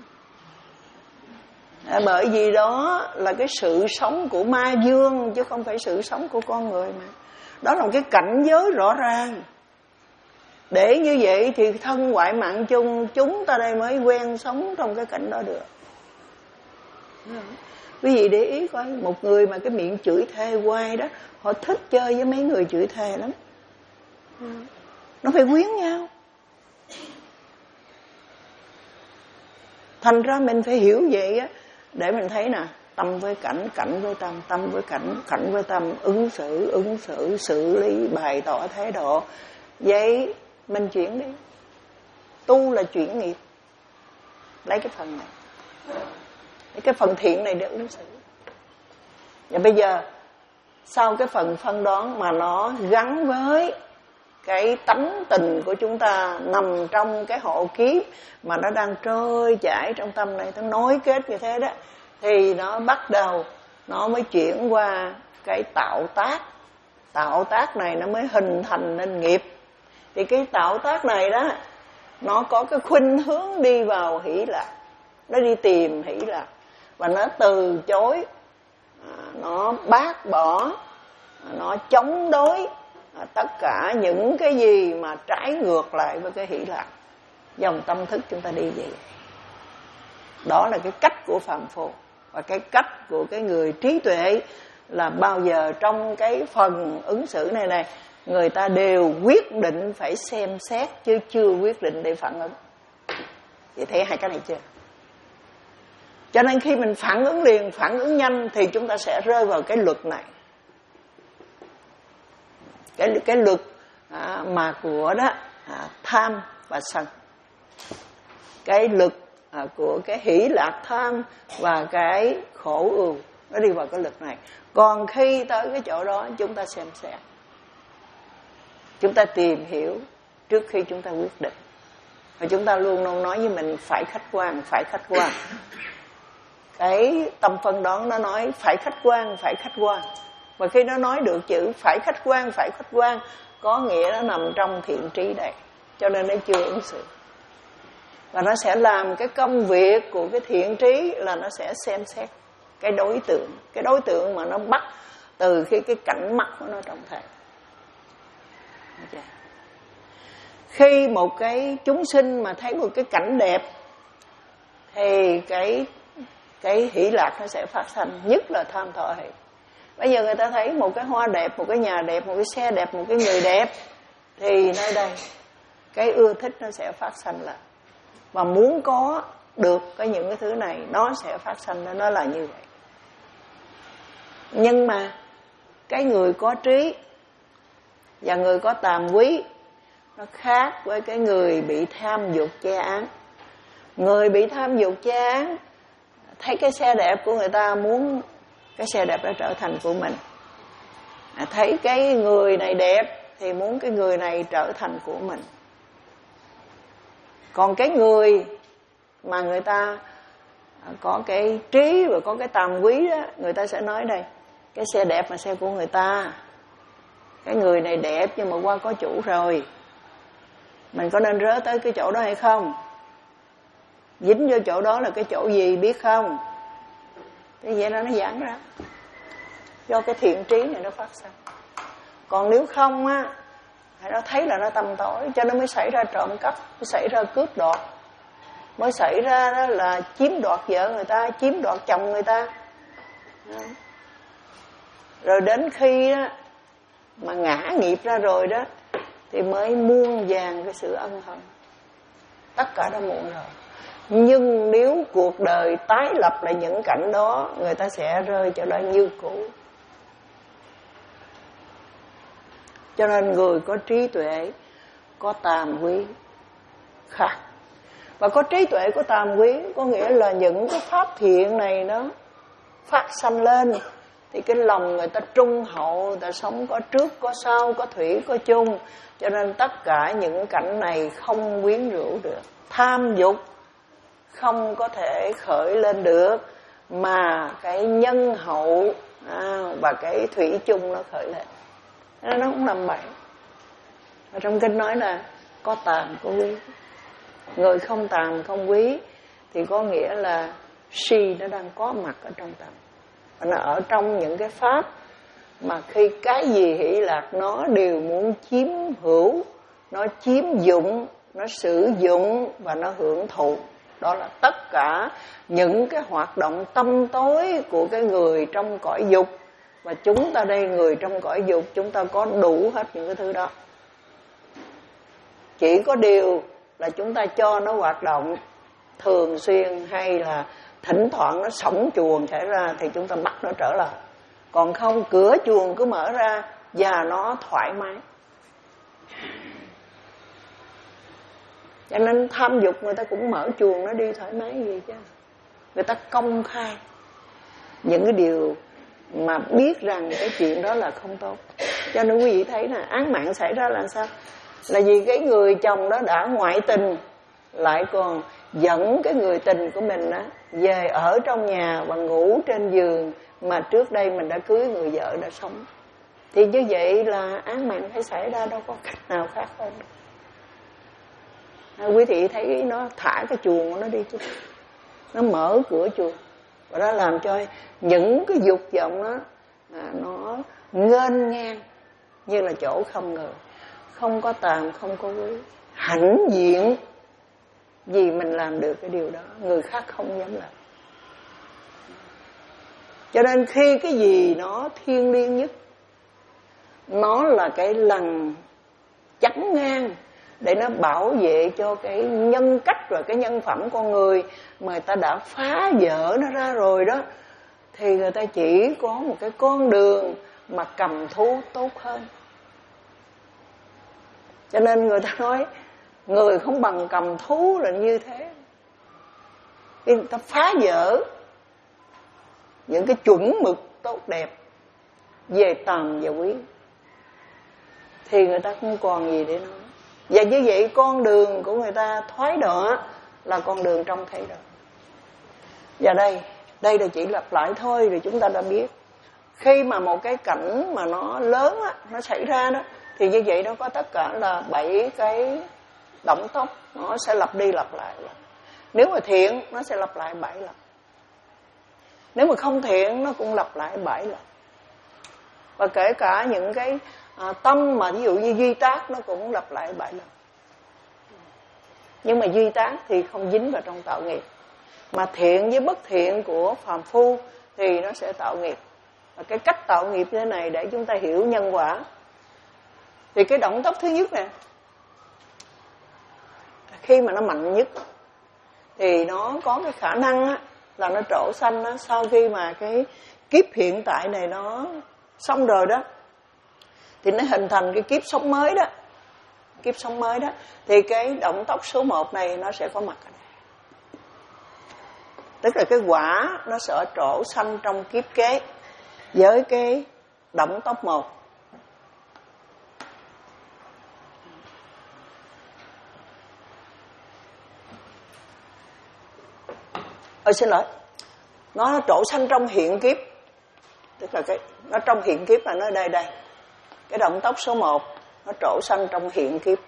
S1: À, bởi vì đó là cái sự sống của ma dương, chứ không phải sự sống của con người mà. Đó là một cái cảnh giới rõ ràng. Để như vậy thì thân ngoại mạng chung, chúng ta đây mới quen sống trong cái cảnh đó được. Quý vị để ý coi, một người mà cái miệng chửi thề hoài đó, họ thích chơi với mấy người chửi thề lắm. Nó phải quyến nhau. Thành ra mình phải hiểu vậy á, để mình thấy nè, tâm với cảnh, cảnh với tâm, tâm với cảnh, cảnh với tâm, ứng xử, ứng xử, xử lý, bày tỏ thái độ. Vậy mình chuyển đi. Tu là chuyển nghiệp. Lấy cái phần này, lấy cái phần thiện này để ứng xử. Và bây giờ sau cái phần phân đoán mà nó gắn với cái tánh tình của chúng ta, nằm trong cái hộ kiếp mà nó đang trôi chảy trong tâm này, nó nối kết như thế đó, thì nó bắt đầu nó mới chuyển qua cái tạo tác. Tạo tác này nó mới hình thành nên nghiệp. Thì cái tạo tác này đó, nó có cái khuynh hướng đi vào hỷ lạc, nó đi tìm hỷ lạc, và nó từ chối, nó bác bỏ, nó chống đối tất cả những cái gì mà trái ngược lại với cái hỷ lạc. Dòng tâm thức chúng ta đi vậy. Đó là cái cách của phàm phu. Và cái cách của cái người trí tuệ là bao giờ trong cái phần ứng xử này này, người ta đều quyết định phải xem xét chứ chưa quyết định để phản ứng. Chị thấy hai cái này chưa? Cho nên khi mình phản ứng liền, phản ứng nhanh thì chúng ta sẽ rơi vào cái luật này. Cái, cái luật à, mà của đó à, tham và sân. Cái luật à, của cái hỷ lạc tham và cái khổ ưu, nó đi vào cái luật này. Còn khi tới cái chỗ đó chúng ta xem xét, chúng ta tìm hiểu trước khi chúng ta quyết định. Và chúng ta luôn luôn nói với mình phải khách quan, phải khách quan. Cái tâm phân đoán nó nói phải khách quan, phải khách quan. Và khi nó nói được chữ phải khách quan, phải khách quan, có nghĩa nó nằm trong thiện trí đây. Cho nên nó chưa ứng xử. Và nó sẽ làm cái công việc của cái thiện trí là nó sẽ xem xét cái đối tượng. Cái đối tượng mà nó bắt từ khi cái cảnh mắt của nó trong thể. Khi một cái chúng sinh mà thấy một cái cảnh đẹp thì cái cái hỷ lạc nó sẽ phát sinh, nhất là tham thọ hỷ. Bây giờ người ta thấy một cái hoa đẹp, một cái nhà đẹp, một cái xe đẹp, một cái người đẹp, thì nơi đây cái ưa thích nó sẽ phát sinh lại. Và muốn có được cái những cái thứ này nó sẽ phát sinh, nó là như vậy. Nhưng mà cái người có trí và người có tàm quý nó khác với cái người bị tham dục che án. Người bị tham dục che án thấy cái xe đẹp của người ta, muốn cái xe đẹp đó trở thành của mình. À, thấy cái người này đẹp thì muốn cái người này trở thành của mình. Còn cái người mà người ta có cái trí và có cái tàm quý đó, người ta sẽ nói đây, cái xe đẹp mà xe của người ta, cái người này đẹp nhưng mà qua có chủ rồi, mình có nên rớ tới cái chỗ đó hay không? Dính vô chỗ đó là cái chỗ gì biết không? Thế vậy đó nó giãn ra. Do cái thiện trí này nó phát sinh. Còn nếu không á, nó thấy là nó tăm tối, cho nó mới xảy ra trộm cắp, mới xảy ra cướp đoạt, mới xảy ra đó là chiếm đoạt vợ người ta, chiếm đoạt chồng người ta. Rồi đến khi đó, mà ngã nghiệp ra rồi đó, thì mới muôn vàn cái sự ân hận. Tất cả đã muộn rồi. Nhưng nếu cuộc đời tái lập lại những cảnh đó, người ta sẽ rơi trở lại như cũ. Cho nên người có trí tuệ, có tàm quý khác. Và có trí tuệ, có tàm quý có nghĩa là những cái pháp thiện này nó phát sanh lên, thì cái lòng người ta trung hậu, người ta sống có trước, có sau, có thủy, có chung. Cho nên tất cả những cảnh này không quyến rũ được. Tham dục không có thể khởi lên được, mà cái nhân hậu à, và cái thủy chung nó khởi lên. Nó không nằm bậy. Và trong kinh nói là có tàm có quý. Người không tàm không quý thì có nghĩa là si nó đang có mặt ở trong tâm. Và nó ở trong những cái pháp mà khi cái gì hỷ lạc nó đều muốn chiếm hữu, nó chiếm dụng, nó sử dụng và nó hưởng thụ. Đó là tất cả những cái hoạt động tâm tối của cái người trong cõi dục. Và chúng ta đây, người trong cõi dục, chúng ta có đủ hết những cái thứ đó. Chỉ có điều là chúng ta cho nó hoạt động thường xuyên, hay là thỉnh thoảng nó sổng chuồng xảy ra thì chúng ta bắt nó trở lại. Còn không, cửa chuồng cứ mở ra và nó thoải mái. Cho nên tham dục người ta cũng mở chuồng nó đi thoải mái gì chứ. Người ta công khai những cái điều mà biết rằng cái chuyện đó là không tốt. Cho nên quý vị thấy là án mạng xảy ra là sao? Là vì cái người chồng đó đã ngoại tình, lại còn dẫn cái người tình của mình á về ở trong nhà và ngủ trên giường mà trước đây mình đã cưới người vợ đã sống. Thì như vậy là án mạng phải xảy ra, đâu có cách nào khác hơn. À, quý vị thấy nó thả cái chuồng của nó đi chứ, nó mở cửa chuồng và nó làm cho những cái dục vọng đó à, nó nghênh ngang như là chỗ không người, không có tàm, không có quý, hãnh diện vì mình làm được cái điều đó, người khác không dám làm. Cho nên khi cái gì nó thiêng liêng nhất, nó là cái lần chắn ngang để nó bảo vệ cho cái nhân cách và cái nhân phẩm con người mà người ta đã phá vỡ nó ra rồi đó, thì người ta chỉ có một cái con đường mà cầm thú tốt hơn. Cho nên người ta nói người không bằng cầm thú là như thế. Khi người ta phá vỡ những cái chuẩn mực tốt đẹp về tàm và quý thì người ta không còn gì để nói. Và như vậy con đường của người ta thoái độ là con đường trong thay đổi. Và đây, đây là chỉ lặp lại thôi, rồi chúng ta đã biết. Khi mà một cái cảnh mà nó lớn á, nó xảy ra đó, thì như vậy nó có tất cả là bảy cái động tốc, nó sẽ lặp đi lặp lại. Nếu mà thiện, nó sẽ lặp lại bảy lần. Nếu mà không thiện, nó cũng lặp lại bảy lần. Và kể cả những cái à, tâm mà ví dụ như duy tác, nó cũng lặp lại bảy lần. Nhưng mà duy tác thì không dính vào trong tạo nghiệp. Mà thiện với bất thiện của phàm phu thì nó sẽ tạo nghiệp. Và cái cách tạo nghiệp như thế này để chúng ta hiểu nhân quả. Thì cái động tốc thứ nhất nè, khi mà nó mạnh nhất thì nó có cái khả năng á, là nó trổ sanh á, sau khi mà cái kiếp hiện tại này nó xong rồi đó, thì nó hình thành cái kiếp sống mới đó. Kiếp sống mới đó thì cái động tốc số một này nó sẽ có mặt ở đây. Tức là cái quả nó sẽ trổ sanh trong kiếp kế với cái động tốc một. Ôi xin lỗi, nó, nó trổ sanh trong hiện kiếp. Tức là cái nó trong hiện kiếp là nó đây đây. Cái động tốc số một nó trổ sanh trong hiện kiếp.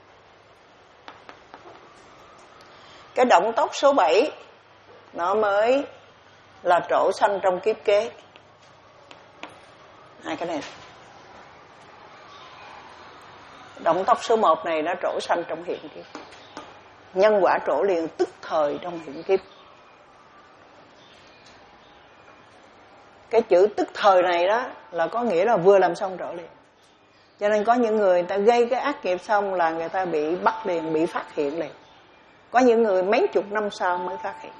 S1: Cái động tốc số bảy nó mới là trổ sanh trong kiếp kế. Hai cái này. Động tốc số một này nó trổ sanh trong hiện kiếp. Nhân quả trổ liền tức thời trong hiện kiếp. Cái chữ tức thời này đó là có nghĩa là vừa làm xong trổ liền. Cho nên có những người, người ta gây cái ác nghiệp xong là người ta bị bắt liền, bị phát hiện liền. Có những người mấy chục năm sau mới phát hiện.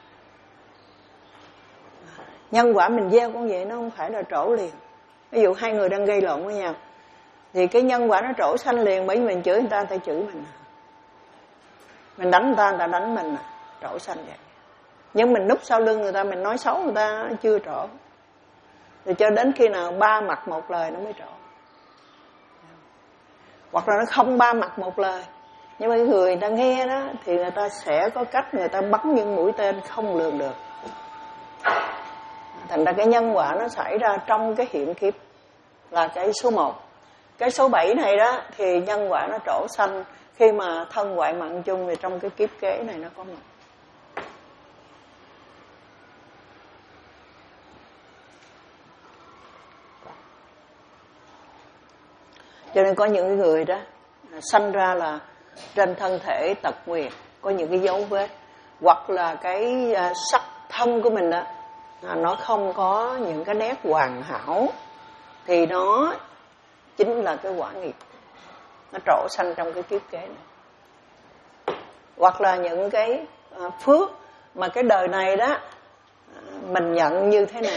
S1: Nhân quả mình gieo cũng vậy, nó không phải là trổ liền. Ví dụ hai người đang gây lộn với nhau, thì cái nhân quả nó trổ sanh liền, bởi vì mình chửi người ta, người ta chửi mình. Mình đánh người ta, người ta đánh mình, trổ sanh vậy. Nhưng mình núp sau lưng người ta, mình nói xấu người ta chưa trổ. Rồi cho đến khi nào ba mặt một lời nó mới trổ. Hoặc là nó không ba mặt một lời, nhưng mà cái người, người ta nghe đó thì người ta sẽ có cách người ta bắn những mũi tên không lường được. Thành ra cái nhân quả nó xảy ra trong cái hiện kiếp là cái số một. Cái số bảy này đó thì nhân quả nó trổ sanh khi mà thân ngoại mạng chung, thì trong cái kiếp kế này nó có mặt. Cho nên có những người đó sanh ra là trên thân thể tật nguyền, có những cái dấu vết, hoặc là cái sắc thân của mình đó nó không có những cái nét hoàn hảo, thì nó chính là cái quả nghiệp nó trổ sanh trong cái kiếp kế này. Hoặc là những cái phước mà cái đời này đó mình nhận như thế nào,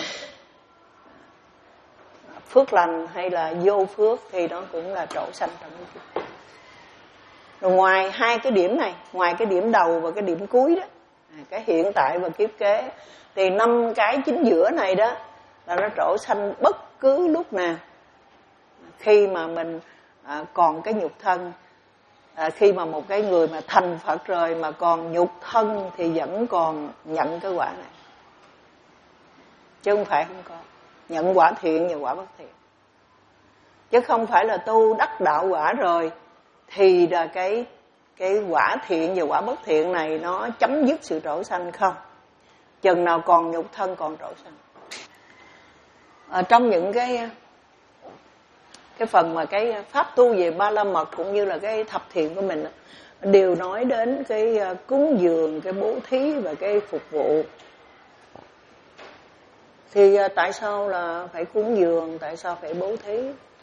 S1: phước lành hay là vô phước, thì nó cũng là trổ sanh trong cái kiếp. Rồi ngoài hai cái điểm này, ngoài cái điểm đầu và cái điểm cuối đó, cái hiện tại và kiếp kế, thì năm cái chính giữa này đó là nó trổ sanh bất cứ lúc nào. Khi mà mình à, còn cái nhục thân, à, khi mà một cái người mà thành Phật rồi mà còn nhục thân thì vẫn còn nhận cái quả này, chứ không phải không có. Nhận quả thiện và quả bất thiện, chứ không phải là tu đắc đạo quả rồi thì là cái cái quả thiện và quả bất thiện này nó chấm dứt sự trổ sanh. Không, chừng nào còn nhục thân còn trổ sanh. Ở trong những cái cái phần mà cái pháp tu về ba la mật cũng như là cái thập thiện của mình đều nói đến cái cúng dường, cái bố thí và cái phục vụ. Thì tại sao là phải cúng dường, tại sao phải bố thí?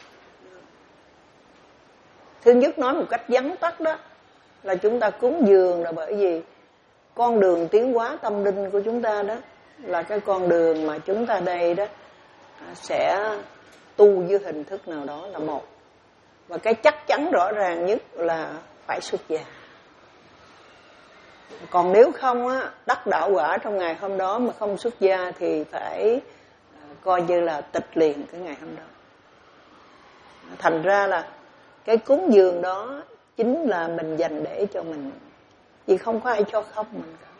S1: Thứ nhất nói một cách vắn tắt đó là chúng ta cúng dường là bởi vì con đường tiến hóa tâm linh của chúng ta đó là cái con đường mà chúng ta đây đó sẽ tu dưới hình thức nào đó là một. Và cái chắc chắn rõ ràng nhất là phải xuất gia. Còn nếu không á, đắc đạo quả trong ngày hôm đó mà không xuất gia thì phải coi như là tịch liền cái ngày hôm đó. Thành ra là cái cúng dường đó chính là mình dành để cho mình, vì không có ai cho không mình cả.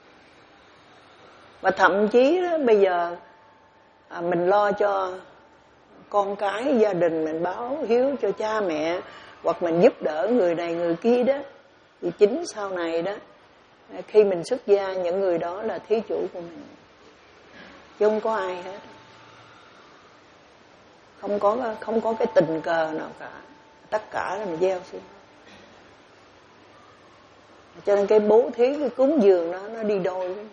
S1: Và thậm chí đó, bây giờ à, mình lo cho con cái, gia đình, mình báo hiếu cho cha mẹ, hoặc mình giúp đỡ người này người kia đó, thì chính sau này đó khi mình xuất gia, những người đó là thí chủ của mình, chứ không có ai hết. Không có không có cái tình cờ nào cả, tất cả là mình gieo xuống. Cho nên cái bố thí, cái cúng dường đó nó đi đôi với mình.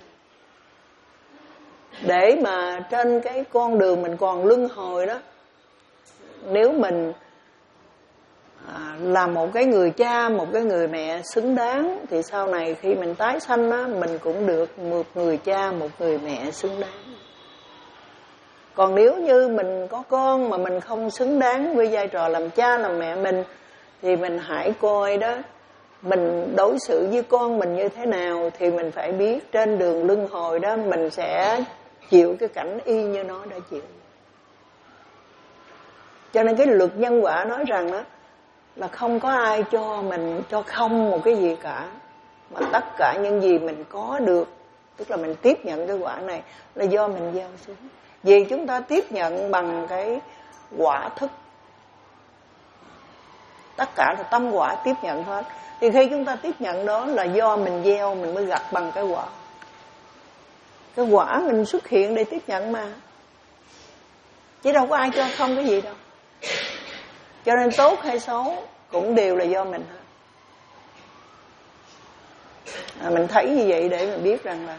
S1: Để mà trên cái con đường mình còn luân hồi đó, nếu mình à, là một cái người cha, một cái người mẹ xứng đáng, thì sau này khi mình tái sanh á, mình cũng được một người cha, một người mẹ xứng đáng. Còn nếu như mình có con mà mình không xứng đáng với vai trò làm cha, làm mẹ mình, thì mình hãy coi đó, mình đối xử với con mình như thế nào thì mình phải biết trên đường luân hồi đó mình sẽ chịu cái cảnh y như nó đã chịu. Cho nên cái luật nhân quả nói rằng đó là không có ai cho mình cho không một cái gì cả, mà tất cả những gì mình có được, tức là mình tiếp nhận cái quả này là do mình gieo xuống. Vì chúng ta tiếp nhận bằng cái quả thức, tất cả là tâm quả tiếp nhận hết. Thì khi chúng ta tiếp nhận đó là do mình gieo, mình mới gặt bằng cái quả. Cái quả mình xuất hiện để tiếp nhận mà, chứ đâu có ai cho không cái gì đâu. Cho nên tốt hay xấu cũng đều là do mình hết. À, mình thấy như vậy để mình biết rằng là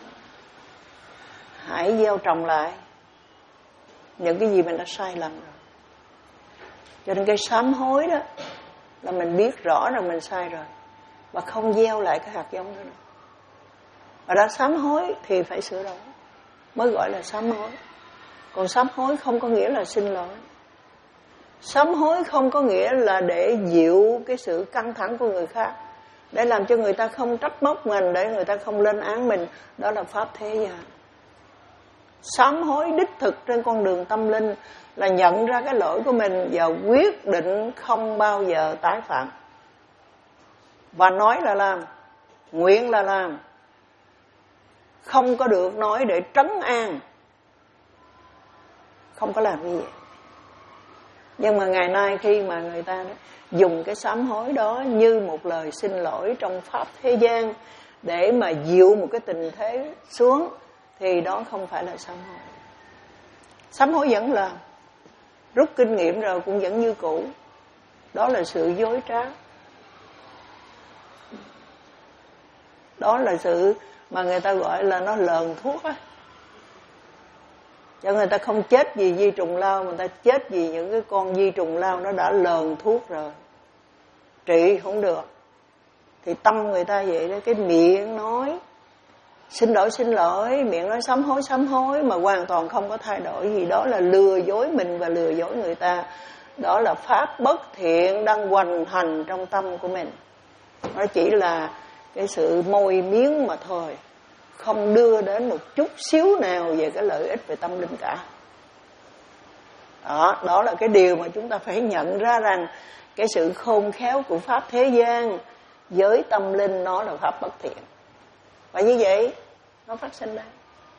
S1: hãy gieo trồng lại những cái gì mình đã sai lầm rồi. Cho nên cái sám hối đó là mình biết rõ rằng mình sai rồi và không gieo lại cái hạt giống đó nữa. Và đã sám hối thì phải sửa đổi mới gọi là sám hối. Còn sám hối không có nghĩa là xin lỗi. Sám hối không có nghĩa là để dịu cái sự căng thẳng của người khác, để làm cho người ta không trách móc mình, để người ta không lên án mình. Đó là pháp thế gian. Sám hối đích thực trên con đường tâm linh là nhận ra cái lỗi của mình và quyết định không bao giờ tái phạm. Và nói là làm, nguyện là làm. Không có được nói để trấn an, không có làm như vậy. Nhưng mà ngày nay khi mà người ta dùng cái sám hối đó như một lời xin lỗi trong pháp thế gian để mà dịu một cái tình thế xuống, thì đó không phải là sám hối. Sám hối vẫn làm, rút kinh nghiệm rồi cũng vẫn như cũ. Đó là sự dối trá. Đó là sự mà người ta gọi là nó lờn thuốc á. Cho người ta không chết vì vi trùng lao, người ta chết vì những cái con vi trùng lao nó đã lờn thuốc rồi, trị không được. Thì tâm người ta vậy đó, cái miệng nói xin lỗi xin lỗi, miệng nói sám hối sám hối mà hoàn toàn không có thay đổi gì. Đó là lừa dối mình và lừa dối người ta. Đó là pháp bất thiện đang hoành hành trong tâm của mình. Nó chỉ là cái sự môi miếng mà thôi, không đưa đến một chút xíu nào về cái lợi ích về tâm linh cả. Đó, đó là cái điều mà chúng ta phải nhận ra rằng cái sự khôn khéo của pháp thế gian với tâm linh nó là pháp bất thiện. Và như vậy nó phát sinh đây.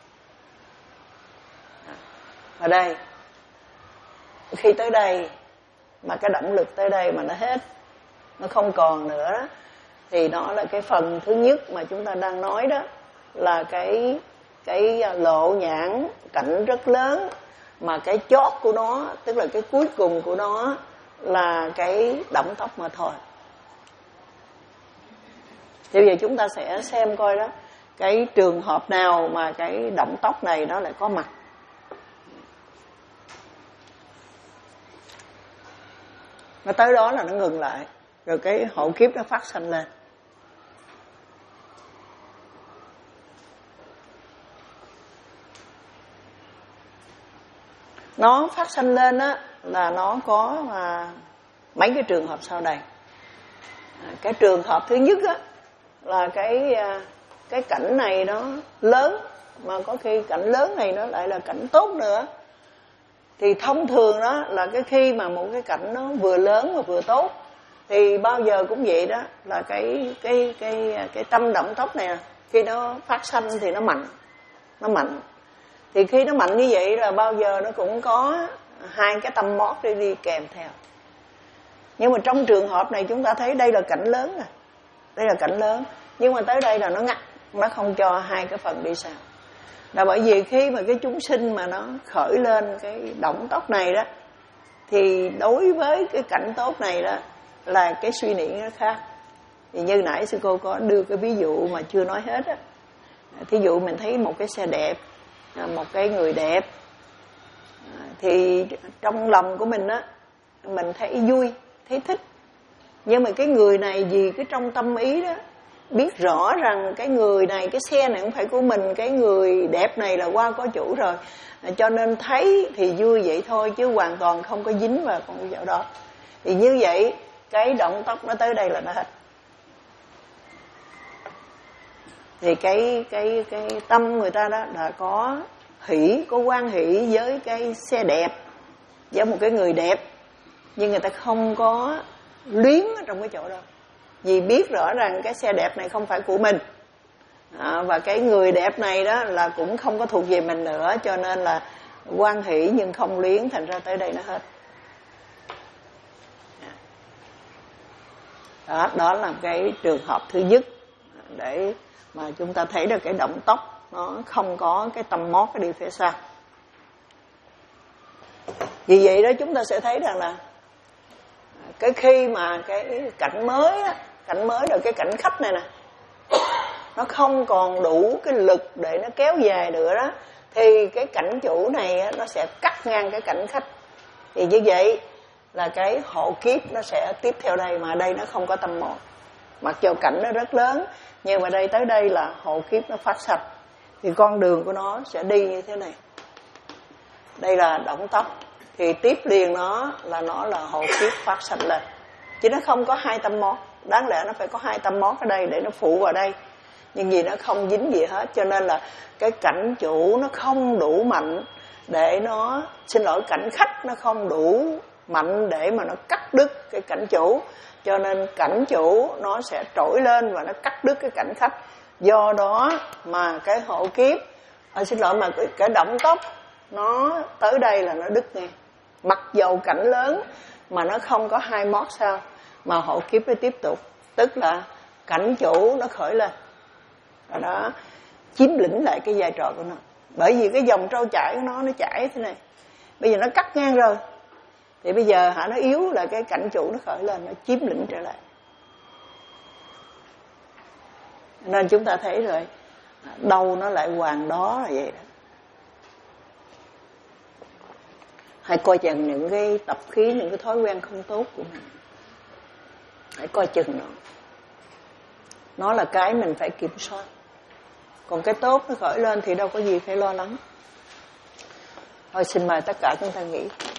S1: Ở đây khi tới đây mà cái động lực tới đây mà nó hết, nó không còn nữa đó, thì nó là cái phần thứ nhất mà chúng ta đang nói đó, là cái cái lộ nhãn cảnh rất lớn, mà cái chót của nó, tức là cái cuối cùng của nó là cái động tóc mà thôi. Thì bây giờ chúng ta sẽ xem coi đó, cái trường hợp nào mà cái động tóc này nó lại có mặt. Nó tới đó là nó ngừng lại, rồi cái hộ kiếp nó phát sanh lên. Nó phát sanh lên á là nó có à, mấy cái trường hợp sau đây. À, cái trường hợp thứ nhất á là cái à, cái cảnh này nó lớn, mà có khi cảnh lớn này nó lại là cảnh tốt nữa. Thì thông thường đó là cái khi mà một cái cảnh nó vừa lớn và vừa tốt thì bao giờ cũng vậy đó, là cái cái cái cái tâm động tóc này khi nó phát sanh thì nó mạnh, nó mạnh. Thì khi nó mạnh như vậy là bao giờ nó cũng có hai cái tâm mót đi đi kèm theo. Nhưng mà trong trường hợp này chúng ta thấy đây là cảnh lớn nè, đây là cảnh lớn, nhưng mà tới đây là nó ngắt, nó không cho hai cái phần đi sau. Là bởi vì khi mà cái chúng sinh mà nó khởi lên cái động tóc này đó, thì đối với cái cảnh tốt này đó là cái suy nghĩ nó khác. Thì như nãy sư cô có đưa cái ví dụ mà chưa nói hết á. Thí dụ mình thấy một cái xe đẹp, một cái người đẹp, thì trong lòng của mình á, mình thấy vui, thấy thích. Nhưng mà cái người này vì cái trong tâm ý đó, biết rõ rằng cái người này, cái xe này không phải của mình, cái người đẹp này là qua có chủ rồi, cho nên thấy thì vui vậy thôi, chứ hoàn toàn không có dính vào con dạo đó. Thì như vậy cái động tóc nó tới đây là nó hết. Thì cái cái cái tâm người ta đó đã có hỷ, có quan hỷ với cái xe đẹp, với một cái người đẹp, nhưng người ta không có luyến ở trong cái chỗ đó, vì biết rõ rằng cái xe đẹp này không phải của mình, à, và cái người đẹp này đó là cũng không có thuộc về mình nữa, cho nên là quan hỷ nhưng không luyến, thành ra tới đây nó hết. Đó, đó là cái trường hợp thứ nhất để mà chúng ta thấy được cái động tóc nó không có cái tâm mót cái đi phía sau. Vì vậy đó chúng ta sẽ thấy rằng là cái khi mà cái cảnh mới đó, cảnh mới rồi cái cảnh khách này nè, nó không còn đủ cái lực để nó kéo dài nữa đó, thì cái cảnh chủ này nó sẽ cắt ngang cái cảnh khách. Thì như vậy là cái hộ kiếp nó sẽ tiếp theo đây, mà đây nó không có tâm mót. Mặc dù cảnh nó rất lớn, nhưng mà đây tới đây là hộ kiếp nó phát sạch, thì con đường của nó sẽ đi như thế này. Đây là động tóc, thì tiếp liền nó là nó là hộ kiếp phát sạch lên, chứ nó không có hai tâm mót. Đáng lẽ nó phải có hai tâm mót ở đây để nó phụ vào đây, nhưng vì nó không dính gì hết, cho nên là cái cảnh chủ nó không đủ mạnh để nó, xin lỗi, cảnh khách nó không đủ mạnh để mà nó cắt đứt cái cảnh chủ, cho nên cảnh chủ nó sẽ trỗi lên và nó cắt đứt cái cảnh khách. Do đó mà cái hộ kiếp, à, xin lỗi, mà cái, cái động tóc nó tới đây là nó đứt ngang. Mặc dầu cảnh lớn mà nó không có hai mót sao, mà hộ kiếp nó tiếp tục, tức là cảnh chủ nó khởi lên và nó chiếm lĩnh lại cái vai trò của nó. Bởi vì cái dòng trôi chảy của nó nó chảy thế này, bây giờ nó cắt ngang rồi, thì bây giờ hả, nó yếu là cái cảnh chủ nó khởi lên, nó chiếm lĩnh trở lại. Nên chúng ta thấy rồi, đâu nó lại hoàng đó là vậy đó. Hãy coi chừng những cái tập khí, những cái thói quen không tốt của mình. Hãy coi chừng nó. Nó là cái mình phải kiểm soát. Còn cái tốt nó khởi lên thì đâu có gì phải lo lắng. Thôi xin mời tất cả chúng ta nghỉ.